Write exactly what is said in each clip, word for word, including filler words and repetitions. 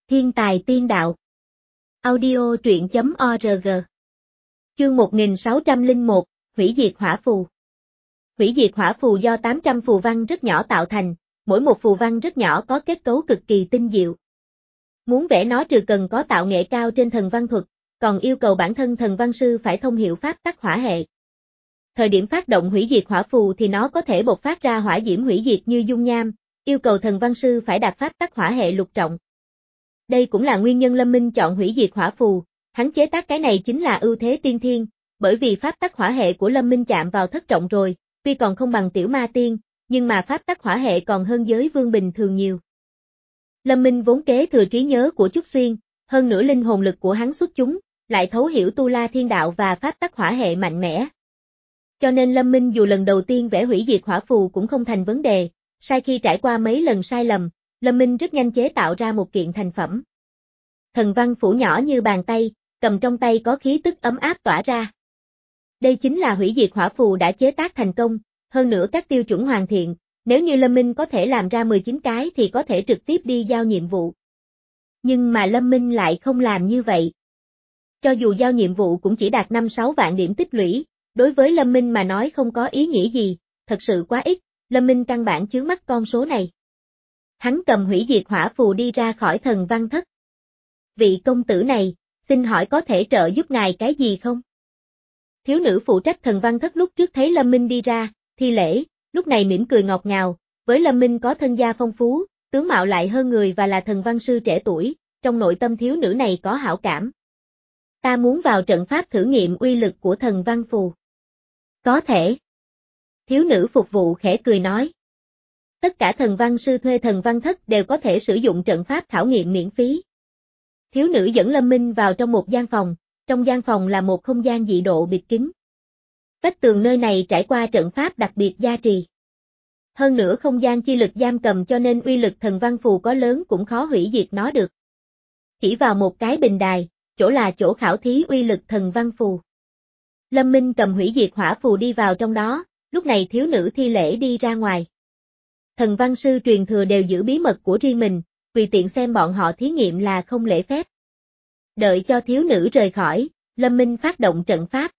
Thiên tài tiên đạo. Audio truyện chấm org. Chương một nghìn sáu trăm lẻ một, Hủy diệt hỏa phù. Hủy diệt hỏa phù do tám trăm phù văn rất nhỏ tạo thành, mỗi một phù văn rất nhỏ có kết cấu cực kỳ tinh diệu. Muốn vẽ nó trừ cần có tạo nghệ cao trên thần văn thuật, còn yêu cầu bản thân thần văn sư phải thông hiểu pháp tắc hỏa hệ. Thời điểm phát động hủy diệt hỏa phù thì nó có thể bộc phát ra hỏa diễm hủy diệt như dung nham, yêu cầu thần văn sư phải đạt pháp tắc hỏa hệ lục trọng. Đây cũng là nguyên nhân Lâm Minh chọn hủy diệt hỏa phù, hắn chế tác cái này chính là ưu thế tiên thiên, bởi vì pháp tắc hỏa hệ của Lâm Minh chạm vào thất trọng rồi, tuy còn không bằng tiểu ma tiên, nhưng mà pháp tắc hỏa hệ còn hơn giới vương bình thường nhiều. Lâm Minh vốn kế thừa trí nhớ của Trúc Xuyên, hơn nữa linh hồn lực của hắn xuất chúng, lại thấu hiểu tu la thiên đạo và pháp tắc hỏa hệ mạnh mẽ. Cho nên Lâm Minh dù lần đầu tiên vẽ hủy diệt hỏa phù cũng không thành vấn đề, sai khi trải qua mấy lần sai lầm, Lâm Minh rất nhanh chế tạo ra một kiện thành phẩm. Thần văn phủ nhỏ như bàn tay, cầm trong tay có khí tức ấm áp tỏa ra. Đây chính là hủy diệt hỏa phù đã chế tác thành công, hơn nữa các tiêu chuẩn hoàn thiện, nếu như Lâm Minh có thể làm ra mười chín cái thì có thể trực tiếp đi giao nhiệm vụ. Nhưng mà Lâm Minh lại không làm như vậy. Cho dù giao nhiệm vụ cũng chỉ đạt năm sáu vạn điểm tích lũy, đối với Lâm Minh mà nói không có ý nghĩa gì, thật sự quá ít, Lâm Minh căn bản chướng mắt con số này. Hắn cầm hủy diệt hỏa phù đi ra khỏi thần văn thất. Vị công tử này, xin hỏi có thể trợ giúp ngài cái gì không? Thiếu nữ phụ trách thần văn thất lúc trước thấy Lâm Minh đi ra, thi lễ, lúc này mỉm cười ngọt ngào, với Lâm Minh có thân gia phong phú, tướng mạo lại hơn người và là thần văn sư trẻ tuổi, trong nội tâm thiếu nữ này có hảo cảm. Ta muốn vào trận pháp thử nghiệm uy lực của thần văn phù. Có thể. Thiếu nữ phục vụ khẽ cười nói. Tất cả thần văn sư thuê thần văn thất đều có thể sử dụng trận pháp khảo nghiệm miễn phí. Thiếu nữ dẫn Lâm Minh vào trong một gian phòng, trong gian phòng là một không gian dị độ biệt kín. Vách tường nơi này trải qua trận pháp đặc biệt gia trì. Hơn nữa không gian chi lực giam cầm cho nên uy lực thần văn phù có lớn cũng khó hủy diệt nó được. Chỉ vào một cái bình đài, chỗ là chỗ khảo thí uy lực thần văn phù. Lâm Minh cầm hủy diệt hỏa phù đi vào trong đó, lúc này thiếu nữ thi lễ đi ra ngoài. Thần văn sư truyền thừa đều giữ bí mật của riêng mình, vì tiện xem bọn họ thí nghiệm là không lễ phép. Đợi cho thiếu nữ rời khỏi, Lâm Minh phát động trận pháp.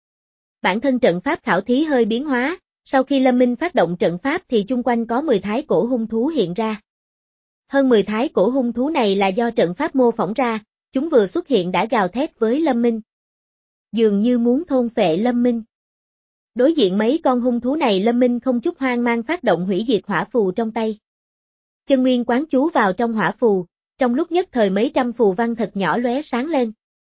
Bản thân trận pháp khảo thí hơi biến hóa, sau khi Lâm Minh phát động trận pháp thì chung quanh có mười thái cổ hung thú hiện ra. Hơn mười thái cổ hung thú này là do trận pháp mô phỏng ra, chúng vừa xuất hiện đã gào thét với Lâm Minh. Dường như muốn thôn phệ Lâm Minh. Đối diện mấy con hung thú này Lâm Minh không chút hoang mang phát động hủy diệt hỏa phù trong tay. Chân nguyên quán chú vào trong hỏa phù, trong lúc nhất thời mấy trăm phù văn thật nhỏ lóe sáng lên.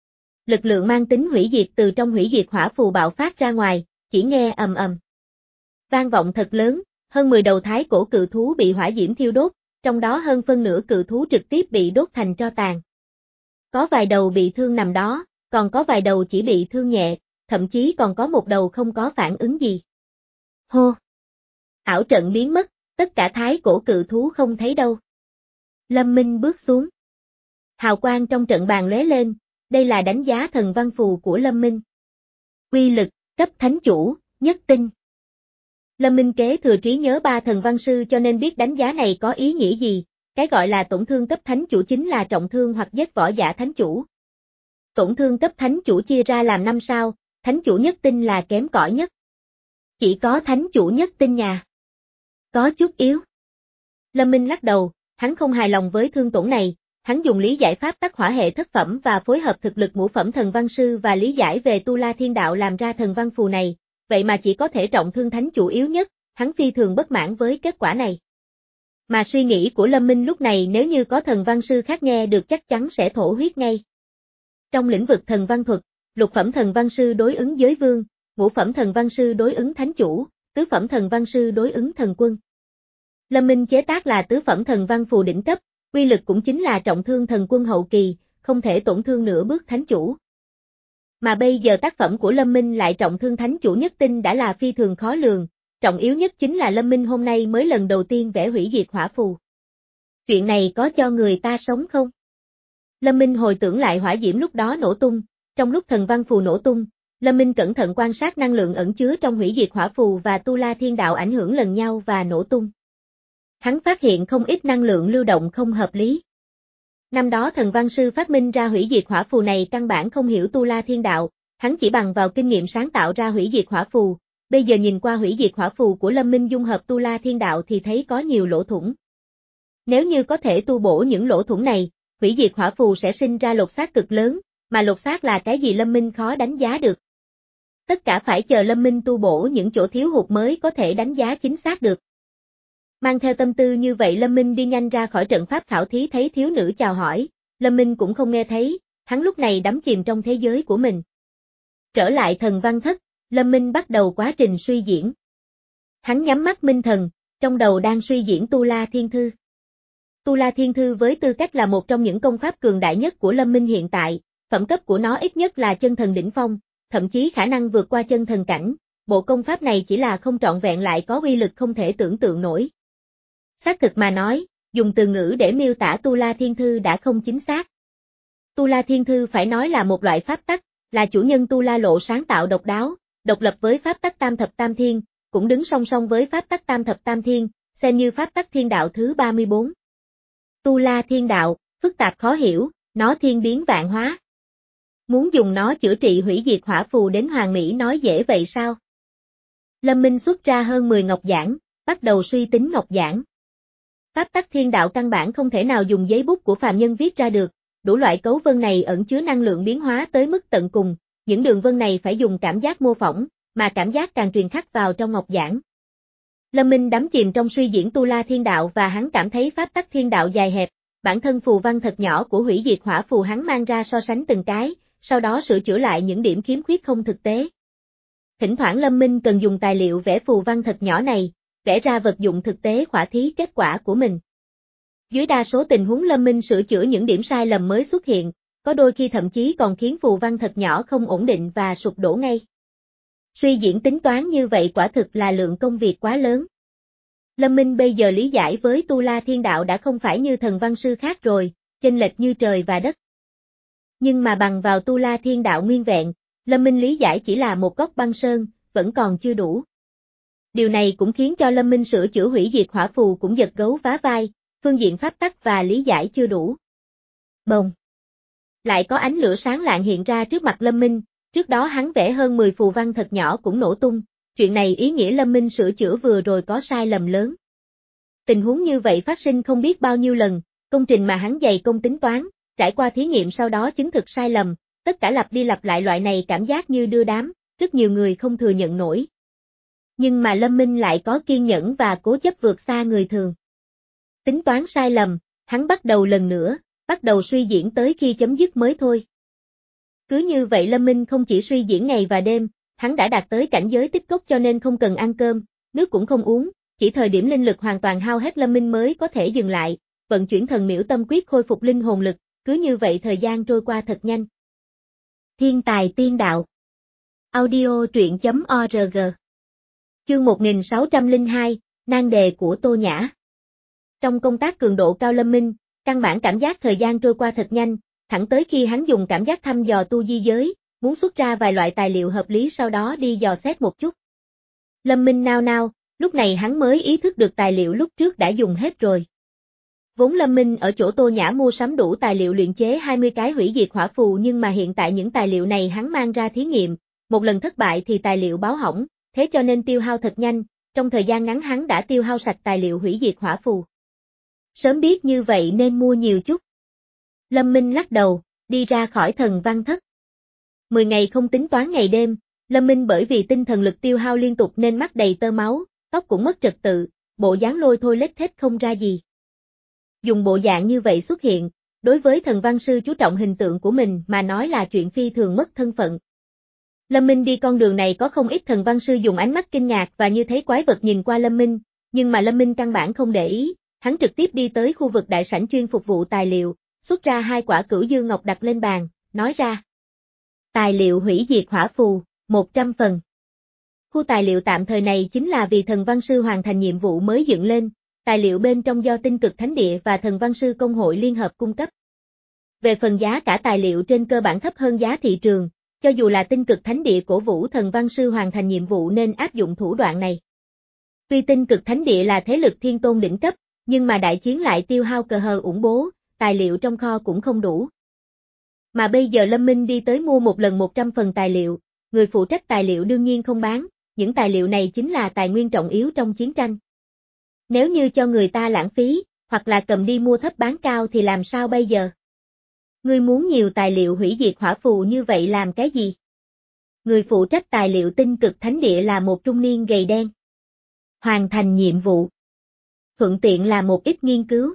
Lực lượng mang tính hủy diệt từ trong hủy diệt hỏa phù bạo phát ra ngoài, chỉ nghe ầm ầm. Vang vọng thật lớn, hơn mười đầu thái cổ cự thú bị hỏa diễm thiêu đốt, trong đó hơn phân nửa cự thú trực tiếp bị đốt thành tro tàn. Có vài đầu bị thương nằm đó, còn có vài đầu chỉ bị thương nhẹ, thậm chí còn có một đầu không có phản ứng gì. Hô! Ảo trận biến mất, tất cả thái cổ cự thú không thấy đâu. Lâm Minh bước xuống. Hào quang trong trận bàn lóe lên, đây là đánh giá thần văn phù của Lâm Minh. Uy lực, cấp thánh chủ, nhất tinh. Lâm Minh kế thừa trí nhớ ba thần văn sư cho nên biết đánh giá này có ý nghĩa gì, cái gọi là tổn thương cấp thánh chủ chính là trọng thương hoặc giết võ giả thánh chủ. Tổn thương cấp thánh chủ chia ra làm năm sao, thánh chủ nhất tinh là kém cỏi nhất. Chỉ có thánh chủ nhất tinh nhà. Có chút yếu. Lâm Minh lắc đầu, hắn không hài lòng với thương tổn này, hắn dùng lý giải pháp tắc hỏa hệ thất phẩm và phối hợp thực lực ngũ phẩm thần văn sư và lý giải về tu la thiên đạo làm ra thần văn phù này, vậy mà chỉ có thể trọng thương thánh chủ yếu nhất, hắn phi thường bất mãn với kết quả này. Mà suy nghĩ của Lâm Minh lúc này nếu như có thần văn sư khác nghe được chắc chắn sẽ thổ huyết ngay. Trong lĩnh vực thần văn thuật, lục phẩm thần văn sư đối ứng giới vương, ngũ phẩm thần văn sư đối ứng thánh chủ, tứ phẩm thần văn sư đối ứng thần quân. Lâm Minh chế tác là tứ phẩm thần văn phù đỉnh cấp, uy lực cũng chính là trọng thương thần quân hậu kỳ, không thể tổn thương nửa bước thánh chủ. Mà bây giờ tác phẩm của Lâm Minh lại trọng thương thánh chủ nhất tinh đã là phi thường khó lường, trọng yếu nhất chính là Lâm Minh hôm nay mới lần đầu tiên vẽ hủy diệt hỏa phù. Chuyện này có cho người ta sống không? Lâm Minh hồi tưởng lại hỏa diễm lúc đó nổ tung, trong lúc thần văn phù nổ tung, Lâm Minh cẩn thận quan sát năng lượng ẩn chứa trong hủy diệt hỏa phù và tu la thiên đạo ảnh hưởng lần nhau và nổ tung. Hắn phát hiện không ít năng lượng lưu động không hợp lý. Năm đó thần văn sư phát minh ra hủy diệt hỏa phù này căn bản không hiểu tu la thiên đạo, hắn chỉ bằng vào kinh nghiệm sáng tạo ra hủy diệt hỏa phù, bây giờ nhìn qua hủy diệt hỏa phù của Lâm Minh dung hợp tu la thiên đạo thì thấy có nhiều lỗ thủng. Nếu như có thể tu bổ những lỗ thủng này, hủy diệt hỏa phù sẽ sinh ra lột xác cực lớn, mà lột xác là cái gì Lâm Minh khó đánh giá được. Tất cả phải chờ Lâm Minh tu bổ những chỗ thiếu hụt mới có thể đánh giá chính xác được. Mang theo tâm tư như vậy Lâm Minh đi nhanh ra khỏi trận pháp khảo thí thấy thiếu nữ chào hỏi, Lâm Minh cũng không nghe thấy, hắn lúc này đắm chìm trong thế giới của mình. Trở lại thần văn thất, Lâm Minh bắt đầu quá trình suy diễn. Hắn nhắm mắt minh thần, trong đầu đang suy diễn Tu La Thiên Thư. Tu La Thiên Thư với tư cách là một trong những công pháp cường đại nhất của Lâm Minh hiện tại, phẩm cấp của nó ít nhất là chân thần đỉnh phong, thậm chí khả năng vượt qua chân thần cảnh, bộ công pháp này chỉ là không trọn vẹn lại có uy lực không thể tưởng tượng nổi. Xác thực mà nói, dùng từ ngữ để miêu tả Tu La Thiên Thư đã không chính xác. Tu La Thiên Thư phải nói là một loại pháp tắc, là chủ nhân Tu La Lộ sáng tạo độc đáo, độc lập với pháp tắc Tam Thập Tam Thiên, cũng đứng song song với pháp tắc Tam Thập Tam Thiên, xem như pháp tắc thiên đạo thứ ba mươi bốn. Tu La Thiên Đạo, phức tạp khó hiểu, nó thiên biến vạn hóa. Muốn dùng nó chữa trị hủy diệt hỏa phù đến hoàn mỹ nói dễ vậy sao? Lâm Minh xuất ra hơn mười ngọc giản, bắt đầu suy tính ngọc giản. Pháp tắc thiên đạo căn bản không thể nào dùng giấy bút của phàm nhân viết ra được, đủ loại cấu vân này ẩn chứa năng lượng biến hóa tới mức tận cùng, những đường vân này phải dùng cảm giác mô phỏng, mà cảm giác càng truyền khắc vào trong ngọc giản. Lâm Minh đắm chìm trong suy diễn Tu La Thiên Đạo và hắn cảm thấy pháp tắc thiên đạo dài hẹp, bản thân phù văn thật nhỏ của hủy diệt hỏa phù hắn mang ra so sánh từng cái, sau đó sửa chữa lại những điểm khiếm khuyết không thực tế. Thỉnh thoảng Lâm Minh cần dùng tài liệu vẽ phù văn thật nhỏ này, vẽ ra vật dụng thực tế khỏa thí kết quả của mình. Dưới đa số tình huống Lâm Minh sửa chữa những điểm sai lầm mới xuất hiện, có đôi khi thậm chí còn khiến phù văn thật nhỏ không ổn định và sụp đổ ngay. Suy diễn tính toán như vậy quả thực là lượng công việc quá lớn. Lâm Minh bây giờ lý giải với Tu La Thiên Đạo đã không phải như thần văn sư khác rồi, chênh lệch như trời và đất. Nhưng mà bằng vào Tu La Thiên Đạo nguyên vẹn, Lâm Minh lý giải chỉ là một góc băng sơn, vẫn còn chưa đủ. Điều này cũng khiến cho Lâm Minh sửa chữa hủy diệt hỏa phù cũng giật gấu vá vai, phương diện pháp tắc và lý giải chưa đủ. Bồng! Lại có ánh lửa sáng lạng hiện ra trước mặt Lâm Minh, trước đó hắn vẽ hơn mười phù văn thật nhỏ cũng nổ tung, chuyện này ý nghĩa Lâm Minh sửa chữa vừa rồi có sai lầm lớn. Tình huống như vậy phát sinh không biết bao nhiêu lần, công trình mà hắn dày công tính toán, trải qua thí nghiệm sau đó chứng thực sai lầm, tất cả lặp đi lặp lại loại này cảm giác như đưa đám, rất nhiều người không thừa nhận nổi. Nhưng mà Lâm Minh lại có kiên nhẫn và cố chấp vượt xa người thường. Tính toán sai lầm, hắn bắt đầu lần nữa, bắt đầu suy diễn tới khi chấm dứt mới thôi. Cứ như vậy Lâm Minh không chỉ suy diễn ngày và đêm, hắn đã đạt tới cảnh giới tích cốc cho nên không cần ăn cơm, nước cũng không uống, chỉ thời điểm linh lực hoàn toàn hao hết Lâm Minh mới có thể dừng lại, vận chuyển thần miễu tâm quyết khôi phục linh hồn lực, cứ như vậy thời gian trôi qua thật nhanh. Thiên tài tiên đạo. Audio truyện chấm org. Chương một nghìn sáu trăm lẻ hai, nan đề của Tô Nhã. Trong công tác cường độ cao Lâm Minh, căn bản cảm giác thời gian trôi qua thật nhanh, thẳng tới khi hắn dùng cảm giác thăm dò tu di giới, muốn xuất ra vài loại tài liệu hợp lý sau đó đi dò xét một chút. Lâm Minh nao nao, lúc này hắn mới ý thức được tài liệu lúc trước đã dùng hết rồi. Vốn Lâm Minh ở chỗ Tô Nhã mua sắm đủ tài liệu luyện chế hai mươi cái hủy diệt hỏa phù nhưng mà hiện tại những tài liệu này hắn mang ra thí nghiệm, một lần thất bại thì tài liệu báo hỏng, thế cho nên tiêu hao thật nhanh, trong thời gian ngắn hắn đã tiêu hao sạch tài liệu hủy diệt hỏa phù. Sớm biết như vậy nên mua nhiều chút. Lâm Minh lắc đầu, đi ra khỏi thần văn thất. Mười ngày không tính toán ngày đêm, Lâm Minh bởi vì tinh thần lực tiêu hao liên tục nên mắt đầy tơ máu, tóc cũng mất trật tự, bộ dáng lôi thôi lết hết không ra gì. Dùng bộ dạng như vậy xuất hiện, đối với thần văn sư chú trọng hình tượng của mình mà nói là chuyện phi thường mất thân phận. Lâm Minh đi con đường này có không ít thần văn sư dùng ánh mắt kinh ngạc và như thấy quái vật nhìn qua Lâm Minh, nhưng mà Lâm Minh căn bản không để ý, hắn trực tiếp đi tới khu vực đại sảnh chuyên phục vụ tài liệu, xuất ra hai quả cửu dương ngọc đặt lên bàn, nói ra. Tài liệu hủy diệt hỏa phù, một trăm phần. Khu tài liệu tạm thời này chính là vì thần văn sư hoàn thành nhiệm vụ mới dựng lên, tài liệu bên trong do Tinh Cực Thánh Địa và thần văn sư công hội liên hợp cung cấp. Về phần giá cả tài liệu trên cơ bản thấp hơn giá thị trường, cho dù là Tinh Cực Thánh Địa cổ vũ thần văn sư hoàn thành nhiệm vụ nên áp dụng thủ đoạn này. Tuy Tinh Cực Thánh Địa là thế lực thiên tôn đỉnh cấp, nhưng mà đại chiến lại tiêu hao cờ hờ ủng bố, tài liệu trong kho cũng không đủ. Mà bây giờ Lâm Minh đi tới mua một lần một trăm phần tài liệu, người phụ trách tài liệu đương nhiên không bán, những tài liệu này chính là tài nguyên trọng yếu trong chiến tranh. Nếu như cho người ta lãng phí, hoặc là cầm đi mua thấp bán cao thì làm sao bây giờ? Ngươi muốn nhiều tài liệu hủy diệt hỏa phù như vậy làm cái gì? Người phụ trách tài liệu tinh cực thánh địa là một trung niên gầy đen. Hoàn thành nhiệm vụ. Thuận tiện là một ít nghiên cứu.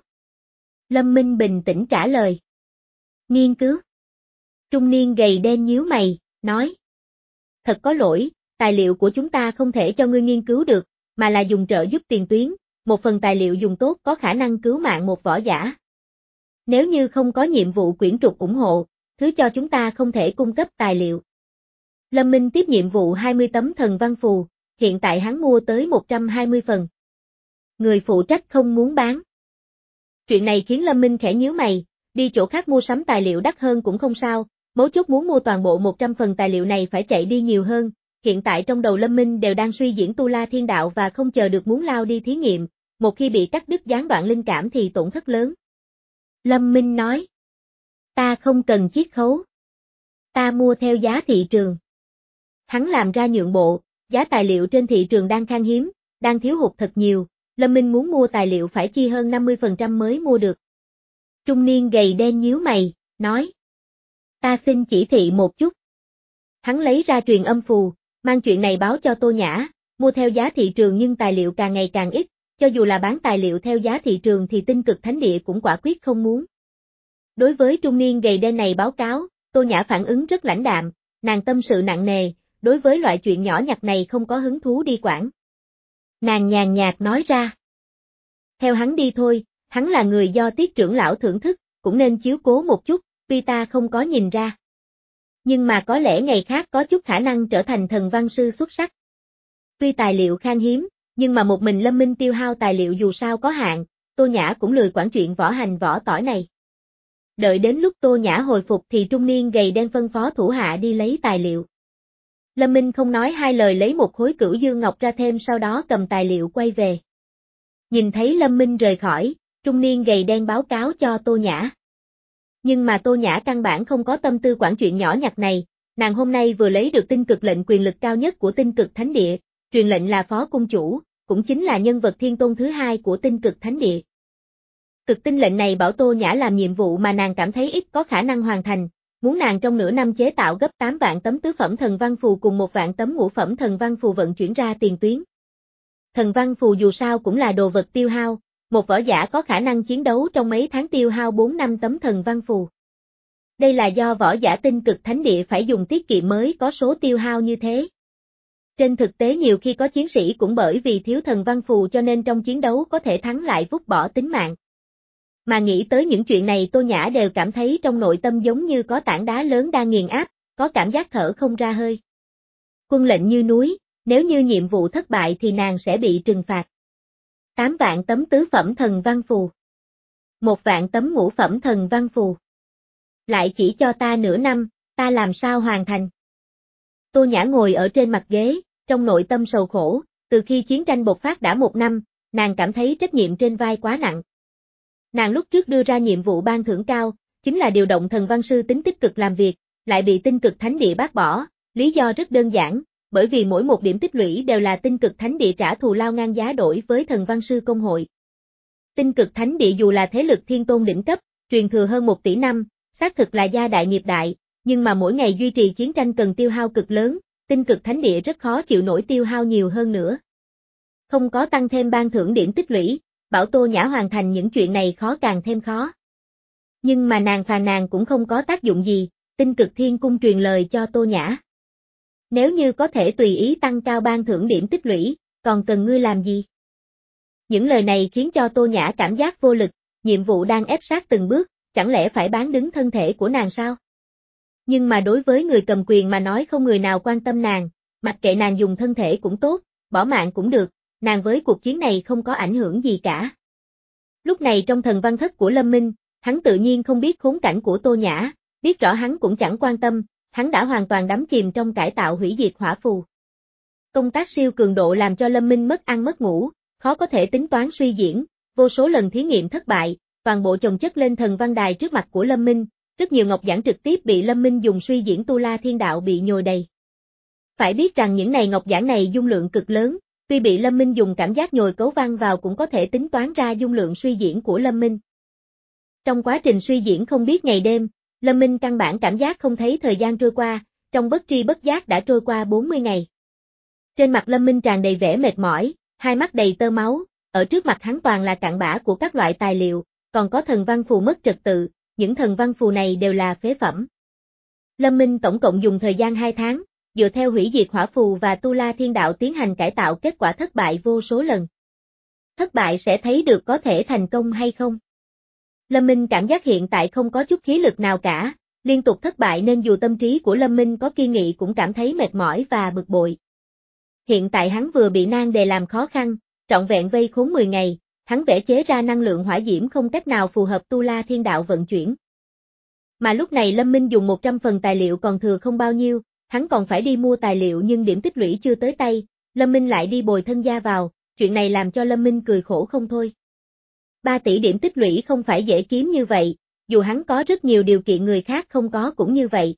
Lâm Minh bình tĩnh trả lời. Nghiên cứu. Trung niên gầy đen nhíu mày, nói. Thật có lỗi, tài liệu của chúng ta không thể cho ngươi nghiên cứu được, mà là dùng trợ giúp tiền tuyến, một phần tài liệu dùng tốt có khả năng cứu mạng một võ giả. Nếu như không có nhiệm vụ quyển trục ủng hộ, thứ cho chúng ta không thể cung cấp tài liệu. Lâm Minh tiếp nhiệm vụ hai mươi tấm thần văn phù, hiện tại hắn mua tới một trăm hai mươi phần. Người phụ trách không muốn bán. Chuyện này khiến Lâm Minh khẽ nhíu mày, đi chỗ khác mua sắm tài liệu đắt hơn cũng không sao, mấu chốt muốn mua toàn bộ một trăm phần tài liệu này phải chạy đi nhiều hơn, hiện tại trong đầu Lâm Minh đều đang suy diễn Tu La Thiên Đạo và không chờ được muốn lao đi thí nghiệm, một khi bị cắt đứt gián đoạn linh cảm thì tổn thất lớn. Lâm Minh nói, ta không cần chiết khấu. Ta mua theo giá thị trường. Hắn làm ra nhượng bộ, giá tài liệu trên thị trường đang khan hiếm, đang thiếu hụt thật nhiều, Lâm Minh muốn mua tài liệu phải chi hơn năm mươi phần trăm mới mua được. Trung niên gầy đen nhíu mày, nói, ta xin chỉ thị một chút. Hắn lấy ra truyền âm phù, mang chuyện này báo cho Tô Nhã, mua theo giá thị trường nhưng tài liệu càng ngày càng ít, cho dù là bán tài liệu theo giá thị trường thì tinh cực thánh địa cũng quả quyết không muốn. Đối với trung niên gầy đen này báo cáo, Tô Nhã phản ứng rất lãnh đạm, nàng tâm sự nặng nề, đối với loại chuyện nhỏ nhặt này không có hứng thú đi quản. Nàng nhàn nhạt nói ra. Theo hắn đi thôi, hắn là người do Tiết trưởng lão thưởng thức, cũng nên chiếu cố một chút, tuy ta không có nhìn ra. Nhưng mà có lẽ ngày khác có chút khả năng trở thành thần văn sư xuất sắc. Tuy tài liệu khan hiếm, nhưng mà một mình Lâm Minh tiêu hao tài liệu dù sao có hạn, Tô Nhã cũng lười quản chuyện võ hành võ tỏi này. Đợi đến lúc Tô Nhã hồi phục thì trung niên gầy đen phân phó thủ hạ đi lấy tài liệu. Lâm Minh không nói hai lời lấy một khối cửu dương ngọc ra thêm sau đó cầm tài liệu quay về. Nhìn thấy Lâm Minh rời khỏi, trung niên gầy đen báo cáo cho Tô Nhã. Nhưng mà Tô Nhã căn bản không có tâm tư quản chuyện nhỏ nhặt này, nàng hôm nay vừa lấy được tinh cực lệnh quyền lực cao nhất của tinh cực thánh địa, truyền lệnh là phó cung chủ, cũng chính là nhân vật thiên tôn thứ hai của tinh cực thánh địa. Cực tinh lệnh này bảo Tô Nhã làm nhiệm vụ mà nàng cảm thấy ít có khả năng hoàn thành, muốn nàng trong nửa năm chế tạo gấp tám vạn tấm tứ phẩm thần văn phù cùng một vạn tấm ngũ phẩm thần văn phù vận chuyển ra tiền tuyến. Thần văn phù dù sao cũng là đồ vật tiêu hao, một võ giả có khả năng chiến đấu trong mấy tháng tiêu hao bốn năm tấm thần văn phù. Đây là do võ giả tinh cực thánh địa phải dùng tiết kiệm mới có số tiêu hao như thế. Trên thực tế nhiều khi có chiến sĩ cũng bởi vì thiếu thần văn phù cho nên trong chiến đấu có thể thắng lại vứt bỏ tính mạng. Mà nghĩ tới những chuyện này Tô Nhã đều cảm thấy trong nội tâm giống như có tảng đá lớn đang nghiền áp, có cảm giác thở không ra hơi. Quân lệnh như núi, nếu như nhiệm vụ thất bại thì nàng sẽ bị trừng phạt. tám vạn tấm tứ phẩm thần văn phù. một vạn tấm ngũ phẩm thần văn phù. Lại chỉ cho ta nửa năm, ta làm sao hoàn thành? Tô Nhã ngồi ở trên mặt ghế, trong nội tâm sầu khổ, từ khi chiến tranh bộc phát đã một năm, nàng cảm thấy trách nhiệm trên vai quá nặng. Nàng lúc trước đưa ra nhiệm vụ ban thưởng cao, chính là điều động thần văn sư tính tích cực làm việc, lại bị tinh cực thánh địa bác bỏ, lý do rất đơn giản, bởi vì mỗi một điểm tích lũy đều là tinh cực thánh địa trả thù lao ngang giá đổi với thần văn sư công hội. Tinh cực thánh địa dù là thế lực thiên tôn đỉnh cấp, truyền thừa hơn một tỷ năm, xác thực là gia đại nghiệp đại, nhưng mà mỗi ngày duy trì chiến tranh cần tiêu hao cực lớn, tinh cực thánh địa rất khó chịu nổi tiêu hao nhiều hơn nữa. Không có tăng thêm ban thưởng điểm tích lũy, bảo Tô Nhã hoàn thành những chuyện này khó càng thêm khó. Nhưng mà nàng phàn nàn cũng không có tác dụng gì, tinh cực thiên cung truyền lời cho Tô Nhã. Nếu như có thể tùy ý tăng cao ban thưởng điểm tích lũy, còn cần ngươi làm gì? Những lời này khiến cho Tô Nhã cảm giác vô lực, nhiệm vụ đang ép sát từng bước, chẳng lẽ phải bán đứng thân thể của nàng sao? Nhưng mà đối với người cầm quyền mà nói không người nào quan tâm nàng, mặc kệ nàng dùng thân thể cũng tốt, bỏ mạng cũng được, nàng với cuộc chiến này không có ảnh hưởng gì cả. Lúc này trong thần văn thất của Lâm Minh, hắn tự nhiên không biết khốn cảnh của Tô Nhã, biết rõ hắn cũng chẳng quan tâm, hắn đã hoàn toàn đắm chìm trong cải tạo hủy diệt hỏa phù. Công tác siêu cường độ làm cho Lâm Minh mất ăn mất ngủ, khó có thể tính toán suy diễn, vô số lần thí nghiệm thất bại, toàn bộ chồng chất lên thần văn đài trước mặt của Lâm Minh, rất nhiều ngọc giản trực tiếp bị Lâm Minh dùng suy diễn Tu La Thiên Đạo bị nhồi đầy. Phải biết rằng những này ngọc giản này dung lượng cực lớn, tuy bị Lâm Minh dùng cảm giác nhồi cấu văn vào cũng có thể tính toán ra dung lượng suy diễn của Lâm Minh. Trong quá trình suy diễn không biết ngày đêm, Lâm Minh căn bản cảm giác không thấy thời gian trôi qua, trong bất tri bất giác đã trôi qua bốn mươi ngày. Trên mặt Lâm Minh tràn đầy vẻ mệt mỏi, hai mắt đầy tơ máu, ở trước mặt hắn toàn là cặn bã của các loại tài liệu, còn có thần văn phù mất trật tự, những thần văn phù này đều là phế phẩm. Lâm Minh tổng cộng dùng thời gian hai tháng, dựa theo hủy diệt hỏa phù và Tu La Thiên Đạo tiến hành cải tạo, kết quả thất bại vô số lần. Thất bại sẽ thấy được có thể thành công hay không. Lâm Minh cảm giác hiện tại không có chút khí lực nào cả, liên tục thất bại nên dù tâm trí của Lâm Minh có kiên nghị cũng cảm thấy mệt mỏi và bực bội. Hiện tại hắn vừa bị nan đề làm khó khăn, trọn vẹn vây khốn mười ngày, hắn vẽ chế ra năng lượng hỏa diễm không cách nào phù hợp Tu La Thiên Đạo vận chuyển. Mà lúc này Lâm Minh dùng một trăm phần tài liệu còn thừa không bao nhiêu, hắn còn phải đi mua tài liệu nhưng điểm tích lũy chưa tới tay, Lâm Minh lại đi bồi thân gia vào, chuyện này làm cho Lâm Minh cười khổ không thôi. ba tỷ điểm tích lũy không phải dễ kiếm như vậy, dù hắn có rất nhiều điều kiện người khác không có cũng như vậy.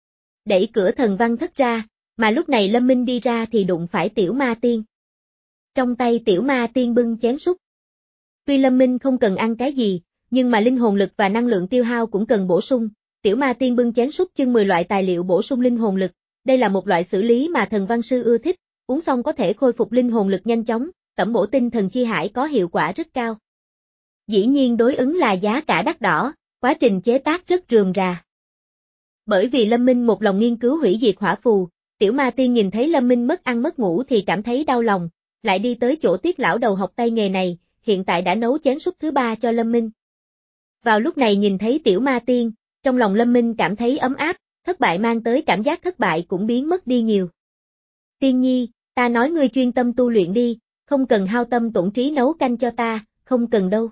Đẩy cửa thần văn thất ra, mà lúc này Lâm Minh đi ra thì đụng phải Tiểu Ma Tiên. Trong tay Tiểu Ma Tiên bưng chén súp. Tuy Lâm Minh không cần ăn cái gì, nhưng mà linh hồn lực và năng lượng tiêu hao cũng cần bổ sung. Tiểu Ma Tiên bưng chén súp chưng mười loại tài liệu bổ sung linh hồn lực, đây là một loại xử lý mà thần văn sư ưa thích, uống xong có thể khôi phục linh hồn lực nhanh chóng, tẩm bổ tinh thần chi hải có hiệu quả rất cao. Dĩ nhiên đối ứng là giá cả đắt đỏ, quá trình chế tác rất rườm rà. Bởi vì Lâm Minh một lòng nghiên cứu hủy diệt hỏa phù, Tiểu Ma Tiên nhìn thấy Lâm Minh mất ăn mất ngủ thì cảm thấy đau lòng, lại đi tới chỗ Tiết lão đầu học tay nghề này, hiện tại đã nấu chén súp thứ ba cho Lâm Minh. Vào lúc này nhìn thấy Tiểu Ma Tiên, trong lòng Lâm Minh cảm thấy ấm áp, thất bại mang tới cảm giác thất bại cũng biến mất đi nhiều. Tiên nhi, ta nói ngươi chuyên tâm tu luyện đi, không cần hao tâm tổn trí nấu canh cho ta, không cần đâu.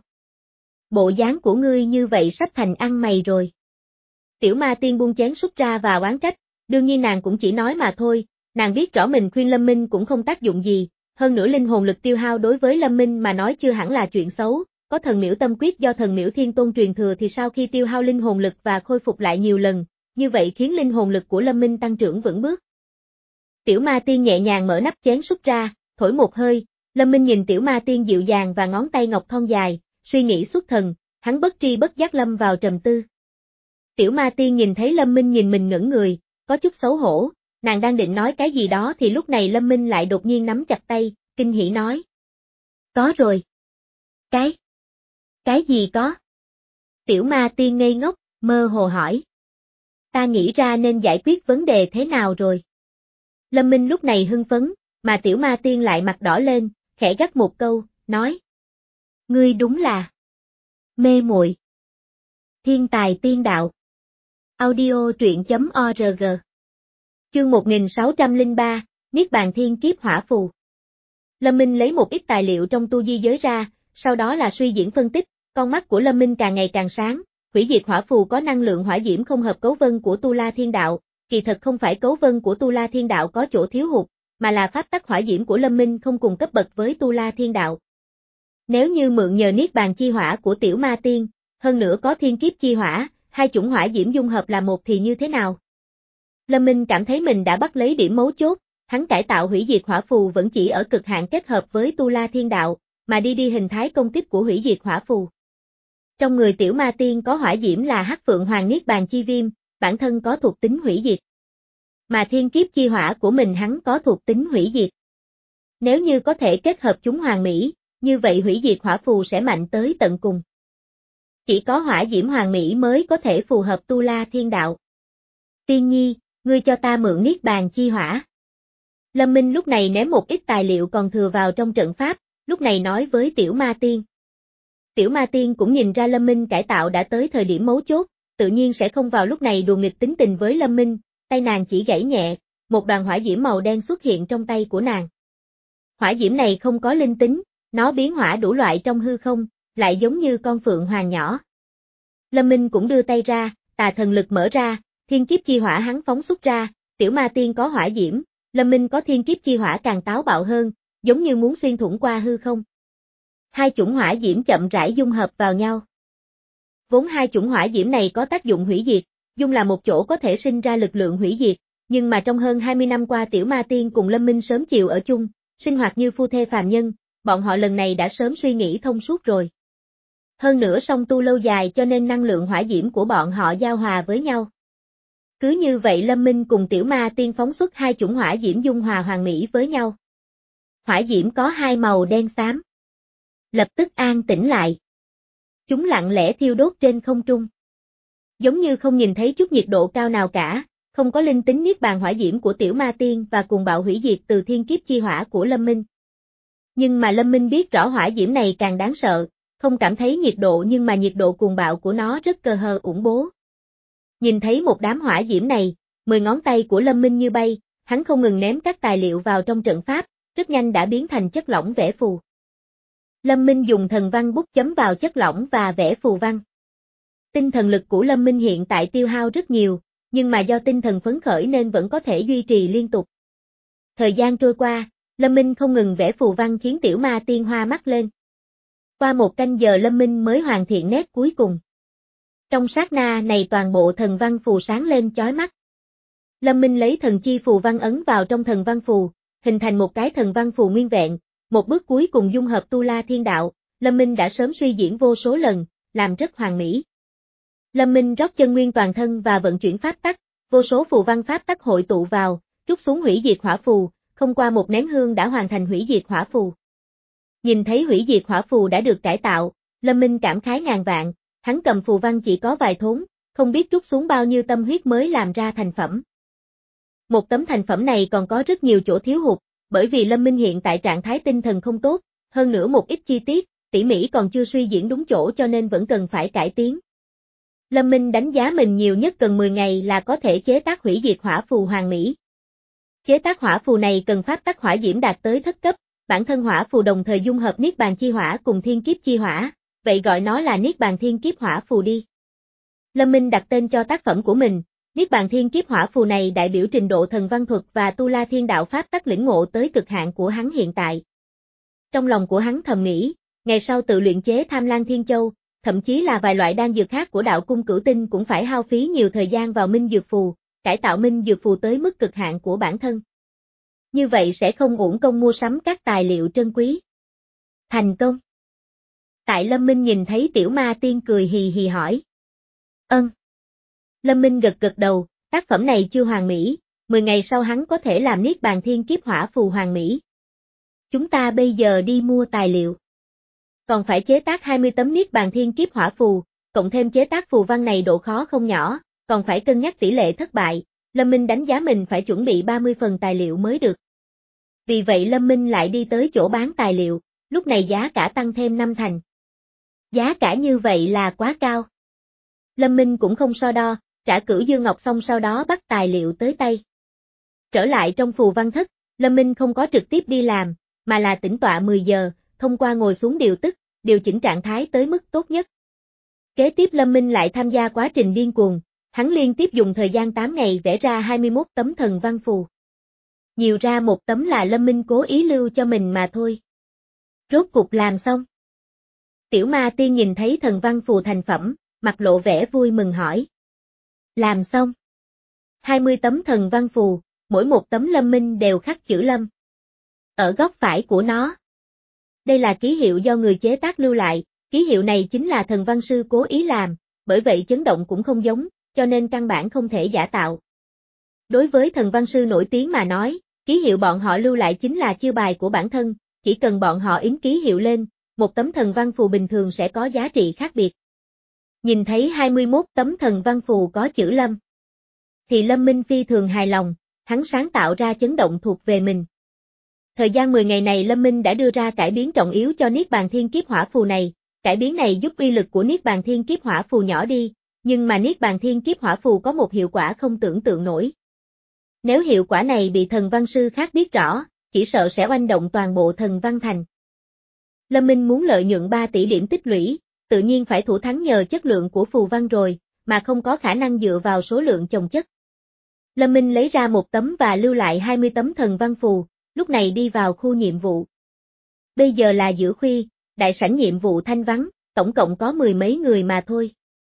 Bộ dáng của ngươi như vậy sắp thành ăn mày rồi. Tiểu Ma Tiên buông chén súp ra và oán trách, đương nhiên nàng cũng chỉ nói mà thôi, nàng biết rõ mình khuyên Lâm Minh cũng không tác dụng gì, hơn nữa linh hồn lực tiêu hao đối với Lâm Minh mà nói chưa hẳn là chuyện xấu, có thần miễu tâm quyết do thần miễu thiên tôn truyền thừa thì sau khi tiêu hao linh hồn lực và khôi phục lại nhiều lần, như vậy khiến linh hồn lực của Lâm Minh tăng trưởng vững bước. Tiểu Ma Tiên nhẹ nhàng mở nắp chén súp ra, thổi một hơi, Lâm Minh nhìn Tiểu Ma Tiên dịu dàng và ngón tay ngọc thon dài, suy nghĩ xuất thần, hắn bất tri bất giác lâm vào trầm tư. Tiểu Ma Tiên nhìn thấy Lâm Minh nhìn mình ngẩn người, có chút xấu hổ, nàng đang định nói cái gì đó thì lúc này Lâm Minh lại đột nhiên nắm chặt tay, kinh hỉ nói. Có rồi. Cái? Cái gì có? Tiểu Ma Tiên ngây ngốc, mơ hồ hỏi. Ta nghĩ ra nên giải quyết vấn đề thế nào rồi? Lâm Minh lúc này hưng phấn, mà Tiểu Ma Tiên lại mặt đỏ lên, khẽ gắt một câu, nói. Ngươi đúng là mê muội. Thiên tài tiên đạo. Audio truyện chấm org. Chương một nghìn sáu trăm lẻ ba, Niết Bàn Thiên Kiếp Hỏa Phù. Lâm Minh lấy một ít tài liệu trong tu di giới ra, sau đó là suy diễn phân tích, con mắt của Lâm Minh càng ngày càng sáng, hủy diệt hỏa phù có năng lượng hỏa diễm không hợp cấu vân của Tu La Thiên Đạo, kỳ thật không phải cấu vân của Tu La Thiên Đạo có chỗ thiếu hụt, mà là pháp tắc hỏa diễm của Lâm Minh không cùng cấp bậc với Tu La Thiên Đạo. Nếu như mượn nhờ Niết Bàn chi hỏa của Tiểu Ma Tiên, hơn nữa có Thiên Kiếp chi hỏa, hai chủng hỏa diễm dung hợp là một thì như thế nào? Lâm Minh cảm thấy mình đã bắt lấy điểm mấu chốt, hắn cải tạo hủy diệt hỏa phù vẫn chỉ ở cực hạn kết hợp với Tu La Thiên Đạo, mà đi đi hình thái công kích của hủy diệt hỏa phù. Trong người Tiểu Ma Tiên có hỏa diễm là Hắc Phượng Hoàng Niết Bàn chi viêm, bản thân có thuộc tính hủy diệt. Mà Thiên Kiếp chi hỏa của mình hắn có thuộc tính hủy diệt. Nếu như có thể kết hợp chúng hoàn mỹ, như vậy hủy diệt hỏa phù sẽ mạnh tới tận cùng. Chỉ có hỏa diễm hoàn mỹ mới có thể phù hợp Tu La Thiên Đạo. Tiên nhi, ngươi cho ta mượn Niết Bàn chi hỏa. Lâm Minh lúc này ném một ít tài liệu còn thừa vào trong trận pháp, lúc này nói với Tiểu Ma Tiên. Tiểu Ma Tiên cũng nhìn ra Lâm Minh cải tạo đã tới thời điểm mấu chốt, tự nhiên sẽ không vào lúc này đùa nghịch tính tình với Lâm Minh, tay nàng chỉ gãy nhẹ, một đoàn hỏa diễm màu đen xuất hiện trong tay của nàng. Hỏa diễm này không có linh tính, nó biến hỏa đủ loại trong hư không, lại giống như con phượng hoàng nhỏ. Lâm Minh cũng đưa tay ra, tà thần lực mở ra, thiên kiếp chi hỏa hắn phóng xuất ra, Tiểu Ma Tiên có hỏa diễm, Lâm Minh có thiên kiếp chi hỏa càng táo bạo hơn, giống như muốn xuyên thủng qua hư không. Hai chủng hỏa diễm chậm rãi dung hợp vào nhau. Vốn hai chủng hỏa diễm này có tác dụng hủy diệt, dung là một chỗ có thể sinh ra lực lượng hủy diệt, nhưng mà trong hơn hai mươi năm qua Tiểu Ma Tiên cùng Lâm Minh sớm chiều ở chung, sinh hoạt như phu thê phàm nhân, bọn họ lần này đã sớm suy nghĩ thông suốt rồi. Hơn nữa song tu lâu dài cho nên năng lượng hỏa diễm của bọn họ giao hòa với nhau. Cứ như vậy Lâm Minh cùng Tiểu Ma Tiên phóng xuất hai chủng hỏa diễm dung hòa hoàn mỹ với nhau. Hỏa diễm có hai màu đen xám. Lập tức an tĩnh lại. Chúng lặng lẽ thiêu đốt trên không trung. Giống như không nhìn thấy chút nhiệt độ cao nào cả, không có linh tính niết bàn hỏa diễm của Tiểu Ma Tiên và cuồng bạo hủy diệt từ thiên kiếp chi hỏa của Lâm Minh. Nhưng mà Lâm Minh biết rõ hỏa diễm này càng đáng sợ, không cảm thấy nhiệt độ nhưng mà nhiệt độ cuồng bạo của nó rất cơ hờ ủng bố. Nhìn thấy một đám hỏa diễm này, mười ngón tay của Lâm Minh như bay, hắn không ngừng ném các tài liệu vào trong trận pháp, rất nhanh đã biến thành chất lỏng vẽ phù. Lâm Minh dùng thần văn bút chấm vào chất lỏng và vẽ phù văn. Tinh thần lực của Lâm Minh hiện tại tiêu hao rất nhiều, nhưng mà do tinh thần phấn khởi nên vẫn có thể duy trì liên tục. Thời gian trôi qua, Lâm Minh không ngừng vẽ phù văn khiến Tiểu Ma Tiên hoa mắt lên. Qua một canh giờ Lâm Minh mới hoàn thiện nét cuối cùng. Trong sát na này toàn bộ thần văn phù sáng lên chói mắt. Lâm Minh lấy thần chi phù văn ấn vào trong thần văn phù, hình thành một cái thần văn phù nguyên vẹn, một bước cuối cùng dung hợp Tu La Thiên Đạo, Lâm Minh đã sớm suy diễn vô số lần, làm rất hoàn mỹ. Lâm Minh rót chân nguyên toàn thân và vận chuyển pháp tắc, vô số phù văn pháp tắc hội tụ vào, trút xuống hủy diệt hỏa phù, không qua một nén hương đã hoàn thành hủy diệt hỏa phù. Nhìn thấy hủy diệt hỏa phù đã được cải tạo, Lâm Minh cảm khái ngàn vạn, hắn cầm phù văn chỉ có vài thốn, không biết trút xuống bao nhiêu tâm huyết mới làm ra thành phẩm. Một tấm thành phẩm này còn có rất nhiều chỗ thiếu hụt, bởi vì Lâm Minh hiện tại trạng thái tinh thần không tốt, hơn nữa một ít chi tiết, tỉ mỉ còn chưa suy diễn đúng chỗ cho nên vẫn cần phải cải tiến. Lâm Minh đánh giá mình nhiều nhất cần mười ngày là có thể chế tác hủy diệt hỏa phù hoàn mỹ. Chế tác hỏa phù này cần pháp tắc hỏa diễm đạt tới thất cấp, bản thân hỏa phù đồng thời dung hợp niết bàn chi hỏa cùng thiên kiếp chi hỏa, vậy gọi nó là niết bàn thiên kiếp hỏa phù đi. Lâm Minh đặt tên cho tác phẩm của mình, niết bàn thiên kiếp hỏa phù này đại biểu trình độ thần văn thuật và Tu La Thiên Đạo pháp tắc lĩnh ngộ tới cực hạn của hắn hiện tại. Trong lòng của hắn thầm nghĩ, ngày sau tự luyện chế Tham Lang Thiên Châu, thậm chí là vài loại đan dược khác của đạo cung Cửu Tinh cũng phải hao phí nhiều thời gian vào minh dược phù, cải tạo minh dược phù tới mức cực hạn của bản thân. Như vậy sẽ không uổng công mua sắm các tài liệu trân quý. Thành công. Tại Lâm Minh nhìn thấy Tiểu Ma Tiên cười hì hì hỏi. Ân. Lâm Minh gật gật đầu, tác phẩm này chưa hoàn mỹ, mười ngày sau hắn có thể làm niết bàn thiên kiếp hỏa phù hoàn mỹ. Chúng ta bây giờ đi mua tài liệu. Còn phải chế tác hai mươi tấm niết bàn thiên kiếp hỏa phù, cộng thêm chế tác phù văn này độ khó không nhỏ, còn phải cân nhắc tỷ lệ thất bại, Lâm Minh đánh giá mình phải chuẩn bị ba mươi phần tài liệu mới được. Vì vậy Lâm Minh lại đi tới chỗ bán tài liệu, lúc này giá cả tăng thêm năm thành. Giá cả như vậy là quá cao. Lâm Minh cũng không so đo, trả Cửu Dương Ngọc xong sau đó bắt tài liệu tới tay. Trở lại trong phù văn thất, Lâm Minh không có trực tiếp đi làm, mà là tĩnh tọa mười giờ, thông qua ngồi xuống điều tức, điều chỉnh trạng thái tới mức tốt nhất. Kế tiếp Lâm Minh lại tham gia quá trình điên cuồng, hắn liên tiếp dùng thời gian tám ngày vẽ ra hai mươi mốt tấm thần văn phù. Nhiều ra một tấm là Lâm Minh cố ý lưu cho mình mà thôi. Rốt cục làm xong. Tiểu Ma Tiên nhìn thấy thần văn phù thành phẩm, mặt lộ vẻ vui mừng hỏi. Làm xong. hai mươi tấm thần văn phù, mỗi một tấm Lâm Minh đều khắc chữ Lâm. Ở góc phải của nó. Đây là ký hiệu do người chế tác lưu lại, ký hiệu này chính là thần văn sư cố ý làm, bởi vậy chấn động cũng không giống, cho nên căn bản không thể giả tạo. Đối với thần văn sư nổi tiếng mà nói, ký hiệu bọn họ lưu lại chính là chiêu bài của bản thân, chỉ cần bọn họ in ký hiệu lên, một tấm thần văn phù bình thường sẽ có giá trị khác biệt. Nhìn thấy hai mươi mốt tấm thần văn phù có chữ Lâm, thì Lâm Minh phi thường hài lòng, hắn sáng tạo ra chấn động thuộc về mình. Thời gian mười ngày này Lâm Minh đã đưa ra cải biến trọng yếu cho niết bàn thiên kiếp hỏa phù này, cải biến này giúp uy lực của niết bàn thiên kiếp hỏa phù nhỏ đi, nhưng mà niết bàn thiên kiếp hỏa phù có một hiệu quả không tưởng tượng nổi. Nếu hiệu quả này bị thần văn sư khác biết rõ, chỉ sợ sẽ oanh động toàn bộ thần văn thành. Lâm Minh muốn lợi nhuận ba tỷ điểm tích lũy, tự nhiên phải thủ thắng nhờ chất lượng của phù văn rồi, mà không có khả năng dựa vào số lượng chồng chất. Lâm Minh lấy ra một tấm và lưu lại hai mươi tấm thần văn phù, lúc này đi vào khu nhiệm vụ. Bây giờ là giữa khuya, đại sảnh nhiệm vụ thanh vắng, tổng cộng có mười mấy người mà thôi.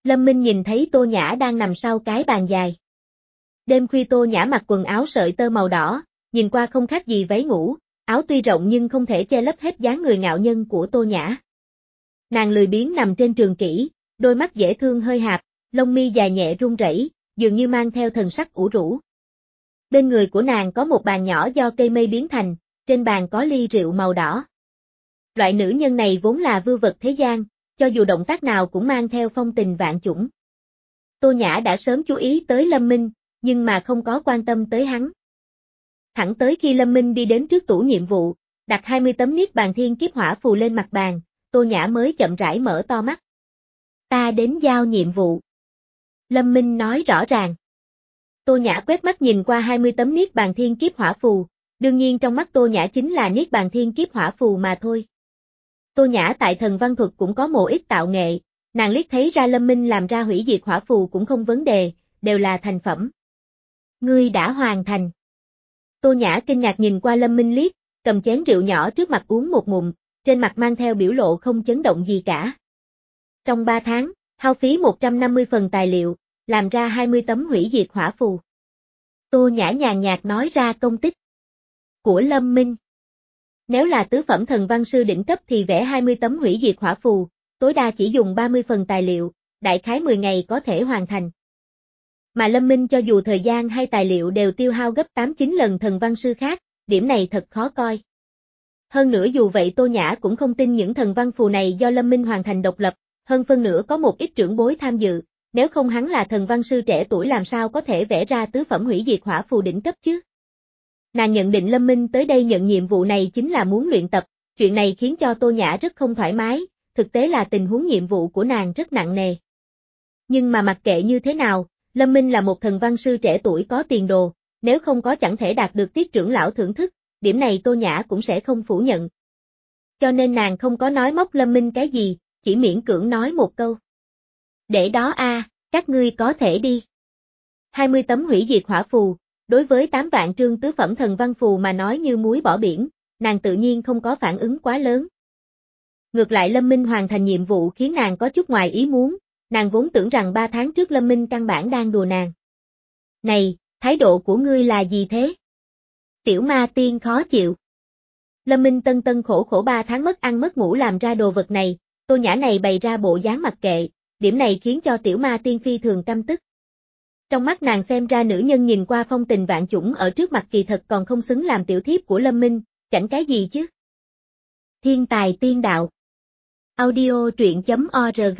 Lâm Minh nhìn thấy Tô Nhã đang nằm sau cái bàn dài. Đêm khuya Tô Nhã mặc quần áo sợi tơ màu đỏ, nhìn qua không khác gì váy ngủ, áo tuy rộng nhưng không thể che lấp hết dáng người ngạo nhân của Tô Nhã. Nàng lười biếng nằm trên trường kỷ, đôi mắt dễ thương hơi hạp, lông mi dài nhẹ run rẩy, dường như mang theo thần sắc ủ rũ. Bên người của nàng có một bàn nhỏ do cây mây biến thành, trên bàn có ly rượu màu đỏ. Loại nữ nhân này vốn là vưu vật thế gian, cho dù động tác nào cũng mang theo phong tình vạn chủng. Tô Nhã đã sớm chú ý tới Lâm Minh, nhưng mà không có quan tâm tới hắn. Thẳng tới khi Lâm Minh đi đến trước tủ nhiệm vụ, đặt hai mươi tấm niết bàn thiên kiếp hỏa phù lên mặt bàn, Tô Nhã mới chậm rãi mở to mắt. Ta đến giao nhiệm vụ. Lâm Minh nói rõ ràng. Tô Nhã quét mắt nhìn qua hai mươi tấm niết bàn thiên kiếp hỏa phù, đương nhiên trong mắt Tô Nhã chính là niết bàn thiên kiếp hỏa phù mà thôi. Tô Nhã tại thần văn thuật cũng có một ít tạo nghệ, nàng liếc thấy ra Lâm Minh làm ra hủy diệt hỏa phù cũng không vấn đề, đều là thành phẩm. Ngươi đã hoàn thành. Tô Nhã kinh ngạc nhìn qua Lâm Minh liếc, cầm chén rượu nhỏ trước mặt uống một ngụm, trên mặt mang theo biểu lộ không chấn động gì cả. Trong ba tháng, hao phí một trăm năm mươi phần tài liệu, làm ra hai mươi tấm hủy diệt hỏa phù. Tô Nhã nhàn nhạt nói ra công tích của Lâm Minh. Nếu là tứ phẩm thần văn sư đỉnh cấp thì vẽ hai mươi tấm hủy diệt hỏa phù, tối đa chỉ dùng ba mươi phần tài liệu, đại khái mười ngày có thể hoàn thành. Mà Lâm Minh cho dù thời gian hay tài liệu đều tiêu hao gấp tám chín lần thần văn sư khác, điểm này thật khó coi. Hơn nữa dù vậy Tô Nhã cũng không tin những thần văn phù này do Lâm Minh hoàn thành độc lập, hơn phân nửa có một ít trưởng bối tham dự, nếu không hắn là thần văn sư trẻ tuổi làm sao có thể vẽ ra tứ phẩm hủy diệt hỏa phù đỉnh cấp chứ. Nàng nhận định Lâm Minh tới đây nhận nhiệm vụ này chính là muốn luyện tập, chuyện này khiến cho Tô Nhã rất không thoải mái, thực tế là tình huống nhiệm vụ của nàng rất nặng nề. Nhưng mà mặc kệ như thế nào, Lâm Minh là một thần văn sư trẻ tuổi có tiền đồ, nếu không có chẳng thể đạt được Tiết trưởng lão thưởng thức, điểm này Tô Nhã cũng sẽ không phủ nhận. Cho nên nàng không có nói móc Lâm Minh cái gì, chỉ miễn cưỡng nói một câu. Để đó a, các ngươi có thể đi. hai mươi tấm hủy diệt hỏa phù, đối với tám vạn trương tứ phẩm thần văn phù mà nói như muối bỏ biển, nàng tự nhiên không có phản ứng quá lớn. Ngược lại Lâm Minh hoàn thành nhiệm vụ khiến nàng có chút ngoài ý muốn, nàng vốn tưởng rằng ba tháng trước Lâm Minh căn bản đang đùa nàng. Này, thái độ của ngươi là gì thế? Tiểu ma tiên khó chịu. Lâm Minh tân tân khổ khổ ba tháng mất ăn mất ngủ làm ra đồ vật này, Tô Nhã này bày ra bộ dáng mặc kệ, điểm này khiến cho tiểu ma tiên phi thường căm tức. Trong mắt nàng xem ra nữ nhân nhìn qua phong tình vạn chủng ở trước mặt kỳ thật còn không xứng làm tiểu thiếp của Lâm Minh, chẳng cái gì chứ. Thiên tài tiên đạo. Audio truyện chấm org.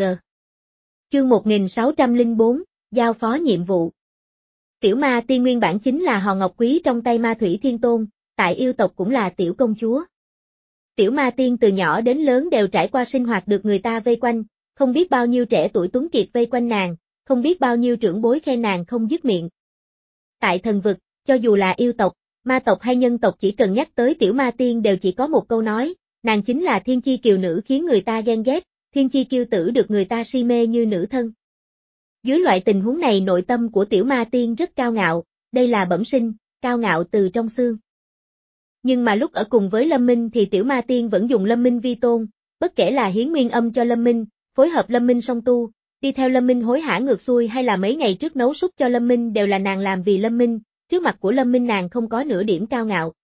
Chương một nghìn sáu trăm lẻ bốn, giao phó nhiệm vụ. Tiểu ma tiên nguyên bản chính là hòn ngọc quý trong tay ma thủy thiên tôn, tại yêu tộc cũng là tiểu công chúa. Tiểu ma tiên từ nhỏ đến lớn đều trải qua sinh hoạt được người ta vây quanh, không biết bao nhiêu trẻ tuổi tuấn kiệt vây quanh nàng, không biết bao nhiêu trưởng bối khen nàng không dứt miệng. Tại thần vực, cho dù là yêu tộc, ma tộc hay nhân tộc chỉ cần nhắc tới tiểu ma tiên đều chỉ có một câu nói, nàng chính là thiên chi kiều nữ khiến người ta ghen ghét, thiên chi kiêu tử được người ta si mê như nữ thân. Dưới loại tình huống này nội tâm của tiểu ma tiên rất cao ngạo, đây là bẩm sinh, cao ngạo từ trong xương. Nhưng mà lúc ở cùng với Lâm Minh thì tiểu ma tiên vẫn dùng Lâm Minh vi tôn, bất kể là hiến nguyên âm cho Lâm Minh, phối hợp Lâm Minh song tu, đi theo Lâm Minh hối hả ngược xuôi hay là mấy ngày trước nấu súp cho Lâm Minh đều là nàng làm vì Lâm Minh, trước mặt của Lâm Minh nàng không có nửa điểm cao ngạo.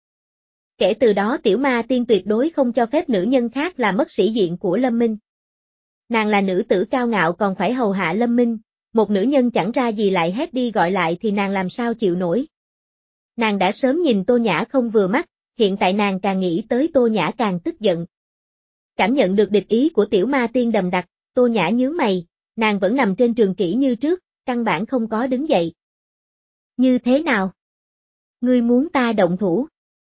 Kể từ đó tiểu ma tiên tuyệt đối không cho phép nữ nhân khác làm mất sĩ diện của Lâm Minh. Nàng là nữ tử cao ngạo còn phải hầu hạ Lâm Minh, một nữ nhân chẳng ra gì lại hét đi gọi lại thì nàng làm sao chịu nổi. Nàng đã sớm nhìn Tô Nhã không vừa mắt, hiện tại nàng càng nghĩ tới Tô Nhã càng tức giận. Cảm nhận được địch ý của tiểu ma tiên đầm đặc, Tô Nhã nhướng mày, nàng vẫn nằm trên trường kỷ như trước, căn bản không có đứng dậy. Như thế nào? Ngươi muốn ta động thủ?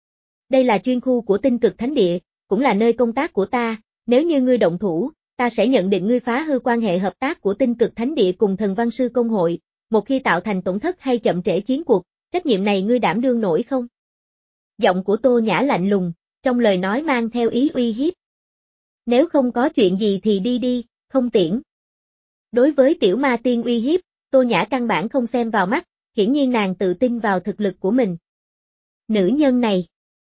Đây là chuyên khu của tinh cực thánh địa, cũng là nơi công tác của ta, nếu như ngươi động thủ, ta sẽ nhận định ngươi phá hư quan hệ hợp tác của tinh cực thánh địa cùng thần văn sư công hội, một khi tạo thành tổn thất hay chậm trễ chiến cuộc, trách nhiệm này ngươi đảm đương nổi không? Giọng của Tô Nhã lạnh lùng, trong lời nói mang theo ý uy hiếp. Nếu không có chuyện gì thì đi đi, không tiễn. Đối với tiểu ma tiên uy hiếp, Tô Nhã căn bản không xem vào mắt, hiển nhiên nàng tự tin vào thực lực của mình. Nữ nhân này.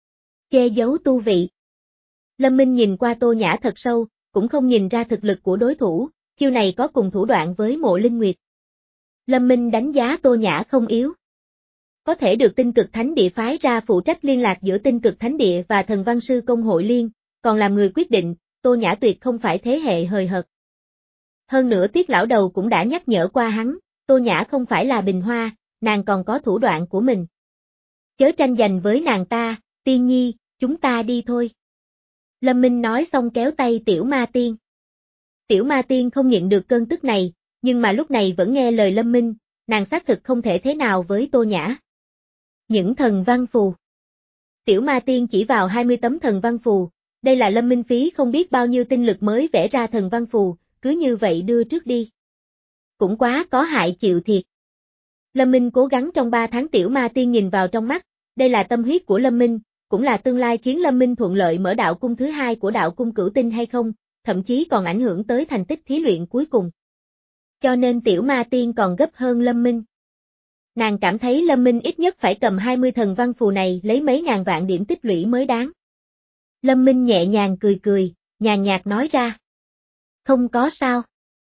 Che giấu tu vị. Lâm Minh nhìn qua Tô Nhã thật sâu, cũng không nhìn ra thực lực của đối thủ, Chiêu này có cùng thủ đoạn với Mộ Linh Nguyệt. Lâm Minh đánh giá Tô Nhã không yếu. Có thể được Tinh Cực Thánh Địa phái ra phụ trách liên lạc giữa Tinh Cực Thánh Địa và Thần Văn Sư Công hội liên, còn làm người quyết định, Tô Nhã tuyệt không phải thế hệ hời hợt. Hơn nữa Tiết lão đầu cũng đã nhắc nhở qua hắn, Tô Nhã không phải là bình hoa, nàng còn có thủ đoạn của mình. Chớ tranh giành với nàng ta, Tiên Nhi, chúng ta đi thôi. Lâm Minh nói xong kéo tay Tiểu Ma Tiên. Tiểu Ma Tiên không nhịn được cơn tức này, nhưng mà lúc này vẫn nghe lời Lâm Minh, nàng xác thực không thể thế nào với Tô Nhã. Những thần văn phù. Tiểu Ma Tiên chỉ vào hai mươi tấm thần văn phù, đây là Lâm Minh phí không biết bao nhiêu tinh lực mới vẽ ra thần văn phù, cứ như vậy đưa trước đi. Cũng quá có hại chịu thiệt. Lâm Minh cố gắng trong ba tháng Tiểu Ma Tiên nhìn vào trong mắt, đây là tâm huyết của Lâm Minh, cũng là tương lai khiến Lâm Minh thuận lợi mở đạo cung thứ hai của đạo cung Cửu Tinh hay không, thậm chí còn ảnh hưởng tới thành tích thí luyện cuối cùng. Cho nên Tiểu Ma Tiên còn gấp hơn Lâm Minh. Nàng cảm thấy Lâm Minh ít nhất phải cầm hai mươi thần văn phù này lấy mấy ngàn vạn điểm tích lũy mới đáng. Lâm Minh nhẹ nhàng cười cười, nhàn nhạt nói ra. Không có sao.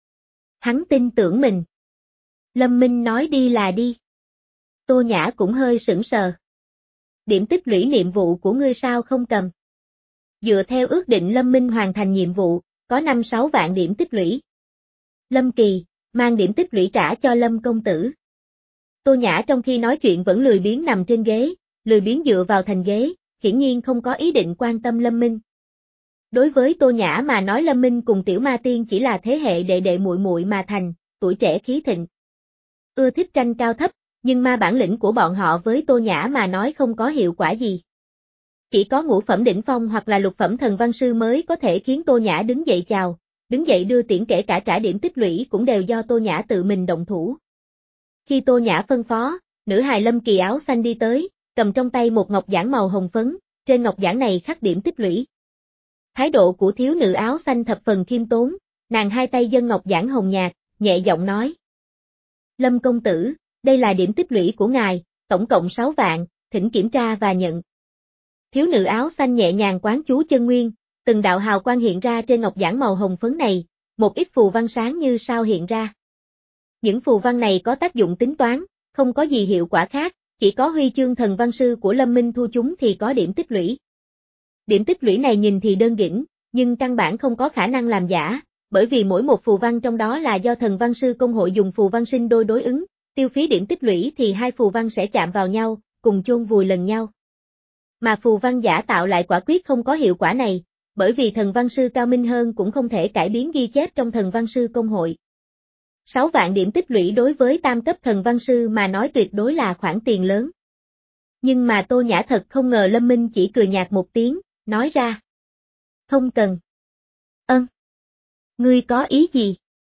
Hắn tin tưởng mình. Lâm Minh nói đi là đi. Tô Nhã cũng hơi sững sờ. Điểm tích lũy nhiệm vụ của ngươi sao không cầm? Dựa theo ước định Lâm Minh hoàn thành nhiệm vụ, có năm sáu vạn điểm tích lũy. Lâm Kỳ, mang điểm tích lũy trả cho Lâm công tử. Tô Nhã trong khi nói chuyện vẫn lười biếng nằm trên ghế, lười biếng dựa vào thành ghế, hiển nhiên không có ý định quan tâm Lâm Minh. Đối với Tô Nhã mà nói Lâm Minh cùng Tiểu Ma Tiên chỉ là thế hệ đệ đệ muội muội mà thành, tuổi trẻ khí thịnh. Ưa thích tranh cao thấp, nhưng ma bản lĩnh của bọn họ với Tô Nhã mà nói không có hiệu quả gì. Chỉ có ngũ phẩm đỉnh phong hoặc là lục phẩm thần văn sư mới có thể khiến Tô Nhã đứng dậy chào, đứng dậy đưa tiễn, kể cả trả điểm tích lũy cũng đều do Tô Nhã tự mình động thủ. Khi Tô Nhã phân phó, nữ hài Lâm Kỳ áo xanh đi tới, cầm trong tay một ngọc giản màu hồng phấn, trên ngọc giản này khắc điểm tích lũy. Thái độ của thiếu nữ áo xanh thập phần khiêm tốn, nàng hai tay dâng ngọc giản hồng nhạt, nhẹ giọng nói. Lâm công tử, đây là điểm tích lũy của ngài, tổng cộng sáu vạn, thỉnh kiểm tra và nhận. Thiếu nữ áo xanh nhẹ nhàng quán chú chân nguyên, từng đạo hào quang hiện ra trên ngọc giản màu hồng phấn này, một ít phù văn sáng như sao hiện ra. Những phù văn này có tác dụng tính toán, không có gì hiệu quả khác, chỉ có huy chương thần văn sư của Lâm Minh thu chúng thì có điểm tích lũy. Điểm tích lũy này nhìn thì đơn giản, nhưng căn bản không có khả năng làm giả, bởi vì mỗi một phù văn trong đó là do thần văn sư công hội dùng phù văn sinh đôi đối ứng, tiêu phí điểm tích lũy thì hai phù văn sẽ chạm vào nhau, cùng chôn vùi lần nhau. Mà phù văn giả tạo lại quả quyết không có hiệu quả này, bởi vì thần văn sư cao minh hơn cũng không thể cải biến ghi chép trong thần văn sư công hội. sáu vạn điểm tích lũy đối với tam cấp thần văn sư mà nói tuyệt đối là khoản tiền lớn. Nhưng mà Tô Nhã thật không ngờ Lâm Minh chỉ cười nhạt một tiếng, nói ra. Không cần. Ân. Ngươi có ý gì?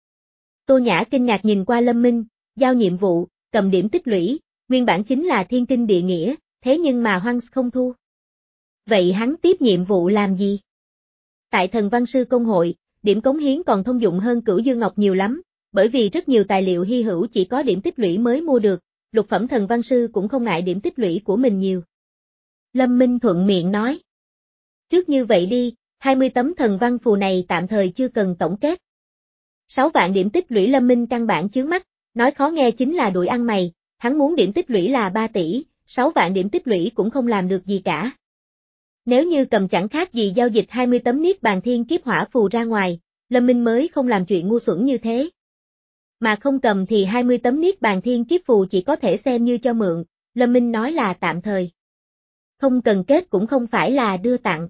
Tô Nhã kinh ngạc nhìn qua Lâm Minh, giao nhiệm vụ, cầm điểm tích lũy, nguyên bản chính là thiên kinh địa nghĩa, thế nhưng mà Hoang không thu. Vậy hắn tiếp nhiệm vụ làm gì? Tại thần văn sư công hội, điểm cống hiến còn thông dụng hơn Cửu Dương Ngọc nhiều lắm, bởi vì rất nhiều tài liệu hy hữu chỉ có điểm tích lũy mới mua được, lục phẩm thần văn sư cũng không ngại điểm tích lũy của mình nhiều. Lâm Minh thuận miệng nói. Trước như vậy đi, hai mươi tấm thần văn phù này tạm thời chưa cần tổng kết. sáu vạn điểm tích lũy Lâm Minh căn bản chướng mắt, nói khó nghe chính là đuổi ăn mày, hắn muốn điểm tích lũy là ba tỷ, sáu vạn điểm tích lũy cũng không làm được gì cả. Nếu như cầm chẳng khác gì giao dịch hai mươi tấm Niết Bàn Thiên Kiếp Hỏa phù ra ngoài, Lâm Minh mới không làm chuyện ngu xuẩn như thế. Mà không cầm thì hai mươi tấm Niết Bàn Thiên Kiếp phù chỉ có thể xem như cho mượn, Lâm Minh nói là tạm thời. Không cần kết cũng không phải là đưa tặng.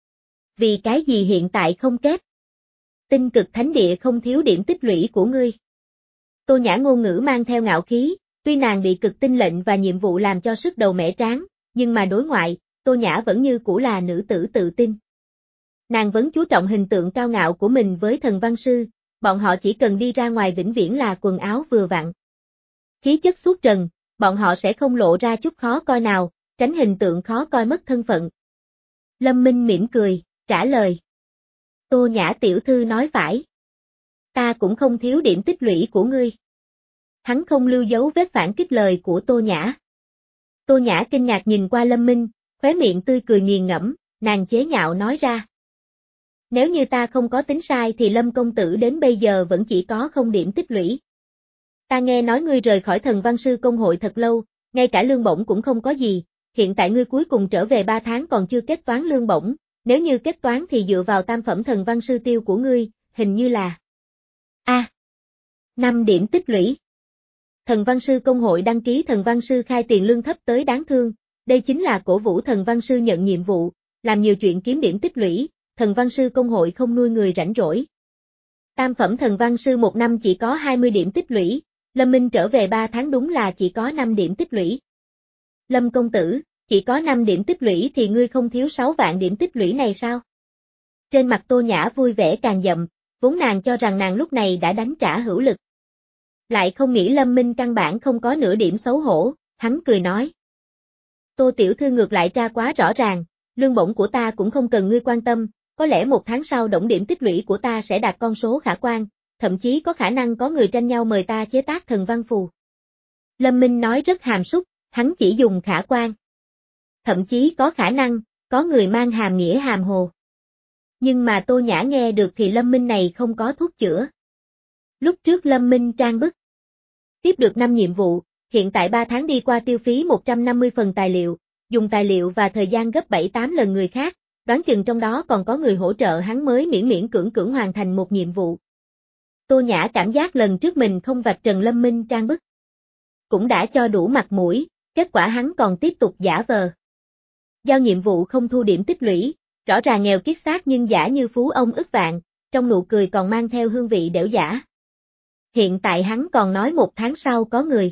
Vì cái gì hiện tại không kết? Tinh Cực Thánh Địa không thiếu điểm tích lũy của ngươi. Tô Nhã ngôn ngữ mang theo ngạo khí, tuy nàng bị cực tinh lệnh và nhiệm vụ làm cho sức đầu mẻ tráng, nhưng mà đối ngoại, Tô Nhã vẫn như cũ là nữ tử tự tin. Nàng vẫn chú trọng hình tượng cao ngạo của mình với thần văn sư, bọn họ chỉ cần đi ra ngoài vĩnh viễn là quần áo vừa vặn. Khí chất suốt trần, bọn họ sẽ không lộ ra chút khó coi nào, tránh hình tượng khó coi mất thân phận. Lâm Minh mỉm cười, trả lời. Tô Nhã tiểu thư nói phải. Ta cũng không thiếu điểm tích lũy của ngươi. Hắn không lưu dấu vết phản kích lời của Tô Nhã. Tô Nhã kinh ngạc nhìn qua Lâm Minh, khóe miệng tươi cười nghiền ngẫm, nàng chế nhạo nói ra. Nếu như ta không có tính sai thì Lâm công tử đến bây giờ vẫn chỉ có không điểm tích lũy. Ta nghe nói ngươi rời khỏi thần văn sư công hội thật lâu, ngay cả lương bổng cũng không có gì, hiện tại ngươi cuối cùng trở về ba tháng còn chưa kết toán lương bổng, nếu như kết toán thì dựa vào tam phẩm thần văn sư tiêu của ngươi, hình như là A. À, năm điểm tích lũy. Thần văn sư công hội đăng ký thần văn sư khai tiền lương thấp tới đáng thương, đây chính là cổ vũ thần văn sư nhận nhiệm vụ, làm nhiều chuyện kiếm điểm tích lũy, thần văn sư công hội không nuôi người rảnh rỗi. Tam phẩm thần văn sư một năm chỉ có hai mươi điểm tích lũy, Lâm Minh trở về ba tháng đúng là chỉ có năm điểm tích lũy. Lâm công tử, chỉ có năm điểm tích lũy thì ngươi không thiếu sáu vạn điểm tích lũy này sao? Trên mặt Tô Nhã vui vẻ càng đậm, vốn nàng cho rằng nàng lúc này đã đánh trả hữu lực. Lại không nghĩ Lâm Minh căn bản không có nửa điểm xấu hổ, hắn cười nói. Tô tiểu thư ngược lại ra quá rõ ràng, lương bổng của ta cũng không cần ngươi quan tâm, có lẽ một tháng sau đổng điểm tích lũy của ta sẽ đạt con số khả quan, thậm chí có khả năng có người tranh nhau mời ta chế tác thần văn phù. Lâm Minh nói rất hàm súc, hắn chỉ dùng khả quan. Thậm chí có khả năng, có người mang hàm nghĩa hàm hồ. Nhưng mà Tô Nhã nghe được thì Lâm Minh này không có thuốc chữa. Lúc trước Lâm Minh trang bức. Tiếp được năm nhiệm vụ, hiện tại ba tháng đi qua tiêu phí một trăm năm mươi phần tài liệu, dùng tài liệu và thời gian gấp bảy tám lần người khác, đoán chừng trong đó còn có người hỗ trợ hắn mới miễn miễn cưỡng cưỡng hoàn thành một nhiệm vụ. Tô Nhã cảm giác lần trước mình không vạch trần Lâm Minh trang bức. Cũng đã cho đủ mặt mũi, kết quả hắn còn tiếp tục giả vờ. Giao nhiệm vụ không thu điểm tích lũy, rõ ràng nghèo kiết xác nhưng giả như phú ông ức vạn, trong nụ cười còn mang theo hương vị đểu giả. Hiện tại hắn còn nói một tháng sau có người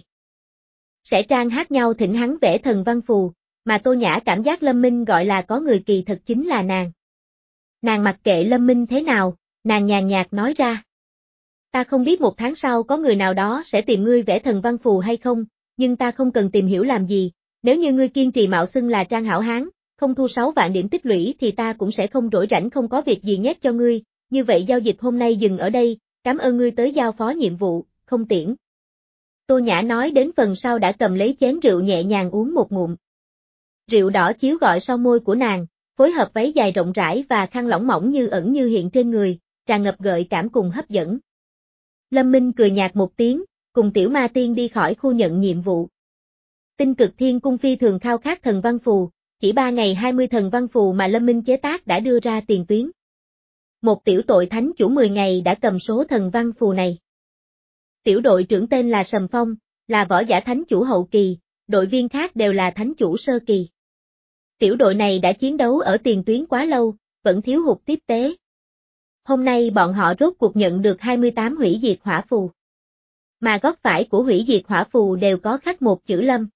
sẽ trang hát nhau thỉnh hắn vẽ thần văn phù, mà Tô Nhã cảm giác Lâm Minh gọi là có người kỳ thật chính là nàng. Nàng mặc kệ Lâm Minh thế nào, nàng nhàn nhạt nói ra. Ta không biết một tháng sau có người nào đó sẽ tìm ngươi vẽ thần văn phù hay không, nhưng ta không cần tìm hiểu làm gì, nếu như ngươi kiên trì mạo xưng là Trang Hảo Hán, không thu sáu vạn điểm tích lũy thì ta cũng sẽ không rỗi rảnh không có việc gì nhét cho ngươi, như vậy giao dịch hôm nay dừng ở đây, cảm ơn ngươi tới giao phó nhiệm vụ, không tiễn. Tô Nhã nói đến phần sau đã cầm lấy chén rượu nhẹ nhàng uống một ngụm. Rượu đỏ chiếu gọi sau môi của nàng, phối hợp váy dài rộng rãi và khăn lỏng mỏng như ẩn như hiện trên người, tràn ngập gợi cảm cùng hấp dẫn. Lâm Minh cười nhạt một tiếng, cùng Tiểu Ma Tiên đi khỏi khu nhận nhiệm vụ. Tinh Cực Thiên Cung phi thường khao khát thần văn phù, chỉ ba ngày hai mươi thần văn phù mà Lâm Minh chế tác đã đưa ra tiền tuyến. Một tiểu tội thánh chủ mười ngày đã cầm số thần văn phù này. Tiểu đội trưởng tên là Sầm Phong, là võ giả thánh chủ hậu kỳ, đội viên khác đều là thánh chủ sơ kỳ. Tiểu đội này đã chiến đấu ở tiền tuyến quá lâu, vẫn thiếu hụt tiếp tế. Hôm nay bọn họ rốt cuộc nhận được hai mươi tám hủy diệt hỏa phù. Mà góc phải của hủy diệt hỏa phù đều có khắc một chữ Lâm.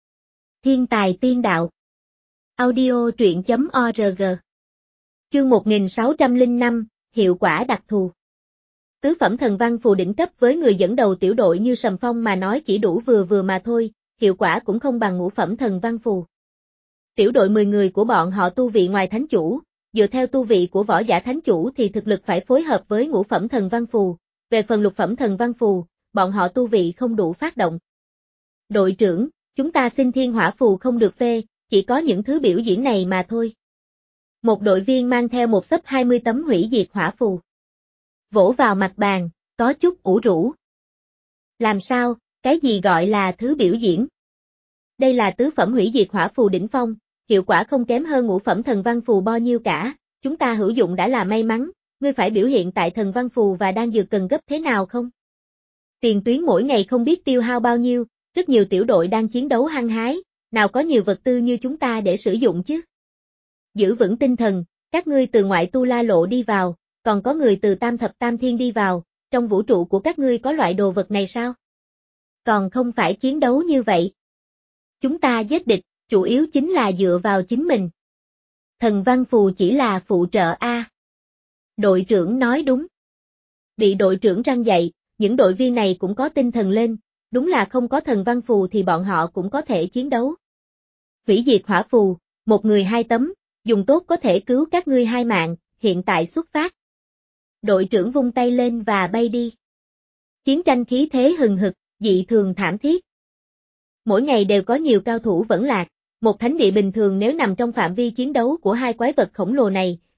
Thiên tài tiên đạo. Audio truyện chấm org. Chương một nghìn sáu trăm lẻ năm, hiệu quả đặc thù. Tứ phẩm thần văn phù đỉnh cấp với người dẫn đầu tiểu đội như Sầm Phong mà nói chỉ đủ vừa vừa mà thôi, hiệu quả cũng không bằng ngũ phẩm thần văn phù. Tiểu đội mười người của bọn họ tu vị ngoài thánh chủ, dựa theo tu vị của võ giả thánh chủ thì thực lực phải phối hợp với ngũ phẩm thần văn phù, về phần lục phẩm thần văn phù, bọn họ tu vị không đủ phát động. Đội trưởng, chúng ta xin thiên hỏa phù không được phê, chỉ có những thứ biểu diễn này mà thôi. Một đội viên mang theo một xấp hai mươi tấm hủy diệt hỏa phù. Vỗ vào mặt bàn, có chút ủ rũ. Làm sao, cái gì gọi là thứ biểu diễn? Đây là tứ phẩm hủy diệt hỏa phù đỉnh phong, hiệu quả không kém hơn ngũ phẩm thần văn phù bao nhiêu cả, chúng ta hữu dụng đã là may mắn, ngươi phải biểu hiện tại thần văn phù và đang dược cần gấp thế nào không? Tiền tuyến mỗi ngày không biết tiêu hao bao nhiêu, rất nhiều tiểu đội đang chiến đấu hăng hái, nào có nhiều vật tư như chúng ta để sử dụng chứ? Giữ vững tinh thần, các ngươi từ ngoại tu la lộ đi vào, còn có người từ tam thập tam thiên đi vào, trong vũ trụ của các ngươi có loại đồ vật này sao? Còn không phải chiến đấu như vậy. Chúng ta giết địch, chủ yếu chính là dựa vào chính mình. Thần văn phù chỉ là phụ trợ A. Đội trưởng nói đúng. Bị đội trưởng răn dạy, những đội viên này cũng có tinh thần lên, đúng là không có thần văn phù thì bọn họ cũng có thể chiến đấu. Hủy diệt hỏa phù, một người hai tấm, dùng tốt có thể cứu các ngươi hai mạng, hiện tại xuất phát. Đội trưởng vung tay lên và bay đi. Chiến tranh khí thế hừng hực, dị thường thảm thiết. Mỗi ngày đều có nhiều cao thủ vẫn lạc, một thánh địa bình thường nếu nằm trong phạm vi chiến đấu của hai quái vật khổng lồ này,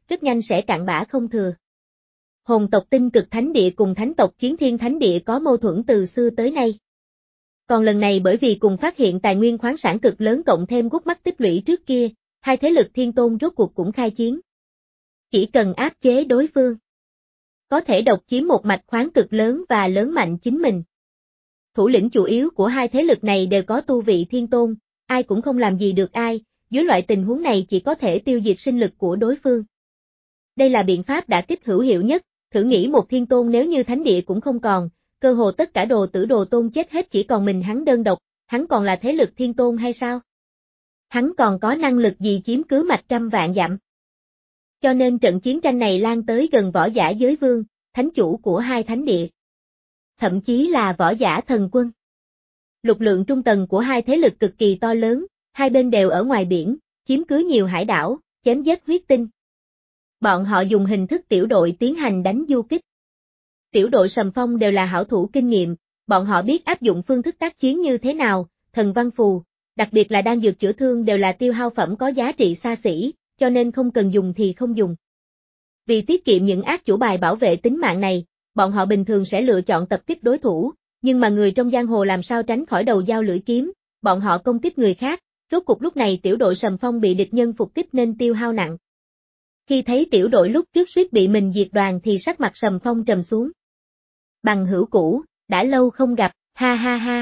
rất nhanh sẽ cạn bã không thừa. Hồn tộc Tinh Cực Thánh Địa cùng thánh tộc Chiến Thiên Thánh Địa có mâu thuẫn từ xưa tới nay. Còn lần này bởi vì cùng phát hiện tài nguyên khoáng sản cực lớn cộng thêm gút mắt tích lũy trước kia, hai thế lực thiên tôn rốt cuộc cũng khai chiến. Chỉ cần áp chế đối phương, có thể độc chiếm một mạch khoáng cực lớn và lớn mạnh chính mình. Thủ lĩnh chủ yếu của hai thế lực này đều có tu vị thiên tôn, ai cũng không làm gì được ai, dưới loại tình huống này chỉ có thể tiêu diệt sinh lực của đối phương. Đây là biện pháp đả kích hữu hiệu nhất, thử nghĩ một thiên tôn nếu như thánh địa cũng không còn, cơ hồ tất cả đồ tử đồ tôn chết hết chỉ còn mình hắn đơn độc, hắn còn là thế lực thiên tôn hay sao? Hắn còn có năng lực gì chiếm cứ mạch trăm vạn dặm? Cho nên trận chiến tranh này lan tới gần võ giả giới vương, thánh chủ của hai thánh địa. Thậm chí là võ giả thần quân. Lực lượng trung tầng của hai thế lực cực kỳ to lớn, hai bên đều ở ngoài biển, chiếm cứ nhiều hải đảo, chém giết huyết tinh. Bọn họ dùng hình thức tiểu đội tiến hành đánh du kích. Tiểu đội Sầm Phong đều là hảo thủ kinh nghiệm, bọn họ biết áp dụng phương thức tác chiến như thế nào, thần văn phù, đặc biệt là đan dược chữa thương đều là tiêu hao phẩm có giá trị xa xỉ, cho nên không cần dùng thì không dùng. Vì tiết kiệm những ác chủ bài bảo vệ tính mạng này, bọn họ bình thường sẽ lựa chọn tập kích đối thủ, nhưng mà người trong giang hồ làm sao tránh khỏi đầu dao lưỡi kiếm, bọn họ công kích người khác, rốt cuộc lúc này tiểu đội Sầm Phong bị địch nhân phục kích nên tiêu hao nặng. Khi thấy tiểu đội lúc trước suýt bị mình diệt đoàn thì sắc mặt Sầm Phong trầm xuống. Bằng hữu cũ, đã lâu không gặp, ha ha ha.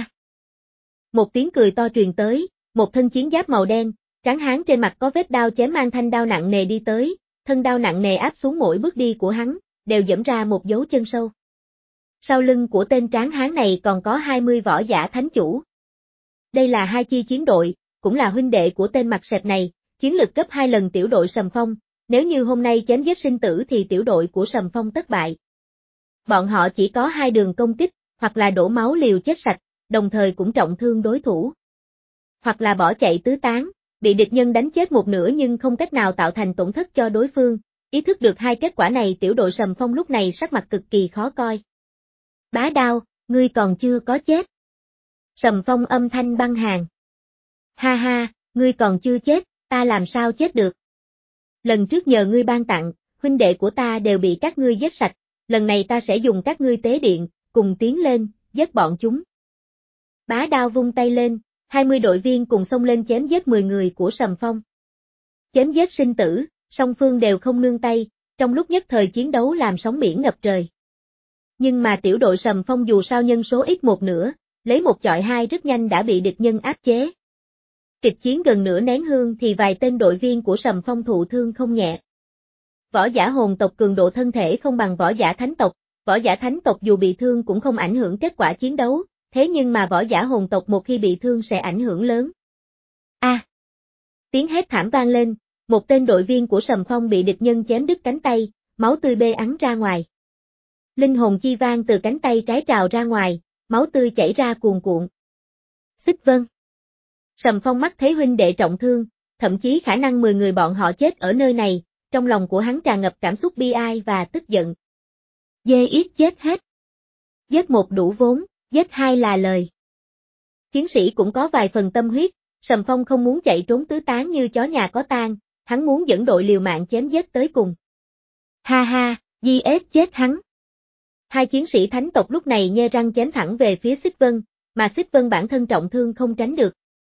Một tiếng cười to truyền tới, một thân chiến giáp màu đen, tráng hán trên mặt có vết đao chém mang thanh đao nặng nề đi tới, thân đao nặng nề áp xuống mỗi bước đi của hắn, đều dẫm ra một dấu chân sâu. Sau lưng của tên tráng hán này còn có hai mươi võ giả thánh chủ. Đây là hai chi chiến đội, cũng là huynh đệ của tên mặt sẹt này, chiến lực gấp hai lần tiểu đội Sầm Phong, nếu như hôm nay chém giết sinh tử thì tiểu đội của Sầm Phong tất bại. Bọn họ chỉ có hai đường công kích, hoặc là đổ máu liều chết sạch, đồng thời cũng trọng thương đối thủ. Hoặc là bỏ chạy tứ tán, bị địch nhân đánh chết một nửa nhưng không cách nào tạo thành tổn thất cho đối phương. Ý thức được hai kết quả này tiểu đội Sầm Phong lúc này sắc mặt cực kỳ khó coi. Bá đao, ngươi còn chưa có chết. Sầm Phong âm thanh băng hàn. Ha ha, ngươi còn chưa chết, ta làm sao chết được. Lần trước nhờ ngươi ban tặng, huynh đệ của ta đều bị các ngươi giết sạch, lần này ta sẽ dùng các ngươi tế điện, cùng tiến lên, giết bọn chúng. Bá đao vung tay lên, hai mươi đội viên cùng xông lên chém giết mười người của Sầm Phong. Chém giết sinh tử, song phương đều không nương tay, trong lúc nhất thời chiến đấu làm sóng biển ngập trời. Nhưng mà tiểu đội Sầm Phong dù sao nhân số ít một nửa, lấy một chọi hai rất nhanh đã bị địch nhân áp chế. Kịch chiến gần nửa nén hương thì vài tên đội viên của Sầm Phong thụ thương không nhẹ. Võ giả hồn tộc cường độ thân thể không bằng võ giả thánh tộc, võ giả thánh tộc dù bị thương cũng không ảnh hưởng kết quả chiến đấu, thế nhưng mà võ giả hồn tộc một khi bị thương sẽ ảnh hưởng lớn. A! À, tiếng hét thảm vang lên, một tên đội viên của Sầm Phong bị địch nhân chém đứt cánh tay, máu tươi bê ắn ra ngoài. Linh hồn chi vang từ cánh tay trái trào ra ngoài, máu tươi chảy ra cuồn cuộn. Xích Vân. Sầm Phong mắt thấy huynh đệ trọng thương, thậm chí khả năng mười người bọn họ chết ở nơi này, trong lòng của hắn tràn ngập cảm xúc bi ai và tức giận. Dê ít chết hết. Giết một đủ vốn, giết hai là lời. Chiến sĩ cũng có vài phần tâm huyết, Sầm Phong không muốn chạy trốn tứ tán như chó nhà có tang, hắn muốn dẫn đội liều mạng chém giết tới cùng. Ha ha, Di ết chết hắn. Hai chiến sĩ thánh tộc lúc này nhe răng chém thẳng về phía Xích Vân, mà Xích Vân bản thân trọng thương không tránh được.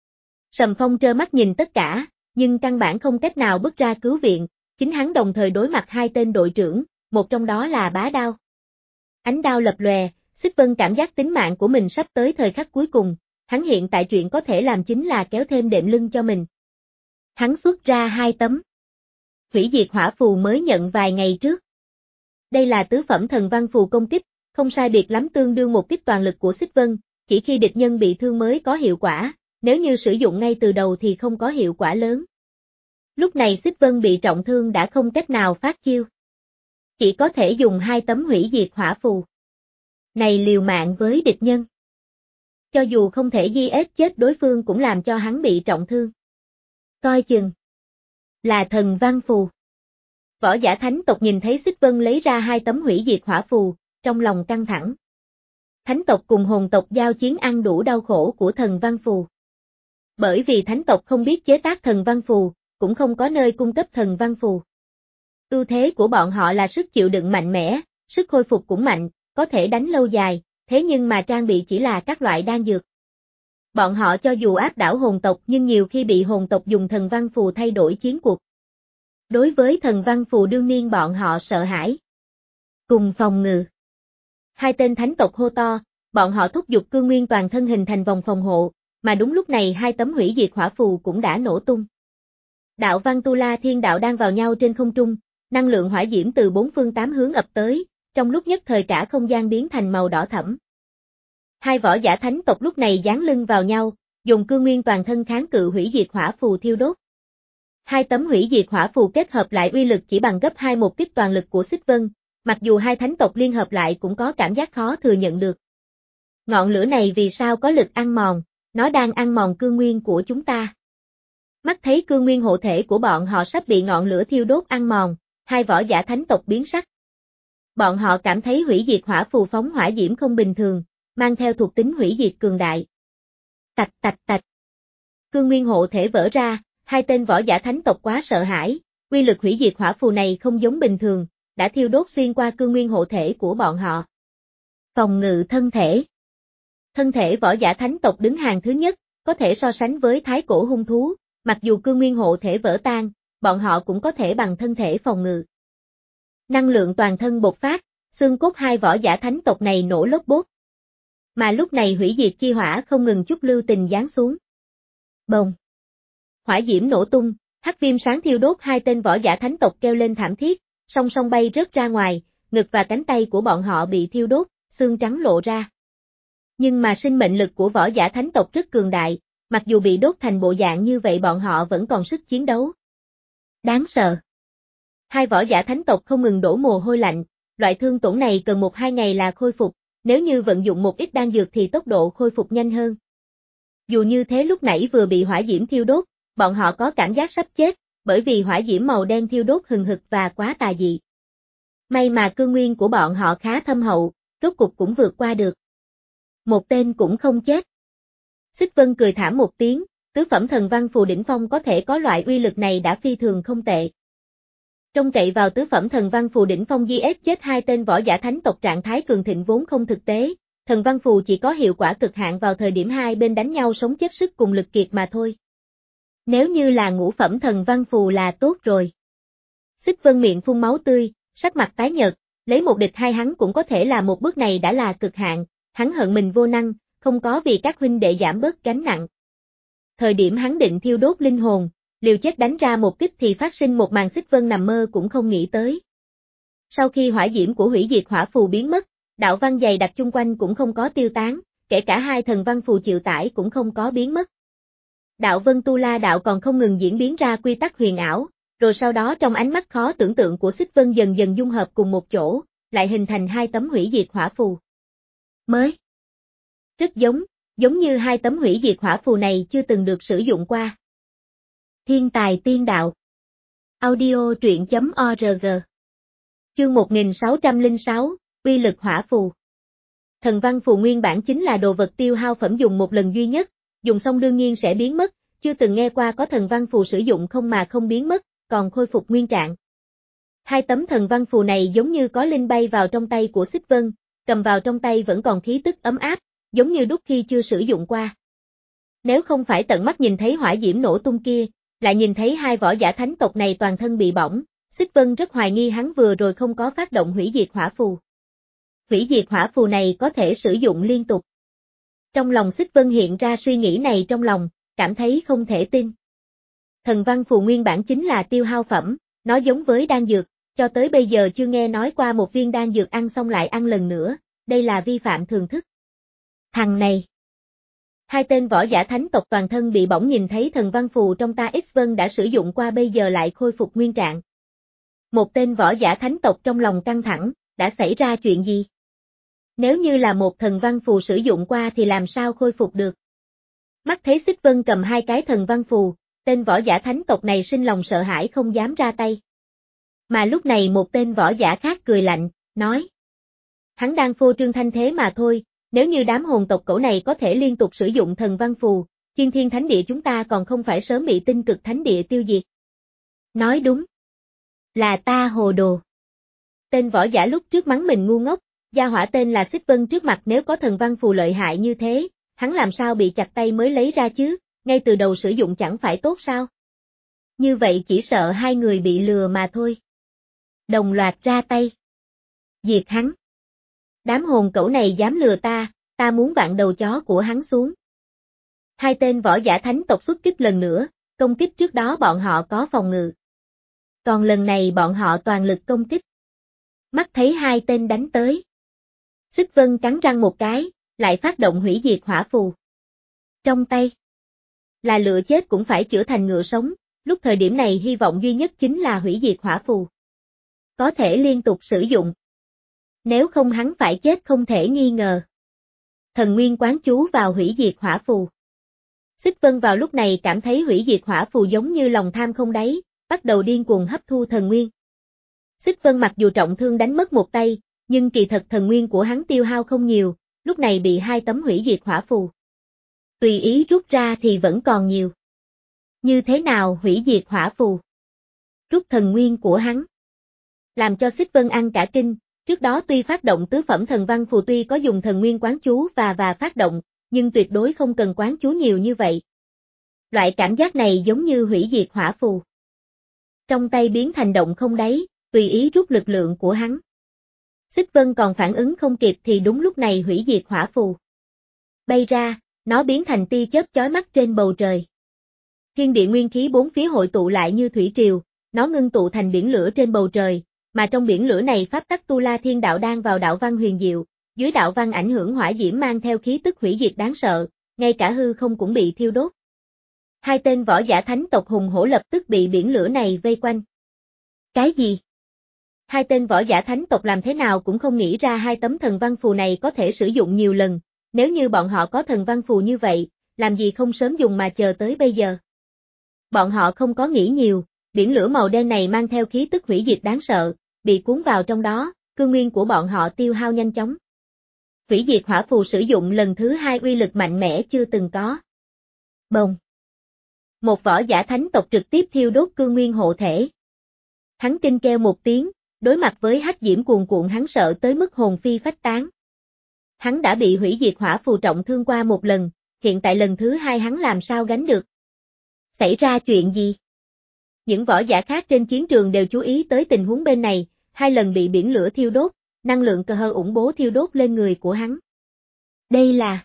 Sầm Phong trơ mắt nhìn tất cả, nhưng căn bản không cách nào bước ra cứu viện, chính hắn đồng thời đối mặt hai tên đội trưởng, một trong đó là Bá Đao. Ánh đao lập lòe, Xích Vân cảm giác tính mạng của mình sắp tới thời khắc cuối cùng, hắn hiện tại chuyện có thể làm chính là kéo thêm đệm lưng cho mình. Hắn xuất ra hai tấm hủy diệt hỏa phù mới nhận vài ngày trước. Đây là tứ phẩm thần văn phù công kích, không sai biệt lắm tương đương một kích toàn lực của Xích Vân, chỉ khi địch nhân bị thương mới có hiệu quả, nếu như sử dụng ngay từ đầu thì không có hiệu quả lớn. Lúc này Xích Vân bị trọng thương đã không cách nào phát chiêu. Chỉ có thể dùng hai tấm hủy diệt hỏa phù. Này liều mạng với địch nhân. Cho dù không thể di ết chết đối phương cũng làm cho hắn bị trọng thương. Coi chừng. Là thần văn phù. Võ giả thánh tộc nhìn thấy Xích Vân lấy ra hai tấm hủy diệt hỏa phù, trong lòng căng thẳng. Thánh tộc cùng hồn tộc giao chiến ăn đủ đau khổ của thần văn phù. Bởi vì thánh tộc không biết chế tác thần văn phù, cũng không có nơi cung cấp thần văn phù. Ưu thế của bọn họ là sức chịu đựng mạnh mẽ, sức hồi phục cũng mạnh, có thể đánh lâu dài, thế nhưng mà trang bị chỉ là các loại đan dược. Bọn họ cho dù áp đảo hồn tộc nhưng nhiều khi bị hồn tộc dùng thần văn phù thay đổi chiến cuộc. Đối với thần văn phù đương nhiên bọn họ sợ hãi. Cùng phòng ngự. Hai tên thánh tộc hô to, bọn họ thúc giục cương nguyên toàn thân hình thành vòng phòng hộ, mà đúng lúc này hai tấm hủy diệt hỏa phù cũng đã nổ tung. Đạo văn tu la thiên đạo đang vào nhau trên không trung, năng lượng hỏa diễm từ bốn phương tám hướng ập tới, trong lúc nhất thời cả không gian biến thành màu đỏ thẫm. Hai võ giả thánh tộc lúc này dán lưng vào nhau, dùng cương nguyên toàn thân kháng cự hủy diệt hỏa phù thiêu đốt. Hai tấm hủy diệt hỏa phù kết hợp lại uy lực chỉ bằng gấp hai một kích toàn lực của Xích Vân, mặc dù hai thánh tộc liên hợp lại cũng có cảm giác khó thừa nhận được. Ngọn lửa này vì sao có lực ăn mòn, nó đang ăn mòn cương nguyên của chúng ta. Mắt thấy cương nguyên hộ thể của bọn họ sắp bị ngọn lửa thiêu đốt ăn mòn, hai võ giả thánh tộc biến sắc. Bọn họ cảm thấy hủy diệt hỏa phù phóng hỏa diễm không bình thường, mang theo thuộc tính hủy diệt cường đại. Tạch tạch tạch. Cương nguyên hộ thể vỡ ra, hai tên võ giả thánh tộc quá sợ hãi, uy lực hủy diệt hỏa phù này không giống bình thường, đã thiêu đốt xuyên qua cương nguyên hộ thể của bọn họ. Phòng ngự thân thể. Thân thể võ giả thánh tộc đứng hàng thứ nhất, có thể so sánh với thái cổ hung thú, mặc dù cương nguyên hộ thể vỡ tan, bọn họ cũng có thể bằng thân thể phòng ngự. Năng lượng toàn thân bộc phát, xương cốt hai võ giả thánh tộc này nổ lốp bốt. Mà lúc này hủy diệt chi hỏa không ngừng chút lưu tình giáng xuống. Bồng. Hỏa diễm nổ tung, hắc viêm sáng thiêu đốt hai tên võ giả thánh tộc kêu lên thảm thiết, song song bay rớt ra ngoài, ngực và cánh tay của bọn họ bị thiêu đốt, xương trắng lộ ra. Nhưng mà sinh mệnh lực của võ giả thánh tộc rất cường đại, mặc dù bị đốt thành bộ dạng như vậy bọn họ vẫn còn sức chiến đấu. Đáng sợ. Hai võ giả thánh tộc không ngừng đổ mồ hôi lạnh, loại thương tổn này cần một hai ngày là khôi phục, nếu như vận dụng một ít đan dược thì tốc độ khôi phục nhanh hơn. Dù như thế lúc nãy vừa bị hỏa diễm thiêu đốt, bọn họ có cảm giác sắp chết, bởi vì hỏa diễm màu đen thiêu đốt hừng hực và quá tà dị. May mà cương nguyên của bọn họ khá thâm hậu, rốt cục cũng vượt qua được. Một tên cũng không chết. Xích Vân cười thảm một tiếng, tứ phẩm thần văn phù đỉnh phong có thể có loại uy lực này đã phi thường không tệ. Trông cậy vào tứ phẩm thần văn phù đỉnh phong giết chết hai tên võ giả thánh tộc trạng thái cường thịnh vốn không thực tế, thần văn phù chỉ có hiệu quả cực hạn vào thời điểm hai bên đánh nhau sống chết sức cùng lực kiệt mà thôi. Nếu như là ngũ phẩm thần văn phù là tốt rồi. Xích Vân miệng phun máu tươi, sắc mặt tái nhợt, lấy một địch hai hắn cũng có thể là một bước này đã là cực hạn, hắn hận mình vô năng, không có vì các huynh đệ giảm bớt gánh nặng. Thời điểm hắn định thiêu đốt linh hồn, liều chết đánh ra một kích thì phát sinh một màn Xích Vân nằm mơ cũng không nghĩ tới. Sau khi hỏa diễm của hủy diệt hỏa phù biến mất, đạo văn dày đặc chung quanh cũng không có tiêu tán, kể cả hai thần văn phù chịu tải cũng không có biến mất. Đạo vân tu la đạo còn không ngừng diễn biến ra quy tắc huyền ảo, rồi sau đó trong ánh mắt khó tưởng tượng của Xích Vân dần dần dung hợp cùng một chỗ, lại hình thành hai tấm hủy diệt hỏa phù. Mới. Rất giống, giống như hai tấm hủy diệt hỏa phù này chưa từng được sử dụng qua. Thiên tài tiên đạo. Audio truyện chấm org. Chương một nghìn sáu trăm lẻ sáu, uy lực hỏa phù. Thần văn phù nguyên bản chính là đồ vật tiêu hao phẩm dùng một lần duy nhất, dùng xong đương nhiên sẽ biến mất, chưa từng nghe qua có thần văn phù sử dụng không mà không biến mất, còn khôi phục nguyên trạng. Hai tấm thần văn phù này giống như có linh bay vào trong tay của Xích Vân, cầm vào trong tay vẫn còn khí tức ấm áp, giống như đúc khi chưa sử dụng qua. Nếu không phải tận mắt nhìn thấy hỏa diễm nổ tung kia, lại nhìn thấy hai võ giả thánh tộc này toàn thân bị bỏng, Xích Vân rất hoài nghi hắn vừa rồi không có phát động hủy diệt hỏa phù. Hủy diệt hỏa phù này có thể sử dụng liên tục. Trong lòng Xích Vân hiện ra suy nghĩ này trong lòng, cảm thấy không thể tin. Thần văn phù nguyên bản chính là tiêu hao phẩm, nó giống với đan dược, cho tới bây giờ chưa nghe nói qua một viên đan dược ăn xong lại ăn lần nữa, đây là vi phạm thường thức. Thằng này. Hai tên võ giả thánh tộc toàn thân bị bỏng nhìn thấy thần văn phù trong ta X Vân đã sử dụng qua bây giờ lại khôi phục nguyên trạng. Một tên võ giả thánh tộc trong lòng căng thẳng, đã xảy ra chuyện gì? Nếu như là một thần văn phù sử dụng qua thì làm sao khôi phục được? Mắt thấy Xích Vân cầm hai cái thần văn phù, tên võ giả thánh tộc này sinh lòng sợ hãi không dám ra tay. Mà lúc này một tên võ giả khác cười lạnh, nói. Hắn đang phô trương thanh thế mà thôi, nếu như đám hồn tộc cẩu này có thể liên tục sử dụng thần văn phù, Chiên Thiên Thánh Địa chúng ta còn không phải sớm bị tinh cực thánh địa tiêu diệt. Nói đúng. Là ta hồ đồ. Tên võ giả lúc trước mắng mình ngu ngốc, gia hỏa tên là Xích Vân trước mặt nếu có thần văn phù lợi hại như thế, hắn làm sao bị chặt tay mới lấy ra chứ, ngay từ đầu sử dụng chẳng phải tốt sao? Như vậy chỉ sợ hai người bị lừa mà thôi. Đồng loạt ra tay. Diệt hắn. Đám hồn cẩu này dám lừa ta, ta muốn vặn đầu chó của hắn xuống. Hai tên võ giả thánh tộc xuất kích lần nữa, công kích trước đó bọn họ có phòng ngự. Còn lần này bọn họ toàn lực công kích. Mắt thấy hai tên đánh tới. Xích Vân cắn răng một cái, lại phát động hủy diệt hỏa phù. Trong tay. Là lựa chết cũng phải chữa thành ngựa sống, lúc thời điểm này hy vọng duy nhất chính là hủy diệt hỏa phù. Có thể liên tục sử dụng. Nếu không hắn phải chết không thể nghi ngờ. Thần nguyên quán chú vào hủy diệt hỏa phù. Xích Vân vào lúc này cảm thấy hủy diệt hỏa phù giống như lòng tham không đáy, bắt đầu điên cuồng hấp thu thần nguyên. Xích Vân mặc dù trọng thương đánh mất một tay, nhưng kỳ thật thần nguyên của hắn tiêu hao không nhiều, lúc này bị hai tấm hủy diệt hỏa phù. Tùy ý rút ra thì vẫn còn nhiều. Như thế nào hủy diệt hỏa phù? Rút thần nguyên của hắn. Làm cho Xích Vân ăn cả kinh, trước đó tuy phát động tứ phẩm thần văn phù tuy có dùng thần nguyên quán chú và và phát động, nhưng tuyệt đối không cần quán chú nhiều như vậy. Loại cảm giác này giống như hủy diệt hỏa phù. Trong tay biến thành động không đáy, tùy ý rút lực lượng của hắn. Xích Vân còn phản ứng không kịp thì đúng lúc này hủy diệt hỏa phù. Bay ra, nó biến thành tia chớp chói mắt trên bầu trời. Thiên địa nguyên khí bốn phía hội tụ lại như thủy triều, nó ngưng tụ thành biển lửa trên bầu trời, mà trong biển lửa này pháp tắc Tu La Thiên Đạo đang vào đạo văn huyền diệu, dưới đạo văn ảnh hưởng hỏa diễm mang theo khí tức hủy diệt đáng sợ, ngay cả hư không cũng bị thiêu đốt. Hai tên võ giả thánh tộc hùng hổ lập tức bị biển lửa này vây quanh. Cái gì? Hai tên võ giả thánh tộc làm thế nào cũng không nghĩ ra hai tấm thần văn phù này có thể sử dụng nhiều lần, nếu như bọn họ có thần văn phù như vậy, làm gì không sớm dùng mà chờ tới bây giờ. Bọn họ không có nghĩ nhiều, biển lửa màu đen này mang theo khí tức hủy diệt đáng sợ, bị cuốn vào trong đó, cương nguyên của bọn họ tiêu hao nhanh chóng. Hủy diệt hỏa phù sử dụng lần thứ hai uy lực mạnh mẽ chưa từng có. Bồng. Một võ giả thánh tộc trực tiếp thiêu đốt cương nguyên hộ thể. Hắn kinh kêu một tiếng, đối mặt với hắc diễm cuồn cuộn hắn sợ tới mức hồn phi phách tán. Hắn đã bị hủy diệt hỏa phù trọng thương qua một lần, hiện tại lần thứ hai hắn làm sao gánh được. Xảy ra chuyện gì? Những võ giả khác trên chiến trường đều chú ý tới tình huống bên này, hai lần bị biển lửa thiêu đốt, năng lượng cơ hơ ủng bố thiêu đốt lên người của hắn. Đây là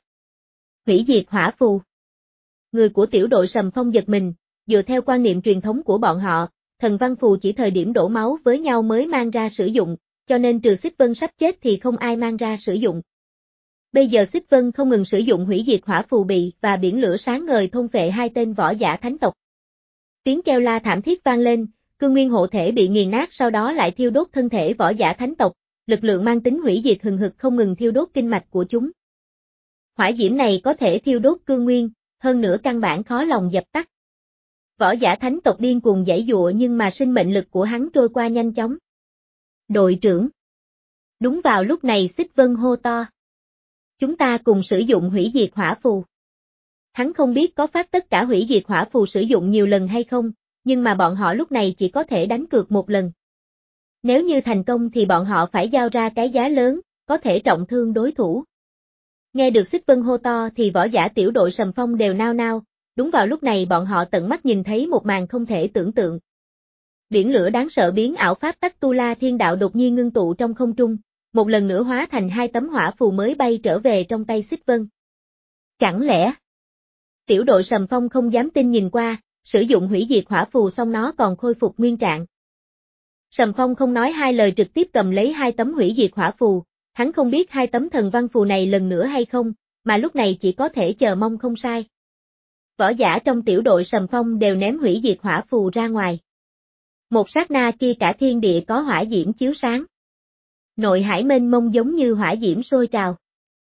hủy diệt hỏa phù. Người của tiểu đội Sầm Phong giật mình, dựa theo quan niệm truyền thống của bọn họ, thần văn phù chỉ thời điểm đổ máu với nhau mới mang ra sử dụng, cho nên trừ Xích Vân sắp chết thì không ai mang ra sử dụng. Bây giờ Xích Vân không ngừng sử dụng hủy diệt hỏa phù bị và biển lửa sáng ngời thôn phệ hai tên võ giả thánh tộc. Tiếng kêu la thảm thiết vang lên, cương nguyên hộ thể bị nghiền nát sau đó lại thiêu đốt thân thể võ giả thánh tộc, lực lượng mang tính hủy diệt hừng hực không ngừng thiêu đốt kinh mạch của chúng. Hỏa diễm này có thể thiêu đốt cương nguyên, hơn nữa căn bản khó lòng dập tắt. Võ giả thánh tộc điên cuồng giãy giụa nhưng mà sinh mệnh lực của hắn trôi qua nhanh chóng. Đội trưởng. Đúng vào lúc này Xích Vân hô to. Chúng ta cùng sử dụng hủy diệt hỏa phù. Hắn không biết có phát tất cả hủy diệt hỏa phù sử dụng nhiều lần hay không, nhưng mà bọn họ lúc này chỉ có thể đánh cược một lần. Nếu như thành công thì bọn họ phải giao ra cái giá lớn, có thể trọng thương đối thủ. Nghe được Xích Vân hô to thì võ giả tiểu đội Sầm Phong đều nao nao, đúng vào lúc này bọn họ tận mắt nhìn thấy một màn không thể tưởng tượng. Biển lửa đáng sợ biến ảo pháp tắc Tu La Thiên Đạo đột nhiên ngưng tụ trong không trung, một lần nữa hóa thành hai tấm hỏa phù mới bay trở về trong tay Xích Vân. Chẳng lẽ? Tiểu đội Sầm Phong không dám tin nhìn qua, sử dụng hủy diệt hỏa phù xong nó còn khôi phục nguyên trạng. Sầm Phong không nói hai lời trực tiếp cầm lấy hai tấm hủy diệt hỏa phù, hắn không biết hai tấm thần văn phù này lần nữa hay không, mà lúc này chỉ có thể chờ mong không sai. Võ giả trong tiểu đội Sầm Phong đều ném hủy diệt hỏa phù ra ngoài. Một sát na kia cả thiên địa có hỏa diễm chiếu sáng. Nội hải mênh mông giống như hỏa diễm sôi trào.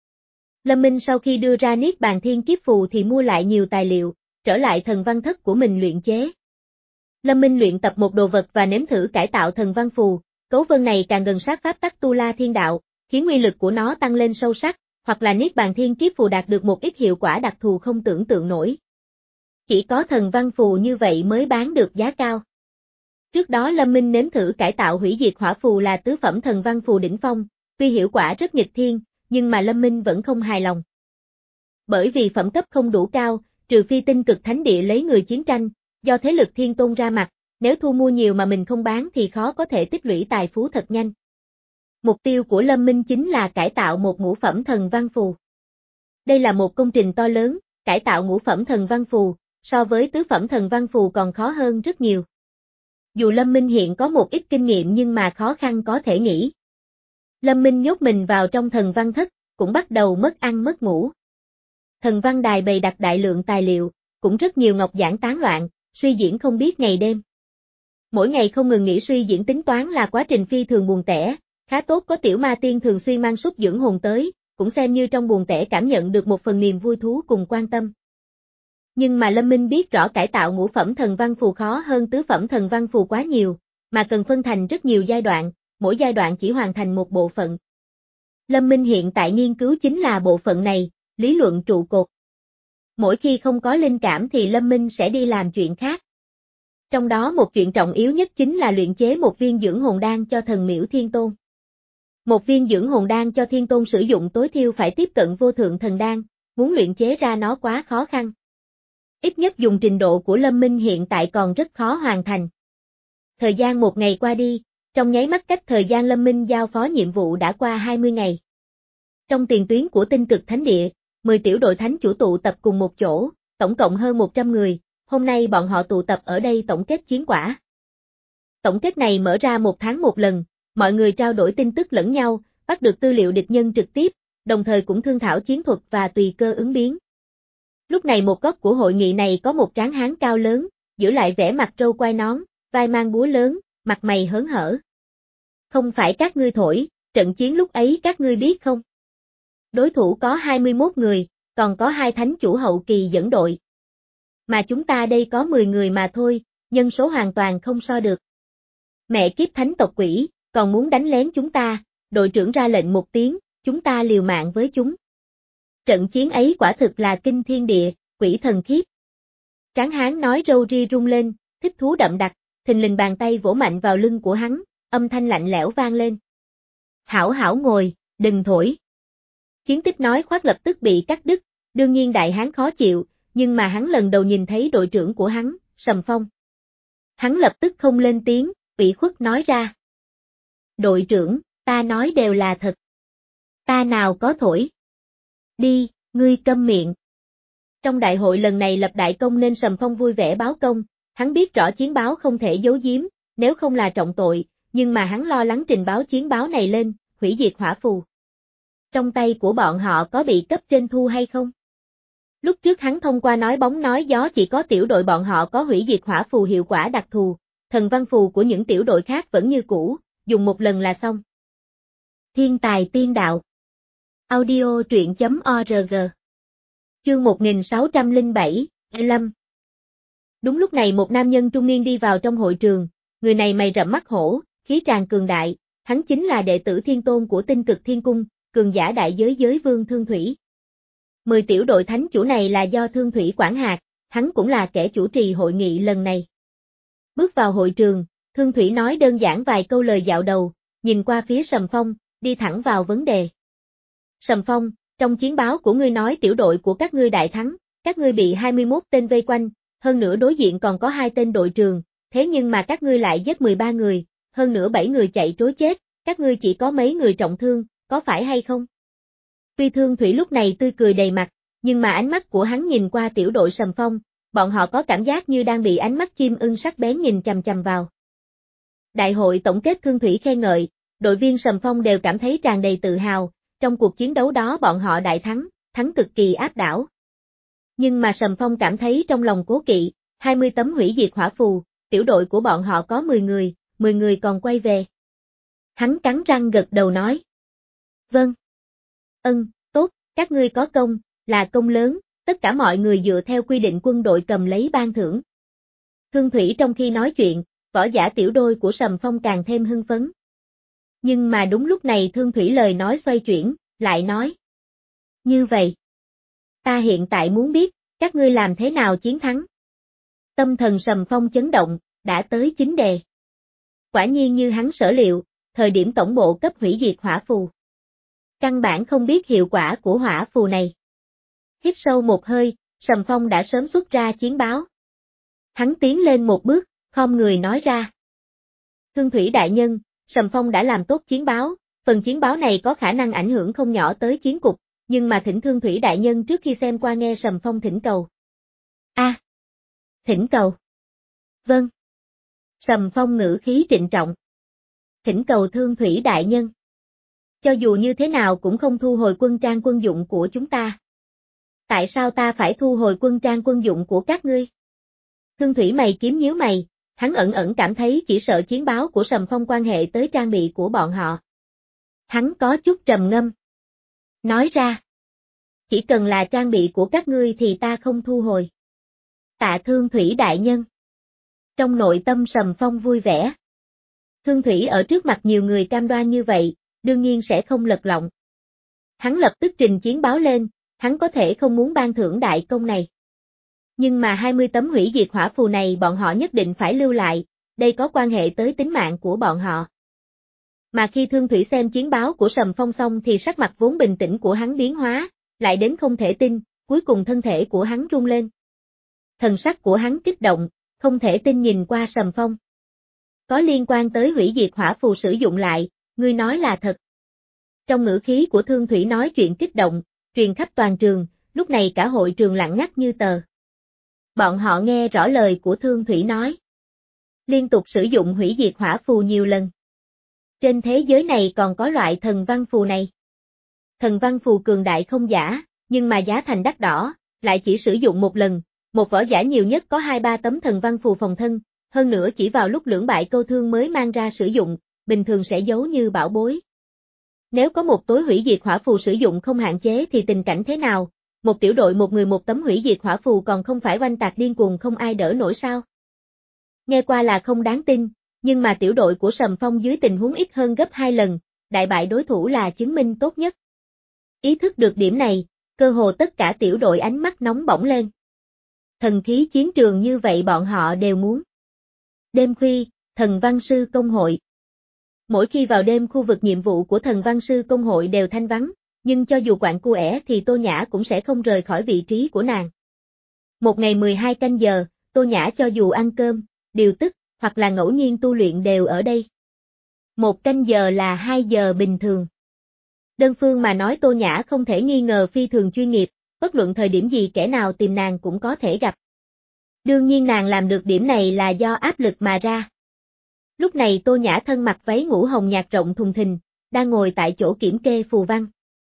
Lâm Minh sau khi đưa ra Niết Bàn Thiên Kiếp Phù thì mua lại nhiều tài liệu, trở lại thần văn thất của mình luyện chế. Lâm Minh luyện tập một đồ vật và nếm thử cải tạo thần văn phù, cấu vân này càng gần sát pháp tắc Tu La Thiên Đạo, khiến uy lực của nó tăng lên sâu sắc, hoặc là Niết Bàn Thiên Kiếp Phù đạt được một ít hiệu quả đặc thù không tưởng tượng nổi. Chỉ có thần văn phù như vậy mới bán được giá cao. Trước đó Lâm Minh nếm thử cải tạo hủy diệt hỏa phù là tứ phẩm thần văn phù đỉnh phong, tuy hiệu quả rất nghịch thiên, nhưng mà Lâm Minh vẫn không hài lòng. Bởi vì phẩm cấp không đủ cao, trừ phi tinh cực thánh địa lấy người chiến tranh, do thế lực thiên tôn ra mặt, nếu thu mua nhiều mà mình không bán thì khó có thể tích lũy tài phú thật nhanh. Mục tiêu của Lâm Minh chính là cải tạo một ngũ phẩm thần văn phù. Đây là một công trình to lớn, cải tạo ngũ phẩm thần văn phù, so với tứ phẩm thần văn phù còn khó hơn rất nhiều. Dù Lâm Minh hiện có một ít kinh nghiệm nhưng mà khó khăn có thể nghĩ. Lâm Minh nhốt mình vào trong thần văn thất, cũng bắt đầu mất ăn mất ngủ. Thần văn đài bày đặt đại lượng tài liệu, cũng rất nhiều ngọc giản tán loạn, suy diễn không biết ngày đêm. Mỗi ngày không ngừng nghỉ suy diễn tính toán là quá trình phi thường buồn tẻ, khá tốt có tiểu ma tiên thường xuyên mang súc dưỡng hồn tới, cũng xem như trong buồn tẻ cảm nhận được một phần niềm vui thú cùng quan tâm. Nhưng mà Lâm Minh biết rõ cải tạo ngũ phẩm thần văn phù khó hơn tứ phẩm thần văn phù quá nhiều, mà cần phân thành rất nhiều giai đoạn, mỗi giai đoạn chỉ hoàn thành một bộ phận. Lâm Minh hiện tại nghiên cứu chính là bộ phận này, lý luận trụ cột. Mỗi khi không có linh cảm thì Lâm Minh sẽ đi làm chuyện khác. Trong đó một chuyện trọng yếu nhất chính là luyện chế một viên dưỡng hồn đan cho thần miễu thiên tôn. Một viên dưỡng hồn đan cho thiên tôn sử dụng tối thiểu phải tiếp cận vô thượng thần đan, muốn luyện chế ra nó quá khó khăn. Ít nhất dùng trình độ của Lâm Minh hiện tại còn rất khó hoàn thành. Thời gian một ngày qua đi, trong nháy mắt cách thời gian Lâm Minh giao phó nhiệm vụ đã qua hai mươi ngày. Trong tiền tuyến của tinh cực thánh địa, mười tiểu đội thánh chủ tụ tập cùng một chỗ, tổng cộng hơn một trăm người, hôm nay bọn họ tụ tập ở đây tổng kết chiến quả. Tổng kết này mở ra một tháng một lần, mọi người trao đổi tin tức lẫn nhau, bắt được tư liệu địch nhân trực tiếp, đồng thời cũng thương thảo chiến thuật và tùy cơ ứng biến. Lúc này một góc của hội nghị này có một tráng hán cao lớn, giữ lại vẻ mặt râu quai nón, vai mang búa lớn, mặt mày hớn hở. Không phải các ngươi thổi, trận chiến lúc ấy các ngươi biết không? Đối thủ có hai mươi mốt người, còn có hai thánh chủ hậu kỳ dẫn đội. Mà chúng ta đây có mười người mà thôi, nhân số hoàn toàn không so được. Mẹ kiếp thánh tộc quỷ, còn muốn đánh lén chúng ta, đội trưởng ra lệnh một tiếng, chúng ta liều mạng với chúng. Trận chiến ấy quả thực là kinh thiên địa, quỷ thần khiếp. Tráng hán nói râu ria rung lên, thích thú đậm đặc, thình lình bàn tay vỗ mạnh vào lưng của hắn, âm thanh lạnh lẽo vang lên. Hảo hảo ngồi, đừng thổi. Chiến tích nói khoác lập tức bị cắt đứt, đương nhiên đại hán khó chịu, nhưng mà hắn lần đầu nhìn thấy đội trưởng của hắn, Sầm Phong. Hắn lập tức không lên tiếng, ủy khuất nói ra. Đội trưởng, ta nói đều là thật. Ta nào có thổi. Đi, ngươi câm miệng. Trong đại hội lần này lập đại công nên Sầm Phong vui vẻ báo công, hắn biết rõ chiến báo không thể giấu giếm, nếu không là trọng tội, nhưng mà hắn lo lắng trình báo chiến báo này lên, hủy diệt hỏa phù. Trong tay của bọn họ có bị cấp trên thu hay không? Lúc trước hắn thông qua nói bóng nói gió chỉ có tiểu đội bọn họ có hủy diệt hỏa phù hiệu quả đặc thù, thần văn phù của những tiểu đội khác vẫn như cũ, dùng một lần là xong. Thiên tài tiên đạo. Audio truyện chấm org. Chương một nghìn sáu trăm lẻ bảy, Lâm. Đúng lúc này một nam nhân trung niên đi vào trong hội trường, người này mày rậm mắt hổ, khí tràn cường đại, hắn chính là đệ tử thiên tôn của tinh cực thiên cung, cường giả đại giới giới vương Thương Thủy. Mười tiểu đội thánh chủ này là do Thương Thủy quản hạt, hắn cũng là kẻ chủ trì hội nghị lần này. Bước vào hội trường, Thương Thủy nói đơn giản vài câu lời dạo đầu, nhìn qua phía Sầm Phong, đi thẳng vào vấn đề. Sầm Phong, trong chiến báo của ngươi nói tiểu đội của các ngươi đại thắng, các ngươi bị hai mươi mốt tên vây quanh, hơn nữa đối diện còn có hai tên đội trường, thế nhưng mà các ngươi lại giết mười ba người, hơn nữa bảy người chạy trối chết, các ngươi chỉ có mấy người trọng thương, có phải hay không? Tuy Thương Thủy lúc này tươi cười đầy mặt, nhưng mà ánh mắt của hắn nhìn qua tiểu đội Sầm Phong, bọn họ có cảm giác như đang bị ánh mắt chim ưng sắc bén nhìn chằm chằm vào. Đại hội tổng kết Thương Thủy khen ngợi, đội viên Sầm Phong đều cảm thấy tràn đầy tự hào, trong cuộc chiến đấu đó bọn họ đại thắng, thắng cực kỳ áp đảo. Nhưng mà Sầm Phong cảm thấy trong lòng cố kỵ, hai mươi tấm hủy diệt hỏa phù, tiểu đội của bọn họ có mười người, mười người còn quay về. Hắn cắn răng gật đầu nói. Vâng. Ân, tốt, các ngươi có công, là công lớn, tất cả mọi người dựa theo quy định quân đội cầm lấy ban thưởng. Thương Thủy trong khi nói chuyện, võ giả tiểu đôi của Sầm Phong càng thêm hưng phấn. Nhưng mà đúng lúc này Thương Thủy lời nói xoay chuyển, lại nói. Như vậy, ta hiện tại muốn biết, các ngươi làm thế nào chiến thắng. Tâm thần Sầm Phong chấn động, đã tới chính đề. Quả nhiên như hắn sở liệu, thời điểm tổng bộ cấp hủy diệt hỏa phù. Căn bản không biết hiệu quả của hỏa phù này. Hít sâu một hơi, Sầm Phong đã sớm xuất ra chiến báo. Hắn tiến lên một bước, khom người nói ra. Thương thủy đại nhân, Sầm Phong đã làm tốt chiến báo, phần chiến báo này có khả năng ảnh hưởng không nhỏ tới chiến cục, nhưng mà thỉnh Thương thủy đại nhân trước khi xem qua nghe Sầm Phong thỉnh cầu. A. À, thỉnh cầu. Vâng. Sầm Phong ngữ khí trịnh trọng. Thỉnh cầu Thương thủy đại nhân. Cho dù như thế nào cũng không thu hồi quân trang quân dụng của chúng ta. Tại sao ta phải thu hồi quân trang quân dụng của các ngươi? Thương thủy mày kiếm nhíu mày, hắn ẩn ẩn cảm thấy chỉ sợ chiến báo của Sầm Phong quan hệ tới trang bị của bọn họ. Hắn có chút trầm ngâm. Nói ra. Chỉ cần là trang bị của các ngươi thì ta không thu hồi. Tạ Thương thủy đại nhân. Trong nội tâm Sầm Phong vui vẻ. Thương thủy ở trước mặt nhiều người cam đoan như vậy, đương nhiên sẽ không lật lọng. Hắn lập tức trình chiến báo lên, hắn có thể không muốn ban thưởng đại công này. Nhưng mà hai mươi tấm hủy diệt hỏa phù này bọn họ nhất định phải lưu lại, đây có quan hệ tới tính mạng của bọn họ. Mà khi Thương thủy xem chiến báo của Sầm Phong xong thì sắc mặt vốn bình tĩnh của hắn biến hóa, lại đến không thể tin, cuối cùng thân thể của hắn rung lên. Thần sắc của hắn kích động, không thể tin nhìn qua Sầm Phong. Có liên quan tới hủy diệt hỏa phù sử dụng lại, ngươi nói là thật. Trong ngữ khí của Thương thủy nói chuyện kích động, truyền khắp toàn trường, lúc này cả hội trường lặng ngắt như tờ. Bọn họ nghe rõ lời của Thương thủy nói. Liên tục sử dụng hủy diệt hỏa phù nhiều lần. Trên thế giới này còn có loại thần văn phù này. Thần văn phù cường đại không giả, nhưng mà giá thành đắt đỏ, lại chỉ sử dụng một lần, một võ giả nhiều nhất có hai ba tấm thần văn phù phòng thân, hơn nữa chỉ vào lúc lưỡng bại câu thương mới mang ra sử dụng, bình thường sẽ giấu như bảo bối. Nếu có một tối hủy diệt hỏa phù sử dụng không hạn chế thì tình cảnh thế nào? Một tiểu đội một người một tấm hủy diệt hỏa phù còn không phải oanh tạc điên cuồng không ai đỡ nổi sao? Nghe qua là không đáng tin, nhưng mà tiểu đội của Sầm Phong dưới tình huống ít hơn gấp hai lần, đại bại đối thủ là chứng minh tốt nhất. Ý thức được điểm này, cơ hồ tất cả tiểu đội ánh mắt nóng bỏng lên. Thần khí chiến trường như vậy bọn họ đều muốn. Đêm khuya, thần văn sư công hội. Mỗi khi vào đêm khu vực nhiệm vụ của thần văn sư công hội đều thanh vắng, nhưng cho dù quạng cu ẻ thì Tô Nhã cũng sẽ không rời khỏi vị trí của nàng. Một ngày mười hai canh giờ, Tô Nhã cho dù ăn cơm, điều tức, hoặc là ngẫu nhiên tu luyện đều ở đây. Một canh giờ là hai giờ bình thường. Đơn phương mà nói Tô Nhã không thể nghi ngờ phi thường chuyên nghiệp, bất luận thời điểm gì kẻ nào tìm nàng cũng có thể gặp. Đương nhiên nàng làm được điểm này là do áp lực mà ra. Lúc này Tô Nhã thân mặc váy ngũ hồng nhạt rộng thùng thình, đang ngồi tại chỗ kiểm kê phù văn.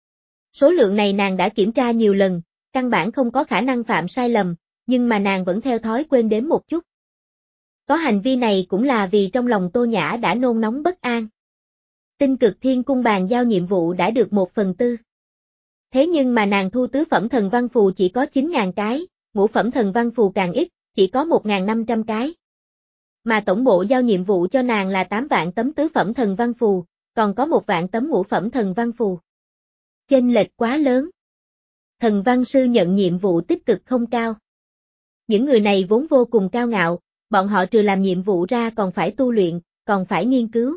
Số lượng này nàng đã kiểm tra nhiều lần, căn bản không có khả năng phạm sai lầm, nhưng mà nàng vẫn theo thói quên đếm một chút. Có hành vi này cũng là vì trong lòng Tô Nhã đã nôn nóng bất an. Tinh Cực Thiên Cung bàn giao nhiệm vụ đã được một phần tư. Thế nhưng mà nàng thu tứ phẩm thần văn phù chỉ có chín nghìn cái, ngũ phẩm thần văn phù càng ít, chỉ có một nghìn năm trăm cái. Mà tổng bộ giao nhiệm vụ cho nàng là tám vạn tấm tứ phẩm thần văn phù, còn có một vạn tấm ngũ phẩm thần văn phù. Chênh lệch quá lớn. Thần văn sư nhận nhiệm vụ tích cực không cao. Những người này vốn vô cùng cao ngạo, bọn họ trừ làm nhiệm vụ ra còn phải tu luyện, còn phải nghiên cứu.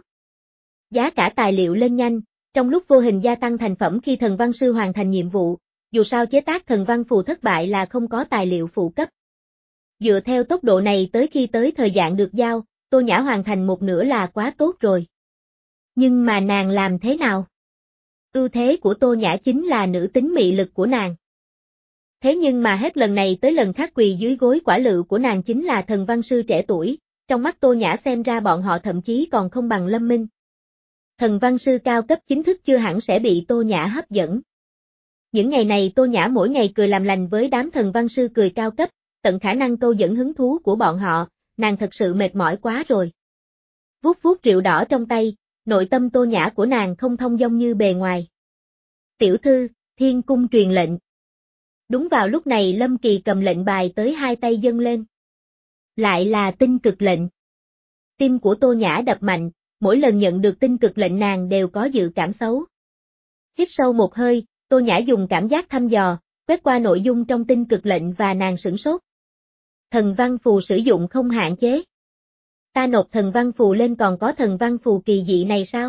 Giá cả tài liệu lên nhanh, trong lúc vô hình gia tăng thành phẩm khi thần văn sư hoàn thành nhiệm vụ, dù sao chế tác thần văn phù thất bại là không có tài liệu phụ cấp. Dựa theo tốc độ này tới khi tới thời gian được giao, Tô Nhã hoàn thành một nửa là quá tốt rồi. Nhưng mà nàng làm thế nào? Ưu thế của Tô Nhã chính là nữ tính mị lực của nàng. Thế nhưng mà hết lần này tới lần khác quỳ dưới gối quả lự của nàng chính là thần văn sư trẻ tuổi, trong mắt Tô Nhã xem ra bọn họ thậm chí còn không bằng Lâm Minh. Thần văn sư cao cấp chính thức chưa hẳn sẽ bị Tô Nhã hấp dẫn. Những ngày này Tô Nhã mỗi ngày cười làm lành với đám thần văn sư cười cao cấp, tận khả năng câu dẫn hứng thú của bọn họ, nàng thật sự mệt mỏi quá rồi. Vuốt vuốt rượu đỏ trong tay, nội tâm Tô Nhã của nàng không thông dong như bề ngoài. Tiểu thư, Thiên Cung truyền lệnh. Đúng vào lúc này Lâm Kỳ cầm lệnh bài tới hai tay dâng lên. Lại là tinh cực lệnh. Tim của Tô Nhã đập mạnh, mỗi lần nhận được tinh cực lệnh nàng đều có dự cảm xấu. Hít sâu một hơi, Tô Nhã dùng cảm giác thăm dò, quét qua nội dung trong tinh cực lệnh và nàng sửng sốt. Thần văn phù sử dụng không hạn chế. Ta nộp thần văn phù lên còn có thần văn phù kỳ dị này sao?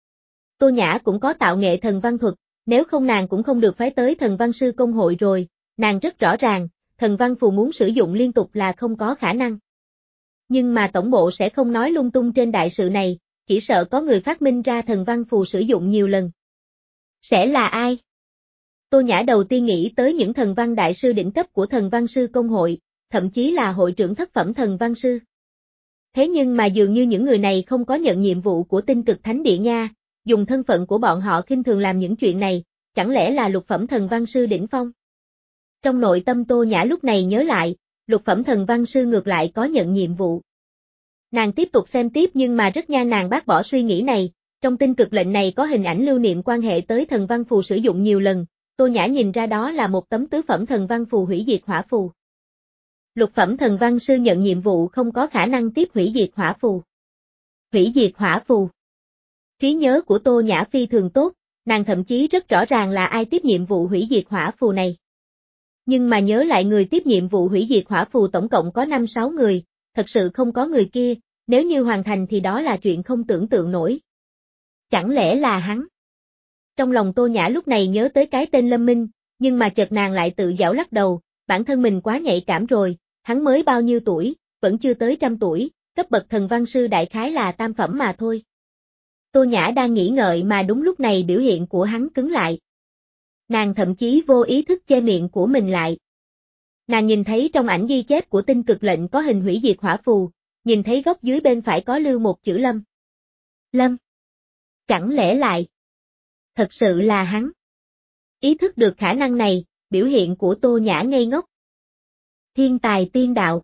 Tô Nhã cũng có tạo nghệ thần văn thuật, nếu không nàng cũng không được phái tới thần văn sư công hội rồi, nàng rất rõ ràng, thần văn phù muốn sử dụng liên tục là không có khả năng. Nhưng mà tổng bộ sẽ không nói lung tung trên đại sự này, chỉ sợ có người phát minh ra thần văn phù sử dụng nhiều lần. Sẽ là ai? Tô Nhã đầu tiên nghĩ tới những thần văn đại sư đỉnh cấp của thần văn sư công hội, thậm chí là hội trưởng thất phẩm thần văn sư. Thế nhưng mà dường như những người này không có nhận nhiệm vụ của tinh cực thánh địa nha, dùng thân phận của bọn họ khinh thường làm những chuyện này, chẳng lẽ là lục phẩm thần văn sư đỉnh phong? Trong nội tâm Tô Nhã lúc này nhớ lại, lục phẩm thần văn sư ngược lại có nhận nhiệm vụ. Nàng tiếp tục xem tiếp nhưng mà rất nhanh nàng bác bỏ suy nghĩ này, trong tinh cực lệnh này có hình ảnh lưu niệm quan hệ tới thần văn phù sử dụng nhiều lần, Tô Nhã nhìn ra đó là một tấm tứ phẩm thần văn phù hủy diệt hỏa phù. Lục phẩm thần văn sư nhận nhiệm vụ không có khả năng tiếp hủy diệt hỏa phù. Hủy diệt hỏa phù. Trí nhớ của Tô Nhã phi thường tốt, nàng thậm chí rất rõ ràng là ai tiếp nhiệm vụ hủy diệt hỏa phù này. Nhưng mà nhớ lại người tiếp nhiệm vụ hủy diệt hỏa phù tổng cộng có năm sáu người, thật sự không có người kia, nếu như hoàn thành thì đó là chuyện không tưởng tượng nổi. Chẳng lẽ là hắn? Trong lòng Tô Nhã lúc này nhớ tới cái tên Lâm Minh, nhưng mà chợt nàng lại tự giảo lắc đầu, bản thân mình quá nhạy cảm rồi, hắn mới bao nhiêu tuổi, vẫn chưa tới trăm tuổi, cấp bậc thần văn sư đại khái là tam phẩm mà thôi. Tô Nhã đang nghĩ ngợi mà đúng lúc này biểu hiện của hắn cứng lại. Nàng thậm chí vô ý thức che miệng của mình lại. Nàng nhìn thấy trong ảnh ghi chép của tinh cực lệnh có hình hủy diệt hỏa phù, nhìn thấy góc dưới bên phải có lưu một chữ Lâm. Lâm. Chẳng lẽ lại? Thật sự là hắn. Ý thức được khả năng này, biểu hiện của Tô Nhã ngây ngốc. Thiên tài tiên đạo.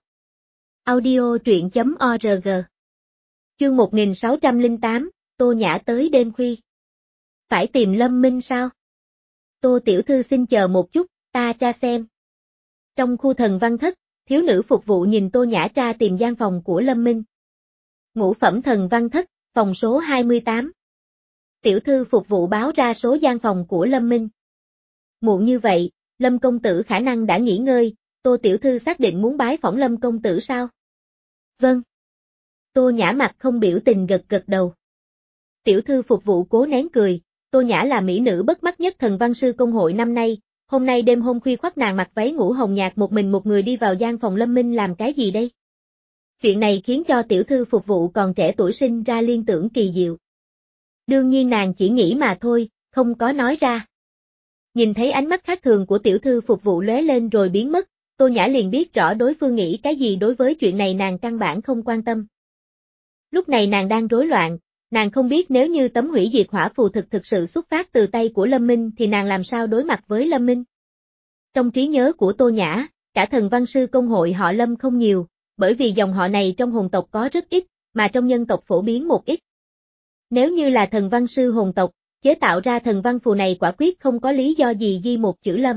Audio truyện chấm org. Chương một nghìn sáu trăm lẻ tám, Tô Nhã tới đêm khuya. Phải tìm Lâm Minh sao? Tô tiểu thư xin chờ một chút, ta tra xem. Trong khu thần văn thất, thiếu nữ phục vụ nhìn Tô Nhã tra tìm gian phòng của Lâm Minh. Ngũ phẩm thần văn thất, phòng số hai mươi tám. Tiểu thư phục vụ báo ra số gian phòng của Lâm Minh. Muộn như vậy, Lâm công tử khả năng đã nghỉ ngơi, Tô tiểu thư xác định muốn bái phỏng Lâm công tử sao? Vâng. Tô Nhã mặt không biểu tình gật gật đầu. Tiểu thư phục vụ cố nén cười, Tô Nhã là mỹ nữ bất mắt nhất thần văn sư công hội năm nay, hôm nay đêm hôm khuya khoắt nàng mặc váy ngủ hồng nhạt một mình một người đi vào gian phòng Lâm Minh làm cái gì đây? Chuyện này khiến cho tiểu thư phục vụ còn trẻ tuổi sinh ra liên tưởng kỳ diệu. Đương nhiên nàng chỉ nghĩ mà thôi, không có nói ra. Nhìn thấy ánh mắt khác thường của tiểu thư phục vụ lóe lên rồi biến mất, Tô Nhã liền biết rõ đối phương nghĩ cái gì đối với chuyện này nàng căn bản không quan tâm. Lúc này nàng đang rối loạn, nàng không biết nếu như tấm hủy diệt hỏa phù thực thực sự xuất phát từ tay của Lâm Minh thì nàng làm sao đối mặt với Lâm Minh. Trong trí nhớ của Tô Nhã, cả thần văn sư công hội họ Lâm không nhiều, bởi vì dòng họ này trong hồn tộc có rất ít, mà trong nhân tộc phổ biến một ít. Nếu như là thần văn sư hồn tộc, chế tạo ra thần văn phù này quả quyết không có lý do gì ghi một chữ Lâm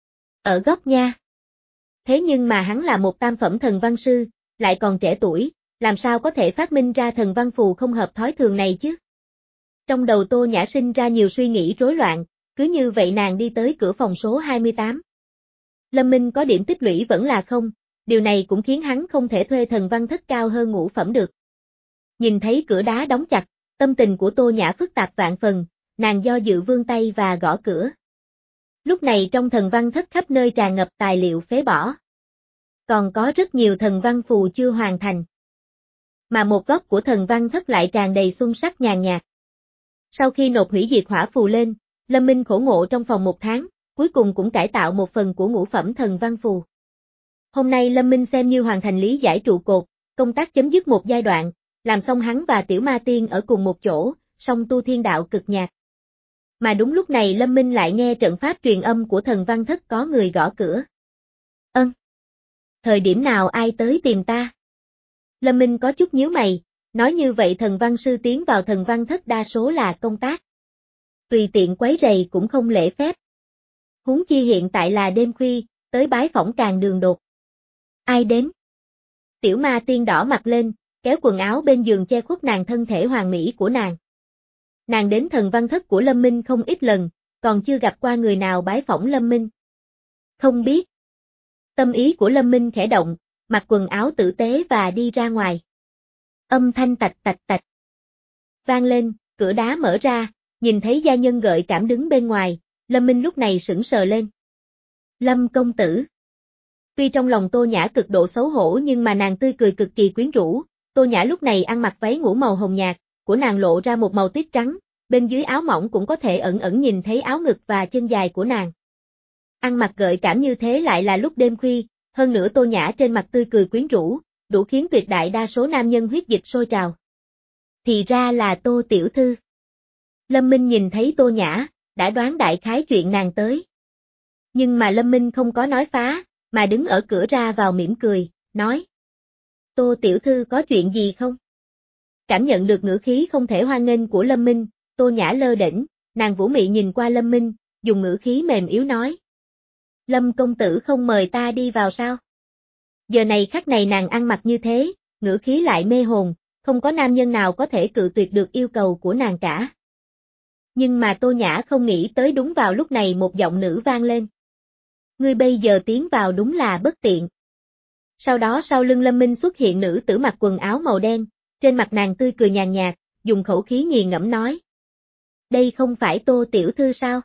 ở góc nha. Thế nhưng mà hắn là một tam phẩm thần văn sư, lại còn trẻ tuổi, làm sao có thể phát minh ra thần văn phù không hợp thói thường này chứ? Trong đầu Tô Nhã sinh ra nhiều suy nghĩ rối loạn, cứ như vậy nàng đi tới cửa phòng số hai mươi tám. Lâm Minh có điểm tích lũy vẫn là không, điều này cũng khiến hắn không thể thuê thần văn thất cao hơn ngũ phẩm được. Nhìn thấy cửa đá đóng chặt, tâm tình của Tô Nhã phức tạp vạn phần, nàng do dự vươn tay và gõ cửa. Lúc này trong thần văn thất khắp nơi tràn ngập tài liệu phế bỏ. Còn có rất nhiều thần văn phù chưa hoàn thành. Mà một góc của thần văn thất lại tràn đầy xung sắc nhàn nhạt. Sau khi nộp hủy diệt hỏa phù lên, Lâm Minh khổ ngộ trong phòng một tháng, cuối cùng cũng cải tạo một phần của ngũ phẩm thần văn phù. Hôm nay Lâm Minh xem như hoàn thành lý giải trụ cột, công tác chấm dứt một giai đoạn, làm xong hắn và Tiểu Ma Tiên ở cùng một chỗ, song tu thiên đạo cực nhạt. Mà đúng lúc này Lâm Minh lại nghe trận pháp truyền âm của thần văn thất có người gõ cửa. Ân. Thời điểm nào ai tới tìm ta? Lâm Minh có chút nhíu mày, nói như vậy thần văn sư tiến vào thần văn thất đa số là công tác. Tùy tiện quấy rầy cũng không lễ phép. Huống chi hiện tại là đêm khuya, tới bái phỏng càng đường đột. Ai đến? Tiểu Ma Tiên đỏ mặt lên, kéo quần áo bên giường che khuất nàng thân thể hoàn mỹ của nàng. Nàng đến thần văn thất của Lâm Minh không ít lần, còn chưa gặp qua người nào bái phỏng Lâm Minh. Không biết. Tâm ý của Lâm Minh khẽ động, mặc quần áo tử tế và đi ra ngoài. Âm thanh tạch tạch tạch vang lên, cửa đá mở ra, nhìn thấy gia nhân gợi cảm đứng bên ngoài, Lâm Minh lúc này sững sờ lên. Lâm công tử. Tuy trong lòng Tô Nhã cực độ xấu hổ nhưng mà nàng tươi cười cực kỳ quyến rũ, Tô Nhã lúc này ăn mặc váy ngủ màu hồng nhạt, của nàng lộ ra một màu tuyết trắng, bên dưới áo mỏng cũng có thể ẩn ẩn nhìn thấy áo ngực và chân dài của nàng. Ăn mặc gợi cảm như thế lại là lúc đêm khuya, hơn nữa Tô Nhã trên mặt tươi cười quyến rũ, đủ khiến tuyệt đại đa số nam nhân huyết dịch sôi trào. Thì ra là Tô tiểu thư. Lâm Minh nhìn thấy Tô Nhã, đã đoán đại khái chuyện nàng tới. Nhưng mà Lâm Minh không có nói phá, mà đứng ở cửa ra vào mỉm cười, nói. Tô tiểu thư có chuyện gì không? Cảm nhận được ngữ khí không thể hoan nghênh của Lâm Minh, Tô Nhã lơ đễnh, nàng vũ mị nhìn qua Lâm Minh, dùng ngữ khí mềm yếu nói. Lâm công tử không mời ta đi vào sao? Giờ này khắc này nàng ăn mặc như thế, ngữ khí lại mê hồn, không có nam nhân nào có thể cự tuyệt được yêu cầu của nàng cả. Nhưng mà Tô Nhã không nghĩ tới đúng vào lúc này một giọng nữ vang lên. Ngươi bây giờ tiến vào đúng là bất tiện. Sau đó sau lưng Lâm Minh xuất hiện nữ tử mặc quần áo màu đen, trên mặt nàng tươi cười nhàn nhạt, dùng khẩu khí nghiền ngẫm nói. Đây không phải Tô tiểu thư sao?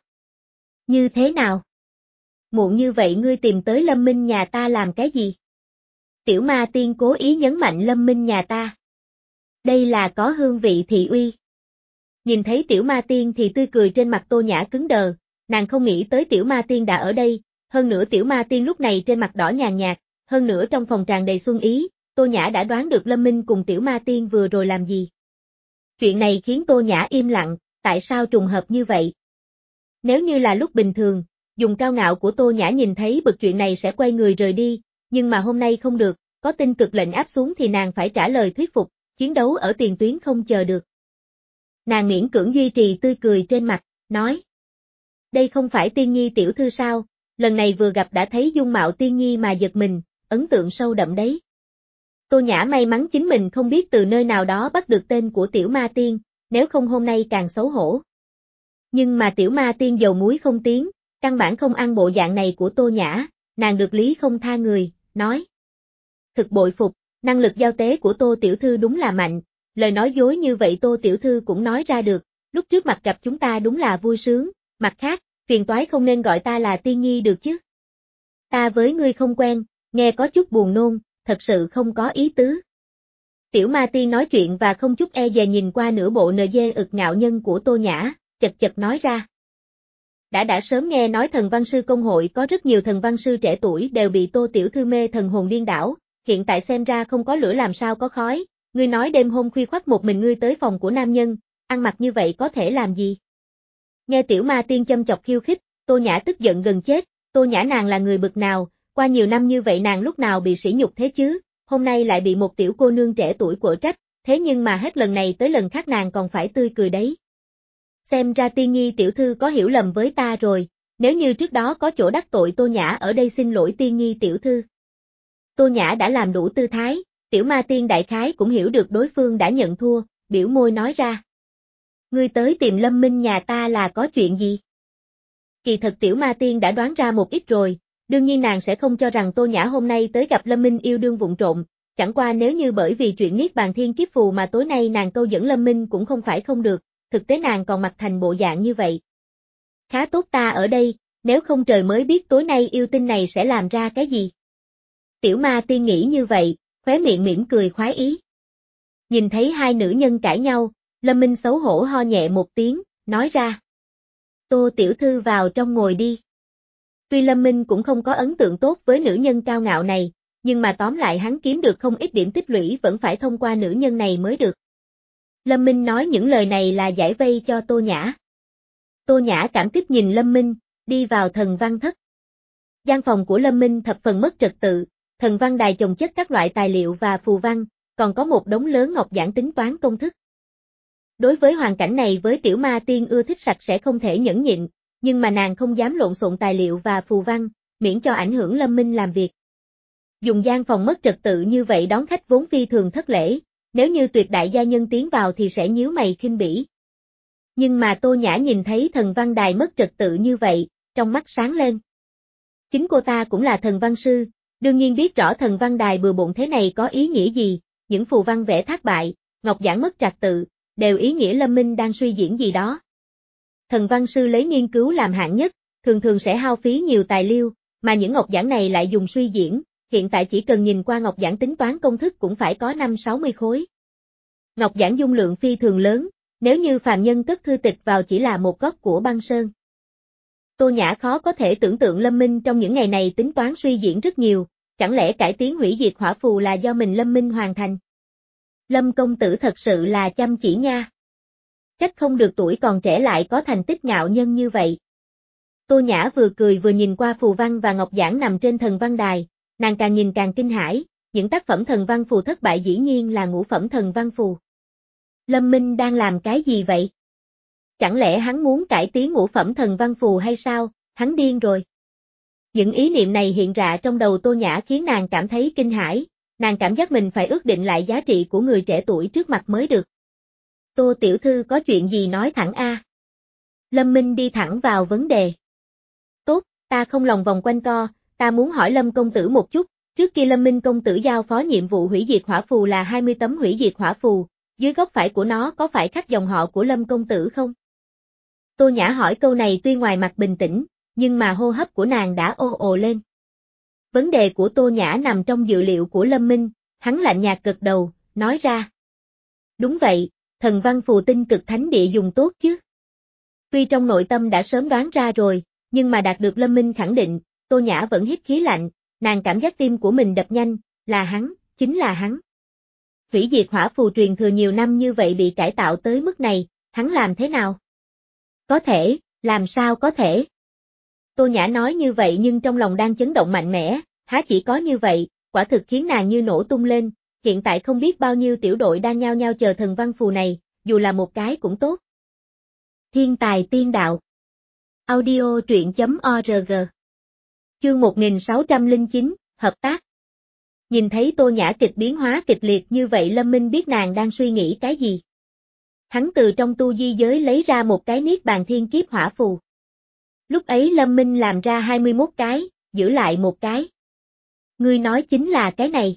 Như thế nào? Muộn như vậy ngươi tìm tới Lâm Minh nhà ta làm cái gì? Tiểu ma tiên cố ý nhấn mạnh Lâm Minh nhà ta. Đây là có hương vị thị uy. Nhìn thấy tiểu ma tiên thì tươi cười trên mặt Tô Nhã cứng đờ, nàng không nghĩ tới tiểu ma tiên đã ở đây, hơn nữa tiểu ma tiên lúc này trên mặt đỏ nhàn nhạt, hơn nữa trong phòng tràn đầy xuân ý, Tô Nhã đã đoán được Lâm Minh cùng tiểu ma tiên vừa rồi làm gì. Chuyện này khiến Tô Nhã im lặng, tại sao trùng hợp như vậy? Nếu như là lúc bình thường, dùng cao ngạo của Tô Nhã nhìn thấy bực chuyện này sẽ quay người rời đi, nhưng mà hôm nay không được, có tin cực lệnh áp xuống thì nàng phải trả lời thuyết phục, chiến đấu ở tiền tuyến không chờ được. Nàng miễn cưỡng duy trì tươi cười trên mặt, nói. Đây không phải Tiên Nhi tiểu thư sao, lần này vừa gặp đã thấy dung mạo Tiên Nhi mà giật mình, ấn tượng sâu đậm đấy. Tô Nhã may mắn chính mình không biết từ nơi nào đó bắt được tên của tiểu ma tiên, nếu không hôm nay càng xấu hổ. Nhưng mà tiểu ma tiên dầu muối không tiếng, căn bản không ăn bộ dạng này của Tô Nhã, nàng được lý không tha người, nói. Thực bội phục, năng lực giao tế của Tô tiểu thư đúng là mạnh, lời nói dối như vậy Tô tiểu thư cũng nói ra được, lúc trước mặt gặp chúng ta đúng là vui sướng, mặt khác, phiền toái không nên gọi ta là Tiên Nhi được chứ. Ta với ngươi không quen, nghe có chút buồn nôn, thật sự không có ý tứ. Tiểu ma tiên nói chuyện và không chút e dè nhìn qua nửa bộ nờ dê ực ngạo nhân của Tô Nhã, chật chật nói ra. Đã đã sớm nghe nói thần văn sư công hội có rất nhiều thần văn sư trẻ tuổi đều bị Tô tiểu thư mê thần hồn điên đảo, hiện tại xem ra không có lửa làm sao có khói, ngươi nói đêm hôm khuya khoắt một mình ngươi tới phòng của nam nhân, ăn mặc như vậy có thể làm gì? Nghe tiểu ma tiên châm chọc khiêu khích, Tô Nhã tức giận gần chết, Tô Nhã nàng là người bực nào, qua nhiều năm như vậy nàng lúc nào bị sỉ nhục thế chứ, hôm nay lại bị một tiểu cô nương trẻ tuổi quở trách, thế nhưng mà hết lần này tới lần khác nàng còn phải tươi cười đấy. Xem ra Tiên Nhi tiểu thư có hiểu lầm với ta rồi, nếu như trước đó có chỗ đắc tội Tô Nhã ở đây xin lỗi Tiên Nhi tiểu thư. Tô Nhã đã làm đủ tư thái, tiểu ma tiên đại khái cũng hiểu được đối phương đã nhận thua, biểu môi nói ra. Ngươi tới tìm Lâm Minh nhà ta là có chuyện gì? Kỳ thật tiểu ma tiên đã đoán ra một ít rồi, đương nhiên nàng sẽ không cho rằng Tô Nhã hôm nay tới gặp Lâm Minh yêu đương vụng trộm, chẳng qua nếu như bởi vì chuyện Niết Bàn Thiên Kiếp Phù mà tối nay nàng câu dẫn Lâm Minh cũng không phải không được, thực tế nàng còn mặc thành bộ dạng như vậy. Khá tốt ta ở đây, nếu không trời mới biết tối nay yêu tinh này sẽ làm ra cái gì. Tiểu ma tiên nghĩ như vậy, khóe miệng mỉm cười khoái ý. Nhìn thấy hai nữ nhân cãi nhau, Lâm Minh xấu hổ ho nhẹ một tiếng, nói ra. Tô tiểu thư vào trong ngồi đi. Tuy Lâm Minh cũng không có ấn tượng tốt với nữ nhân cao ngạo này, nhưng mà tóm lại hắn kiếm được không ít điểm tích lũy vẫn phải thông qua nữ nhân này mới được. Lâm Minh nói những lời này là giải vây cho Tô Nhã. Tô Nhã cảm kích nhìn Lâm Minh, đi vào thần văn thất. Gian phòng của Lâm Minh thập phần mất trật tự, thần văn đài chồng chất các loại tài liệu và phù văn, còn có một đống lớn ngọc giản tính toán công thức. Đối với hoàn cảnh này với tiểu ma tiên ưa thích sạch sẽ không thể nhẫn nhịn, nhưng mà nàng không dám lộn xộn tài liệu và phù văn, miễn cho ảnh hưởng Lâm Minh làm việc. Dùng gian phòng mất trật tự như vậy đón khách vốn phi thường thất lễ, nếu như tuyệt đại gia nhân tiến vào thì sẽ nhíu mày khinh bỉ. Nhưng mà Tô Nhã nhìn thấy thần văn đài mất trật tự như vậy, trong mắt sáng lên. Chính cô ta cũng là thần văn sư, đương nhiên biết rõ thần văn đài bừa bộn thế này có ý nghĩa gì, những phù văn vẽ thác bại, ngọc giản mất trật tự, đều ý nghĩa Lâm Minh đang suy diễn gì đó. Thần văn sư lấy nghiên cứu làm hạng nhất, thường thường sẽ hao phí nhiều tài liệu, mà những ngọc giản này lại dùng suy diễn, hiện tại chỉ cần nhìn qua ngọc giản tính toán công thức cũng phải có năm sáu mươi khối. Ngọc giản dung lượng phi thường lớn, nếu như phàm nhân cất thư tịch vào chỉ là một góc của băng sơn. Tô Nhã khó có thể tưởng tượng Lâm Minh trong những ngày này tính toán suy diễn rất nhiều, chẳng lẽ cải tiến hủy diệt hỏa phù là do mình Lâm Minh hoàn thành? Lâm công tử thật sự là chăm chỉ nha. Trách không được tuổi còn trẻ lại có thành tích ngạo nhân như vậy. Tô Nhã vừa cười vừa nhìn qua phù văn và ngọc giản nằm trên thần văn đài, nàng càng nhìn càng kinh hãi, những tác phẩm thần văn phù thất bại dĩ nhiên là ngũ phẩm thần văn phù. Lâm Minh đang làm cái gì vậy? Chẳng lẽ hắn muốn cải tiến ngũ phẩm thần văn phù hay sao, hắn điên rồi. Những ý niệm này hiện ra trong đầu Tô Nhã khiến nàng cảm thấy kinh hãi, nàng cảm giác mình phải ước định lại giá trị của người trẻ tuổi trước mặt mới được. Tô tiểu thư có chuyện gì nói thẳng a? Lâm Minh đi thẳng vào vấn đề. Tốt, ta không lòng vòng quanh co, ta muốn hỏi Lâm công tử một chút, trước kia Lâm Minh công tử giao phó nhiệm vụ hủy diệt hỏa phù là hai mươi tấm hủy diệt hỏa phù, dưới góc phải của nó có phải khắc dòng họ của Lâm công tử không? Tô Nhã hỏi câu này tuy ngoài mặt bình tĩnh, nhưng mà hô hấp của nàng đã ồ ồ lên. Vấn đề của Tô Nhã nằm trong dự liệu của Lâm Minh, hắn lạnh nhạt gật đầu, nói ra. Đúng vậy, thần văn phù tinh cực thánh địa dùng tốt chứ. Tuy trong nội tâm đã sớm đoán ra rồi, nhưng mà đạt được Lâm Minh khẳng định, Tô Nhã vẫn hít khí lạnh, nàng cảm giác tim của mình đập nhanh, là hắn, chính là hắn. Hủy diệt hỏa phù truyền thừa nhiều năm như vậy bị cải tạo tới mức này, hắn làm thế nào? Có thể, làm sao có thể? Tô Nhã nói như vậy nhưng trong lòng đang chấn động mạnh mẽ, há chỉ có như vậy, quả thực khiến nàng như nổ tung lên, hiện tại không biết bao nhiêu tiểu đội đang nhao nhao chờ thần văn phù này, dù là một cái cũng tốt. Thiên tài tiên đạo. Audio truyện chấm org. Chương một nghìn sáu trăm lẻ chín, hợp tác. Nhìn thấy Tô Nhã kịch biến hóa kịch liệt như vậy Lâm Minh biết nàng đang suy nghĩ cái gì. Hắn từ trong tu di giới lấy ra một cái niết bàn thiên kiếp hỏa phù. Lúc ấy Lâm Minh làm ra hai mươi mốt cái, giữ lại một cái. Ngươi nói chính là cái này.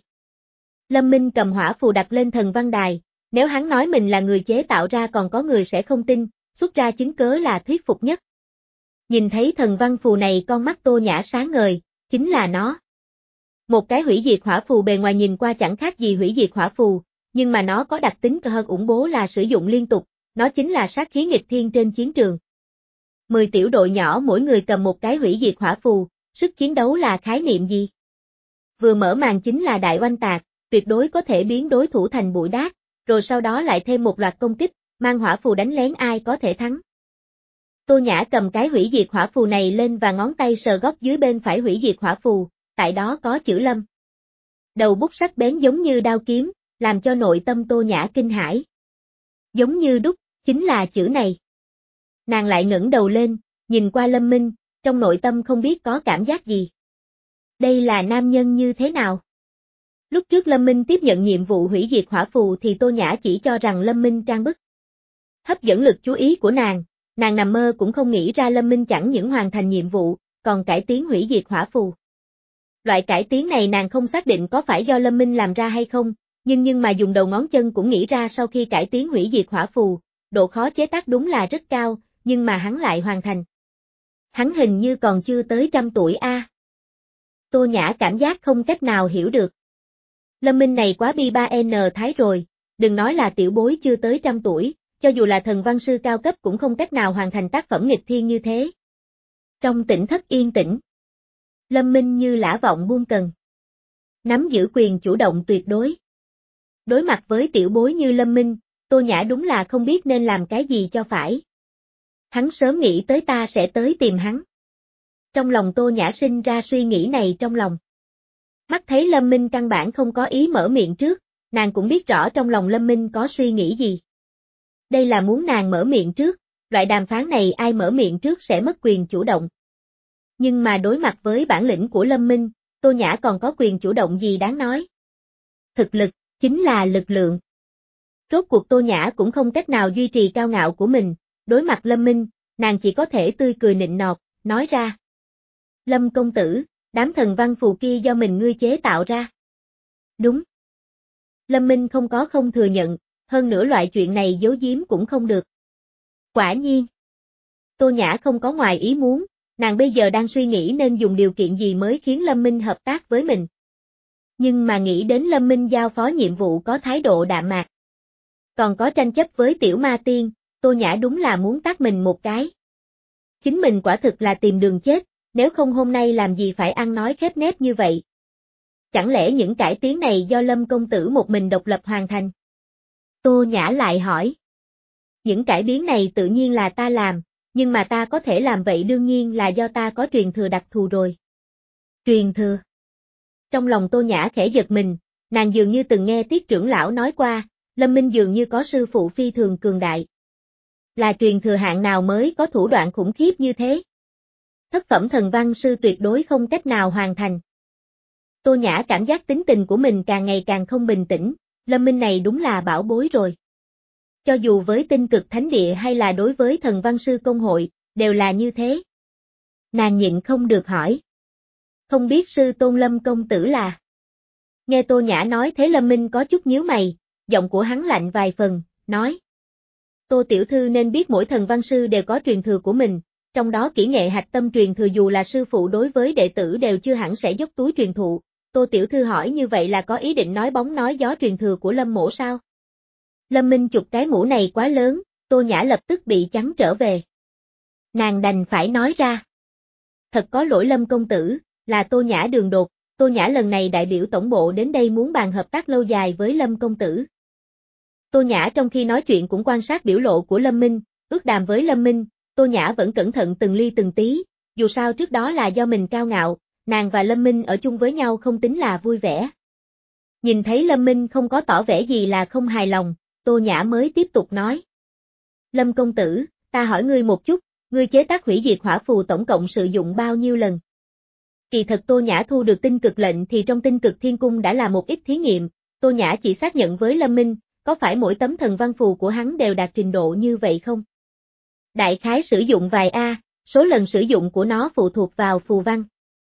Lâm Minh cầm hỏa phù đặt lên thần văn đài, nếu hắn nói mình là người chế tạo ra còn có người sẽ không tin, xuất ra chứng cớ là thuyết phục nhất. Nhìn thấy thần văn phù này con mắt Tô Nhã sáng ngời, chính là nó. Một cái hủy diệt hỏa phù bề ngoài nhìn qua chẳng khác gì hủy diệt hỏa phù, nhưng mà nó có đặc tính hơn ủng bố là sử dụng liên tục, nó chính là sát khí nghịch thiên trên chiến trường. Mười tiểu đội nhỏ mỗi người cầm một cái hủy diệt hỏa phù, sức chiến đấu là khái niệm gì? Vừa mở màn chính là đại oanh tạc, tuyệt đối có thể biến đối thủ thành bụi đát, rồi sau đó lại thêm một loạt công kích, mang hỏa phù đánh lén ai có thể thắng. Tô Nhã cầm cái hủy diệt hỏa phù này lên và ngón tay sờ góc dưới bên phải hủy diệt hỏa phù, tại đó có chữ Lâm. Đầu bút sắc bén giống như đao kiếm, làm cho nội tâm Tô Nhã kinh hãi. Giống như đúc, chính là chữ này. Nàng lại ngẩng đầu lên, nhìn qua Lâm Minh, trong nội tâm không biết có cảm giác gì. Đây là nam nhân như thế nào? Lúc trước Lâm Minh tiếp nhận nhiệm vụ hủy diệt hỏa phù thì Tô Nhã chỉ cho rằng Lâm Minh trang bức. Hấp dẫn lực chú ý của nàng, nàng nằm mơ cũng không nghĩ ra Lâm Minh chẳng những hoàn thành nhiệm vụ, còn cải tiến hủy diệt hỏa phù. Loại cải tiến này nàng không xác định có phải do Lâm Minh làm ra hay không, nhưng nhưng mà dùng đầu ngón chân cũng nghĩ ra sau khi cải tiến hủy diệt hỏa phù, độ khó chế tác đúng là rất cao, nhưng mà hắn lại hoàn thành. Hắn hình như còn chưa tới trăm tuổi a. À. Tô Nhã cảm giác không cách nào hiểu được. Lâm Minh này quá bi ba en thái rồi, đừng nói là tiểu bối chưa tới trăm tuổi, cho dù là thần văn sư cao cấp cũng không cách nào hoàn thành tác phẩm nghịch thiên như thế. Trong tỉnh thất yên tĩnh, Lâm Minh như lã vọng buông cần. Nắm giữ quyền chủ động tuyệt đối. Đối mặt với tiểu bối như Lâm Minh, Tô Nhã đúng là không biết nên làm cái gì cho phải. Hắn sớm nghĩ tới ta sẽ tới tìm hắn. Trong lòng Tô Nhã sinh ra suy nghĩ này trong lòng. Mắt thấy Lâm Minh căn bản không có ý mở miệng trước, nàng cũng biết rõ trong lòng Lâm Minh có suy nghĩ gì. Đây là muốn nàng mở miệng trước, loại đàm phán này ai mở miệng trước sẽ mất quyền chủ động. Nhưng mà đối mặt với bản lĩnh của Lâm Minh, Tô Nhã còn có quyền chủ động gì đáng nói. Thực lực, chính là lực lượng. Rốt cuộc Tô Nhã cũng không cách nào duy trì cao ngạo của mình, đối mặt Lâm Minh, nàng chỉ có thể tươi cười nịnh nọt, nói ra. Lâm công tử, đám thần văn phù kia do mình ngươi chế tạo ra. Đúng. Lâm Minh không có không thừa nhận, hơn nữa loại chuyện này giấu giếm cũng không được. Quả nhiên. Tô Nhã không có ngoài ý muốn, nàng bây giờ đang suy nghĩ nên dùng điều kiện gì mới khiến Lâm Minh hợp tác với mình. Nhưng mà nghĩ đến Lâm Minh giao phó nhiệm vụ có thái độ đạm mạc. Còn có tranh chấp với tiểu ma tiên, Tô Nhã đúng là muốn tát mình một cái. Chính mình quả thực là tìm đường chết, nếu không hôm nay làm gì phải ăn nói khép nép như vậy. Chẳng lẽ những cải tiến này do Lâm công tử một mình độc lập hoàn thành? Tô Nhã lại hỏi. Những cải biến này tự nhiên là ta làm, nhưng mà ta có thể làm vậy đương nhiên là do ta có truyền thừa đặc thù rồi. Truyền thừa. Trong lòng Tô Nhã khẽ giật mình, nàng dường như từng nghe Tiết trưởng lão nói qua, Lâm Minh dường như có sư phụ phi thường cường đại. Là truyền thừa hạng nào mới có thủ đoạn khủng khiếp như thế? Thất phẩm thần văn sư tuyệt đối không cách nào hoàn thành. Tô Nhã cảm giác tính tình của mình càng ngày càng không bình tĩnh, Lâm Minh này đúng là bảo bối rồi. Cho dù với tinh cực thánh địa hay là đối với thần văn sư công hội, đều là như thế. Nàng nhịn không được hỏi. Không biết sư tôn Lâm công tử là? Nghe Tô Nhã nói thế Lâm Minh có chút nhíu mày, giọng của hắn lạnh vài phần, nói. Tô tiểu thư nên biết mỗi thần văn sư đều có truyền thừa của mình, trong đó kỹ nghệ hạch tâm truyền thừa dù là sư phụ đối với đệ tử đều chưa hẳn sẽ dốc túi truyền thụ. Tô tiểu thư hỏi như vậy là có ý định nói bóng nói gió truyền thừa của Lâm mỗ sao? Lâm Minh chụp cái mũ này quá lớn, Tô Nhã lập tức bị trắng trở về. Nàng đành phải nói ra. Thật có lỗi Lâm công tử, là Tô Nhã đường đột, Tô Nhã lần này đại biểu tổng bộ đến đây muốn bàn hợp tác lâu dài với Lâm công tử. Tô Nhã trong khi nói chuyện cũng quan sát biểu lộ của Lâm Minh, ước đàm với Lâm Minh, Tô Nhã vẫn cẩn thận từng ly từng tí, dù sao trước đó là do mình cao ngạo, nàng và Lâm Minh ở chung với nhau không tính là vui vẻ. Nhìn thấy Lâm Minh không có tỏ vẻ gì là không hài lòng, Tô Nhã mới tiếp tục nói. Lâm công tử, ta hỏi ngươi một chút, ngươi chế tác hủy diệt hỏa phù tổng cộng sử dụng bao nhiêu lần? Kỳ thật Tô Nhã thu được tinh cực lệnh thì trong tinh cực thiên cung đã là một ít thí nghiệm, Tô Nhã chỉ xác nhận với Lâm Minh, có phải mỗi tấm thần văn phù của hắn đều đạt trình độ như vậy không? Đại khái sử dụng vài A, số lần sử dụng của nó phụ thuộc vào phù văn.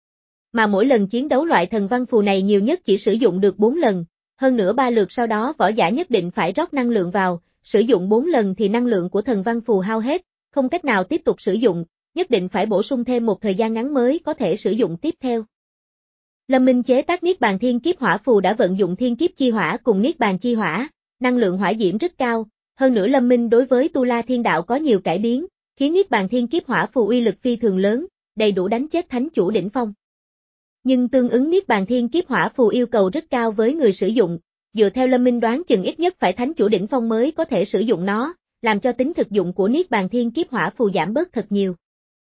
Mà mỗi lần chiến đấu loại thần văn phù này nhiều nhất chỉ sử dụng được bốn lần, hơn nữa ba lượt sau đó võ giả nhất định phải rót năng lượng vào, sử dụng bốn lần thì năng lượng của thần văn phù hao hết, không cách nào tiếp tục sử dụng, nhất định phải bổ sung thêm một thời gian ngắn mới có thể sử dụng tiếp theo. Lâm Minh chế tác Niết Bàn Thiên Kiếp Hỏa phù đã vận dụng Thiên Kiếp Chi Hỏa cùng Niết Bàn Chi Hỏa, năng lượng hỏa diễm rất cao, hơn nữa Lâm Minh đối với Tu La Thiên Đạo có nhiều cải biến, khiến Niết Bàn Thiên Kiếp Hỏa phù uy lực phi thường lớn, đầy đủ đánh chết thánh chủ đỉnh phong. Nhưng tương ứng Niết Bàn Thiên Kiếp Hỏa phù yêu cầu rất cao với người sử dụng, dựa theo Lâm Minh đoán chừng ít nhất phải thánh chủ đỉnh phong mới có thể sử dụng nó, làm cho tính thực dụng của Niết Bàn Thiên Kiếp Hỏa phù giảm bớt thật nhiều.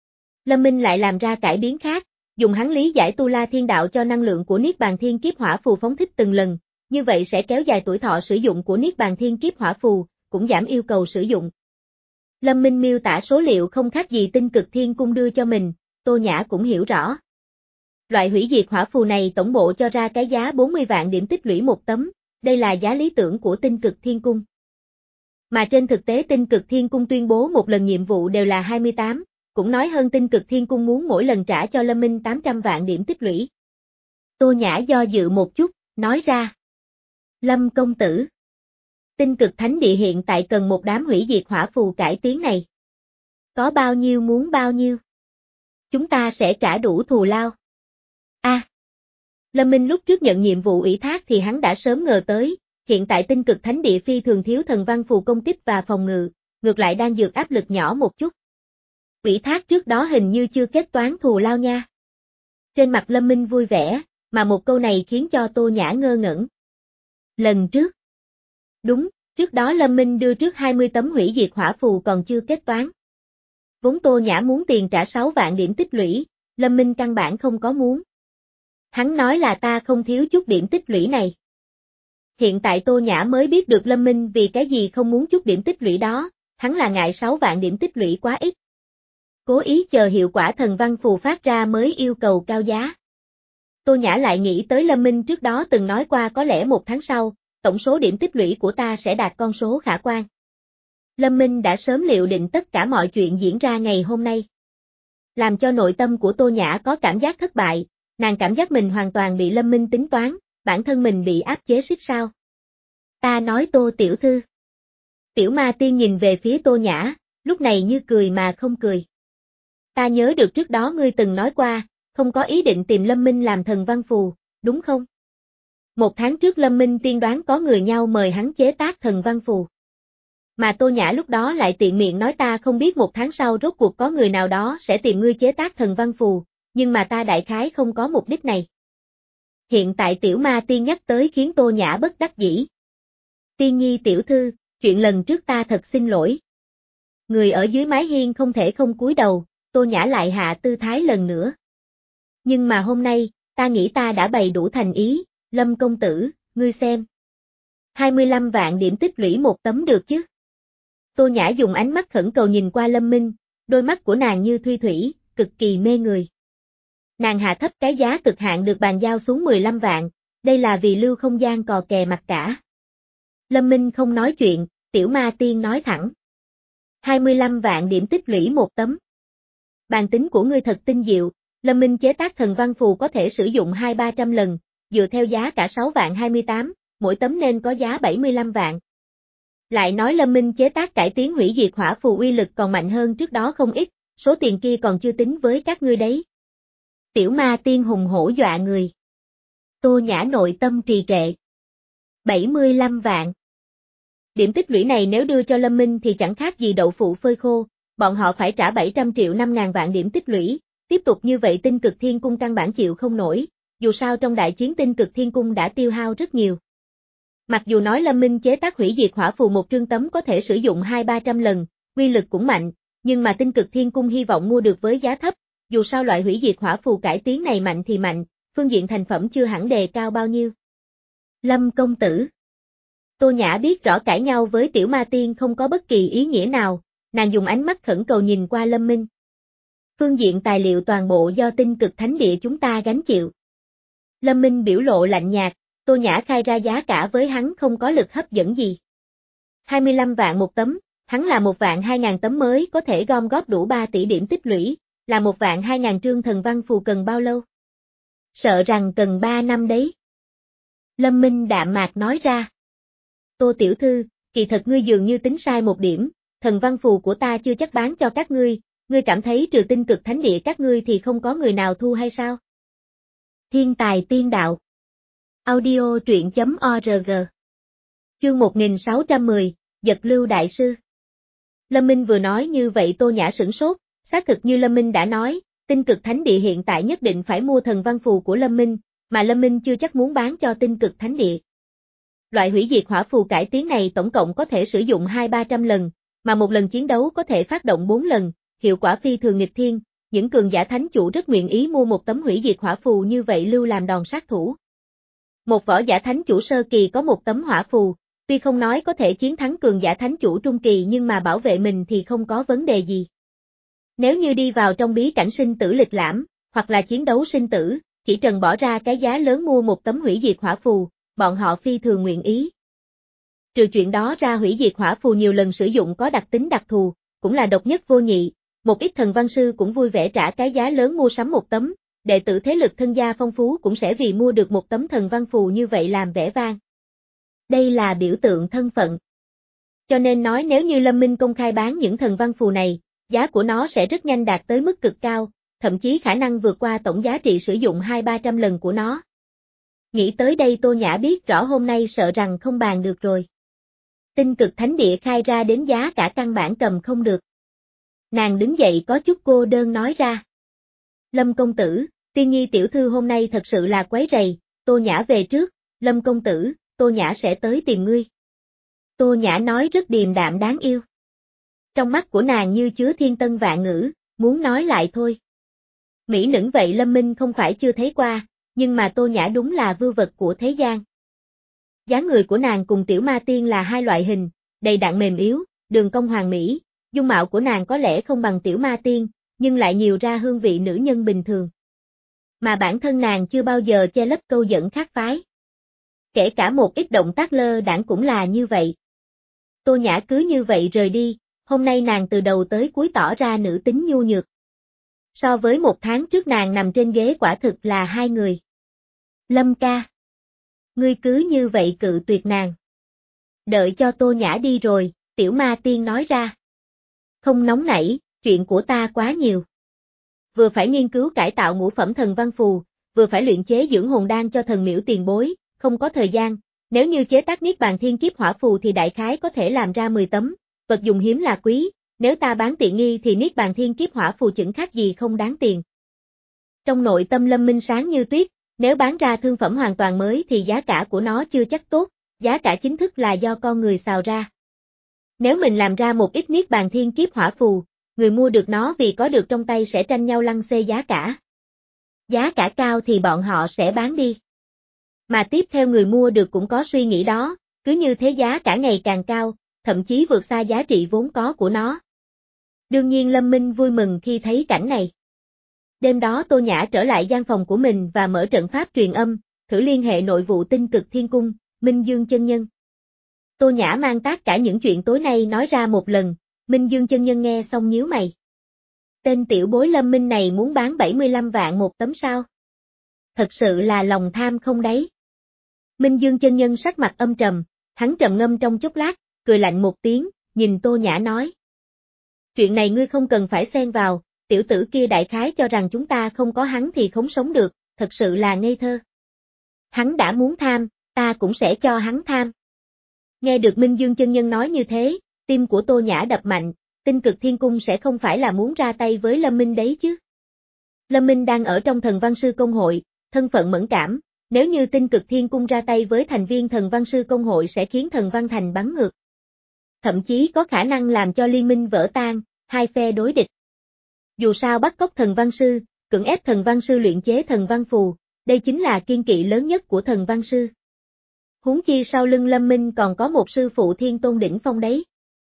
Lâm Minh lại làm ra cải biến khác, dùng hắn lý giải Tu La Thiên Đạo cho năng lượng của Niết Bàn Thiên Kiếp Hỏa phù phóng thích từng lần, như vậy sẽ kéo dài tuổi thọ sử dụng của Niết Bàn Thiên Kiếp Hỏa phù, cũng giảm yêu cầu sử dụng. Lâm Minh miêu tả số liệu không khác gì tinh cực thiên cung đưa cho mình, Tô Nhã cũng hiểu rõ. Loại hủy diệt hỏa phù này tổng bộ cho ra cái giá bốn mươi vạn điểm tích lũy một tấm, đây là giá lý tưởng của tinh cực thiên cung. Mà trên thực tế tinh cực thiên cung tuyên bố một lần nhiệm vụ đều là hai mươi tám, cũng nói hơn tinh cực thiên cung muốn mỗi lần trả cho Lâm Minh tám trăm vạn điểm tích lũy. Tô Nhã do dự một chút, nói ra. Lâm công tử. Tinh cực thánh địa hiện tại cần một đám hủy diệt hỏa phù cải tiến này. Có bao nhiêu muốn bao nhiêu? Chúng ta sẽ trả đủ thù lao. A. À, Lâm Minh lúc trước nhận nhiệm vụ ủy thác thì hắn đã sớm ngờ tới, hiện tại tinh cực thánh địa phi thường thiếu thần văn phù công kích và phòng ngự, ngược lại đang dược áp lực nhỏ một chút. Ủy thác trước đó hình như chưa kết toán thù lao nha. Trên mặt Lâm Minh vui vẻ, mà một câu này khiến cho Tô Nhã ngơ ngẩn. Lần trước. Đúng, trước đó Lâm Minh đưa trước hai mươi tấm hủy diệt hỏa phù còn chưa kết toán. Vốn Tô Nhã muốn tiền trả sáu vạn điểm tích lũy, Lâm Minh căn bản không có muốn. Hắn nói là ta không thiếu chút điểm tích lũy này. Hiện tại Tô Nhã mới biết được Lâm Minh vì cái gì không muốn chút điểm tích lũy đó, hắn là ngại sáu vạn điểm tích lũy quá ít. Cố ý chờ hiệu quả thần văn phù phát ra mới yêu cầu cao giá. Tô Nhã lại nghĩ tới Lâm Minh trước đó từng nói qua có lẽ một tháng sau, tổng số điểm tích lũy của ta sẽ đạt con số khả quan. Lâm Minh đã sớm liệu định tất cả mọi chuyện diễn ra ngày hôm nay. Làm cho nội tâm của Tô Nhã có cảm giác thất bại, nàng cảm giác mình hoàn toàn bị Lâm Minh tính toán, bản thân mình bị áp chế xích sao. Ta nói Tô tiểu thư. Tiểu ma tiên nhìn về phía Tô Nhã, lúc này như cười mà không cười. Ta nhớ được trước đó ngươi từng nói qua, không có ý định tìm Lâm Minh làm thần văn phù, đúng không? Một tháng trước Lâm Minh tiên đoán có người nhau mời hắn chế tác thần văn phù. Mà Tô Nhã lúc đó lại tiện miệng nói ta không biết một tháng sau rốt cuộc có người nào đó sẽ tìm ngươi chế tác thần văn phù, nhưng mà ta đại khái không có mục đích này. Hiện tại tiểu ma tiên nhắc tới khiến Tô Nhã bất đắc dĩ. Tiên nhi tiểu thư, chuyện lần trước ta thật xin lỗi. Người ở dưới mái hiên không thể không cúi đầu, Tô Nhã lại hạ tư thái lần nữa. Nhưng mà hôm nay, ta nghĩ ta đã bày đủ thành ý, Lâm công tử, ngươi xem. hai mươi lăm vạn điểm tích lũy một tấm được chứ? Tô Nhã dùng ánh mắt khẩn cầu nhìn qua Lâm Minh, đôi mắt của nàng như thuy thủy, cực kỳ mê người. Nàng hạ thấp cái giá cực hạn được bàn giao xuống mười lăm vạn, đây là vì lưu không gian cò kè mặt cả. Lâm Minh không nói chuyện, tiểu ma tiên nói thẳng. hai mươi lăm vạn điểm tích lũy một tấm. Bàn tính của ngươi thật tinh diệu, Lâm Minh chế tác thần văn phù có thể sử dụng hai ba trăm lần, dựa theo giá cả sáu vạn hai mươi tám, mỗi tấm nên có giá bảy mươi lăm vạn. Lại nói Lâm Minh chế tác cải tiến hủy diệt hỏa phù uy lực còn mạnh hơn trước đó không ít, số tiền kia còn chưa tính với các ngươi đấy. Tiểu ma tiên hùng hổ dọa người. Tô Nhã nội tâm trì trệ. bảy mươi lăm vạn. Điểm tích lũy này nếu đưa cho Lâm Minh thì chẳng khác gì đậu phụ phơi khô, bọn họ phải trả bảy trăm triệu năm ngàn vạn điểm tích lũy, tiếp tục như vậy Tinh Cực Thiên Cung căn bản chịu không nổi, dù sao trong đại chiến Tinh Cực Thiên Cung đã tiêu hao rất nhiều. Mặc dù nói Lâm Minh chế tác hủy diệt hỏa phù một trương tấm có thể sử dụng hai ba trăm lần, uy lực cũng mạnh, nhưng mà Tinh Cực Thiên Cung hy vọng mua được với giá thấp, dù sao loại hủy diệt hỏa phù cải tiến này mạnh thì mạnh, phương diện thành phẩm chưa hẳn đề cao bao nhiêu. Lâm công tử. Tô Nhã biết rõ cãi nhau với tiểu ma tiên không có bất kỳ ý nghĩa nào, nàng dùng ánh mắt khẩn cầu nhìn qua Lâm Minh. Phương diện tài liệu toàn bộ do Tinh Cực Thánh Địa chúng ta gánh chịu. Lâm Minh biểu lộ lạnh nhạt, Tô Nhã khai ra giá cả với hắn không có lực hấp dẫn gì. hai mươi lăm vạn một tấm, hắn là một vạn hai ngàn tấm mới có thể gom góp đủ ba tỷ điểm tích lũy, là một vạn hai ngàn trương thần văn phù cần bao lâu? Sợ rằng cần ba năm đấy. Lâm Minh đạm mạc nói ra. Tô tiểu thư, kỳ thật ngươi dường như tính sai một điểm, thần văn phù của ta chưa chắc bán cho các ngươi, ngươi cảm thấy trừ Tinh Cực Thánh Địa các ngươi thì không có người nào thu hay sao? Thiên tài tiên đạo. Audio truyện chấm org. Chương một nghìn sáu trăm mười, Giật Lưu Đại Sư. Lâm Minh vừa nói như vậy Tô Nhã sửng sốt, xác thực như Lâm Minh đã nói, Tinh Cực Thánh Địa hiện tại nhất định phải mua thần văn phù của Lâm Minh, mà Lâm Minh chưa chắc muốn bán cho Tinh Cực Thánh Địa. Loại hủy diệt hỏa phù cải tiến này tổng cộng có thể sử dụng hai ba trăm lần, mà một lần chiến đấu có thể phát động bốn lần, hiệu quả phi thường nghịch thiên, những cường giả thánh chủ rất nguyện ý mua một tấm hủy diệt hỏa phù như vậy lưu làm đòn sát thủ. Một võ giả thánh chủ sơ kỳ có một tấm hỏa phù, tuy không nói có thể chiến thắng cường giả thánh chủ trung kỳ nhưng mà bảo vệ mình thì không có vấn đề gì. Nếu như đi vào trong bí cảnh sinh tử lịch lãm, hoặc là chiến đấu sinh tử, chỉ cần bỏ ra cái giá lớn mua một tấm hủy diệt hỏa phù, bọn họ phi thường nguyện ý. Trừ chuyện đó ra hủy diệt hỏa phù nhiều lần sử dụng có đặc tính đặc thù, cũng là độc nhất vô nhị, một ít thần văn sư cũng vui vẻ trả cái giá lớn mua sắm một tấm, đệ tử thế lực thân gia phong phú cũng sẽ vì mua được một tấm thần văn phù như vậy làm vẻ vang. Đây là biểu tượng thân phận. Cho nên nói nếu như Lâm Minh công khai bán những thần văn phù này, giá của nó sẽ rất nhanh đạt tới mức cực cao, thậm chí khả năng vượt qua tổng giá trị sử dụng hai ba trăm lần của nó. Nghĩ tới đây Tô Nhã biết rõ hôm nay sợ rằng không bàn được rồi. Tinh Cực Thánh Địa khai ra đến giá cả căn bản cầm không được. Nàng đứng dậy có chút cô đơn nói ra. Lâm công tử, Tiên Nhi tiểu thư hôm nay thật sự là quấy rầy, Tô Nhã về trước, Lâm công tử, Tô Nhã sẽ tới tìm ngươi. Tô Nhã nói rất điềm đạm đáng yêu. Trong mắt của nàng như chứa thiên tân vạn ngữ, muốn nói lại thôi. Mỹ nữ vậy Lâm Minh không phải chưa thấy qua, nhưng mà Tô Nhã đúng là vưu vật của thế gian. Dáng người của nàng cùng tiểu ma tiên là hai loại hình, đầy đặn mềm yếu, đường cong hoàn mỹ, dung mạo của nàng có lẽ không bằng tiểu ma tiên, nhưng lại nhiều ra hương vị nữ nhân bình thường. Mà bản thân nàng chưa bao giờ che lấp câu dẫn khác phái. Kể cả một ít động tác lơ đãng cũng là như vậy. Tô Nhã cứ như vậy rời đi, hôm nay nàng từ đầu tới cuối tỏ ra nữ tính nhu nhược. So với một tháng trước nàng nằm trên ghế quả thực là hai người. Lâm ca. Ngươi cứ như vậy cự tuyệt nàng. Đợi cho Tô Nhã đi rồi, tiểu ma tiên nói ra. Không nóng nảy, chuyện của ta quá nhiều. Vừa phải nghiên cứu cải tạo ngũ phẩm thần văn phù, vừa phải luyện chế dưỡng hồn đan cho thần miễu tiền bối, không có thời gian. Nếu như chế tác niết bàn thiên kiếp hỏa phù thì đại khái có thể làm ra mười tấm, vật dụng hiếm là quý, nếu ta bán tiện nghi thì niết bàn thiên kiếp hỏa phù chững khác gì không đáng tiền. Trong nội tâm Lâm Minh sáng như tuyết, nếu bán ra thương phẩm hoàn toàn mới thì giá cả của nó chưa chắc tốt, giá cả chính thức là do con người xào ra. Nếu mình làm ra một ít niết bàn thiên kiếp hỏa phù, người mua được nó vì có được trong tay sẽ tranh nhau lăng xê giá cả. Giá cả cao thì bọn họ sẽ bán đi. Mà tiếp theo người mua được cũng có suy nghĩ đó, cứ như thế giá cả ngày càng cao, thậm chí vượt xa giá trị vốn có của nó. Đương nhiên Lâm Minh vui mừng khi thấy cảnh này. Đêm đó Tô Nhã trở lại gian phòng của mình và mở trận pháp truyền âm, thử liên hệ nội vụ Tinh Cực Thiên Cung, Minh Dương chân nhân. Tô Nhã mang tất cả những chuyện tối nay nói ra một lần, Minh Dương chân nhân nghe xong nhíu mày. Tên tiểu bối Lâm Minh này muốn bán bảy mươi lăm vạn một tấm sao? Thật sự là lòng tham không đấy. Minh Dương chân nhân sắc mặt âm trầm, hắn trầm ngâm trong chốc lát, cười lạnh một tiếng, nhìn Tô Nhã nói. Chuyện này ngươi không cần phải xen vào, tiểu tử kia đại khái cho rằng chúng ta không có hắn thì không sống được, thật sự là ngây thơ. Hắn đã muốn tham, ta cũng sẽ cho hắn tham. Nghe được Minh Dương chân nhân nói như thế, tim của Tô Nhã đập mạnh, Tinh Cực Thiên Cung sẽ không phải là muốn ra tay với Lâm Minh đấy chứ. Lâm Minh đang ở trong Thần Văn Sư Công hội, thân phận mẫn cảm, nếu như Tinh Cực Thiên Cung ra tay với thành viên Thần Văn Sư Công hội sẽ khiến Thần Văn Thành bắn ngược. Thậm chí có khả năng làm cho liên minh vỡ tan, hai phe đối địch. Dù sao bắt cóc Thần Văn Sư, cưỡng ép Thần Văn Sư luyện chế Thần Văn Phù, đây chính là kiên kỵ lớn nhất của Thần Văn Sư. Huống chi sau lưng Lâm Minh còn có một sư phụ Thiên Tôn đỉnh phong đấy.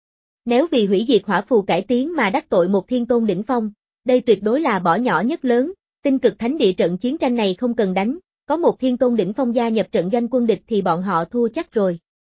Nếu vì hủy diệt hỏa phù cải tiến mà đắc tội một Thiên Tôn đỉnh phong, đây tuyệt đối là bỏ nhỏ nhất lớn, Tinh Cực Thánh Địa trận chiến tranh này không cần đánh, có một Thiên Tôn đỉnh phong gia nhập trận doanh quân địch thì bọn họ thua chắc rồi.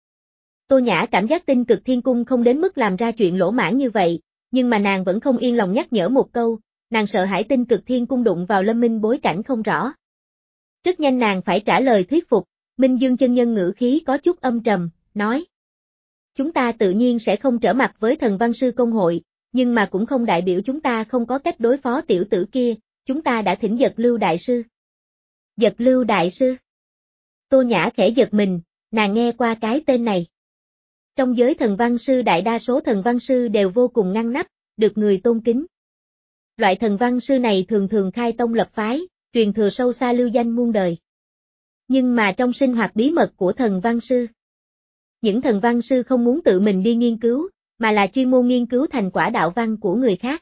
Tô Nhã cảm giác Tinh Cực Thiên Cung không đến mức làm ra chuyện lỗ mãn như vậy, nhưng mà nàng vẫn không yên lòng nhắc nhở một câu, nàng sợ hãi Tinh Cực Thiên Cung đụng vào Lâm Minh bối cảnh không rõ. Rất nhanh nàng phải trả lời thuyết phục, Minh Dương chân nhân ngữ khí có chút âm trầm, nói. Chúng ta tự nhiên sẽ không trở mặt với Thần Văn Sư Công hội, nhưng mà cũng không đại biểu chúng ta không có cách đối phó tiểu tử kia, chúng ta đã thỉnh Dật Lưu Đại Sư. Dật Lưu Đại Sư. Tô Nhã khẽ giật mình, nàng nghe qua cái tên này. Trong giới Thần Văn Sư đại đa số Thần Văn Sư đều vô cùng ngăn nắp, được người tôn kính. Loại Thần Văn Sư này thường thường khai tông lập phái, truyền thừa sâu xa lưu danh muôn đời. Nhưng mà trong sinh hoạt bí mật của Thần Văn Sư, những Thần Văn Sư không muốn tự mình đi nghiên cứu, mà là chuyên môn nghiên cứu thành quả đạo văn của người khác.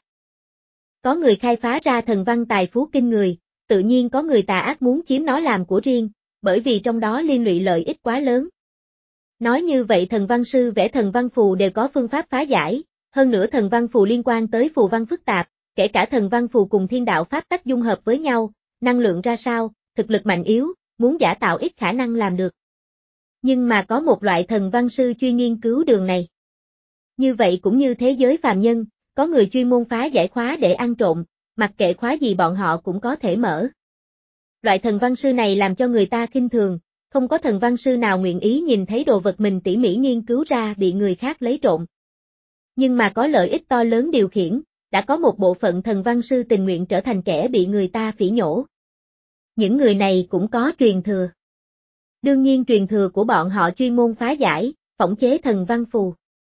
Có người khai phá ra thần văn tài phú kinh người, tự nhiên có người tà ác muốn chiếm nó làm của riêng, bởi vì trong đó liên lụy lợi ích quá lớn. Nói như vậy Thần Văn Sư vẽ Thần Văn Phù đều có phương pháp phá giải, hơn nữa Thần Văn Phù liên quan tới phù văn phức tạp, kể cả Thần Văn Phù cùng thiên đạo pháp tắc dung hợp với nhau, năng lượng ra sao, thực lực mạnh yếu, muốn giả tạo ít khả năng làm được. Nhưng mà có một loại Thần Văn Sư chuyên nghiên cứu đường này. Như vậy cũng như thế giới phàm nhân, có người chuyên môn phá giải khóa để ăn trộm, mặc kệ khóa gì bọn họ cũng có thể mở. Loại Thần Văn Sư này làm cho người ta khinh thường, không có Thần Văn Sư nào nguyện ý nhìn thấy đồ vật mình tỉ mỉ nghiên cứu ra bị người khác lấy trộm. Nhưng mà có lợi ích to lớn điều khiển, đã có một bộ phận Thần Văn Sư tình nguyện trở thành kẻ bị người ta phỉ nhổ. Những người này cũng có truyền thừa. Đương nhiên truyền thừa của bọn họ chuyên môn phá giải, phỏng chế Thần Văn Phù.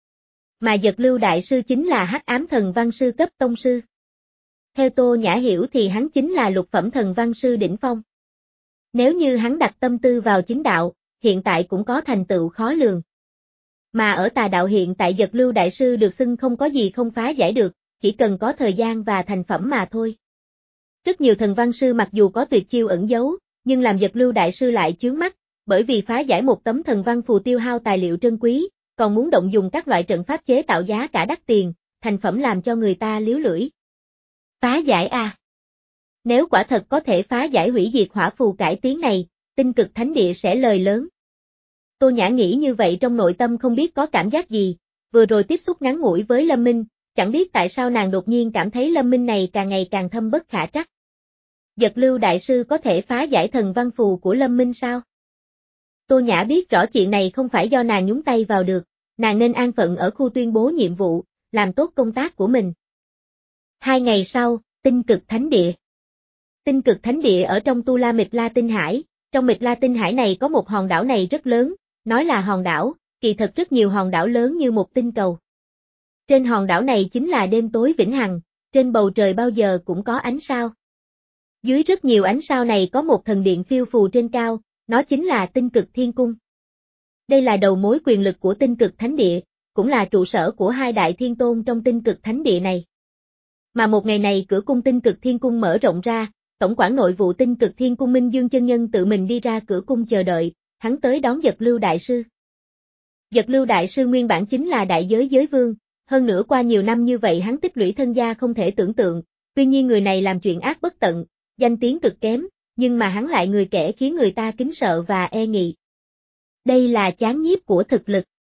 Mà Dật Lưu Đại Sư chính là Hắc Ám Thần Văn Sư cấp tông sư. Theo Tô Nhã hiểu thì hắn chính là lục phẩm Thần Văn Sư đỉnh phong. Nếu như hắn đặt tâm tư vào chính đạo, hiện tại cũng có thành tựu khó lường. Mà ở tà đạo hiện tại Dật Lưu Đại Sư được xưng không có gì không phá giải được, chỉ cần có thời gian và thành phẩm mà thôi. Rất nhiều Thần Văn Sư mặc dù có tuyệt chiêu ẩn giấu, nhưng làm Dật Lưu Đại Sư lại chướng mắt, bởi vì phá giải một tấm Thần Văn Phù tiêu hao tài liệu trân quý, còn muốn động dùng các loại trận pháp chế tạo giá cả đắt tiền, thành phẩm làm cho người ta liếu lưỡi. Phá giải a. Nếu quả thật có thể phá giải hủy diệt hỏa phù cải tiến này, Tinh Cực Thánh Địa sẽ lời lớn. Tô Nhã nghĩ như vậy trong nội tâm không biết có cảm giác gì, vừa rồi tiếp xúc ngắn ngủi với Lâm Minh, chẳng biết tại sao nàng đột nhiên cảm thấy Lâm Minh này càng ngày càng thâm bất khả trắc. Dật Lưu Đại Sư có thể phá giải Thần Văn Phù của Lâm Minh sao? Tô Nhã biết rõ chuyện này không phải do nàng nhúng tay vào được, nàng nên an phận ở khu tuyên bố nhiệm vụ, làm tốt công tác của mình. Hai ngày sau, Tinh Cực Thánh Địa. Tinh Cực Thánh Địa ở trong Tu La Mịch La Tinh Hải, trong Mịch La Tinh Hải này có một hòn đảo này rất lớn, nói là hòn đảo, kỳ thật rất nhiều hòn đảo lớn như một tinh cầu. Trên hòn đảo này chính là đêm tối vĩnh hằng, trên bầu trời bao giờ cũng có ánh sao. Dưới rất nhiều ánh sao này có một thần điện phiêu phù trên cao, nó chính là Tinh Cực Thiên Cung. Đây là đầu mối quyền lực của Tinh Cực Thánh Địa, cũng là trụ sở của hai đại thiên tôn trong Tinh Cực Thánh Địa này. Mà một ngày này cửa cung Tinh Cực Thiên Cung mở rộng ra, tổng quản nội vụ Tinh Cực Thiên Cung Minh Dương chân nhân tự mình đi ra cửa cung chờ đợi, hắn tới đón Dật Lưu Đại Sư. Dật Lưu Đại Sư nguyên bản chính là đại giới giới vương, hơn nữa qua nhiều năm như vậy hắn tích lũy thân gia không thể tưởng tượng, tuy nhiên người này làm chuyện ác bất tận, danh tiếng cực kém, nhưng mà hắn lại người kẻ khiến người ta kính sợ và e nghị. Đây là chán nhiếp của thực lực.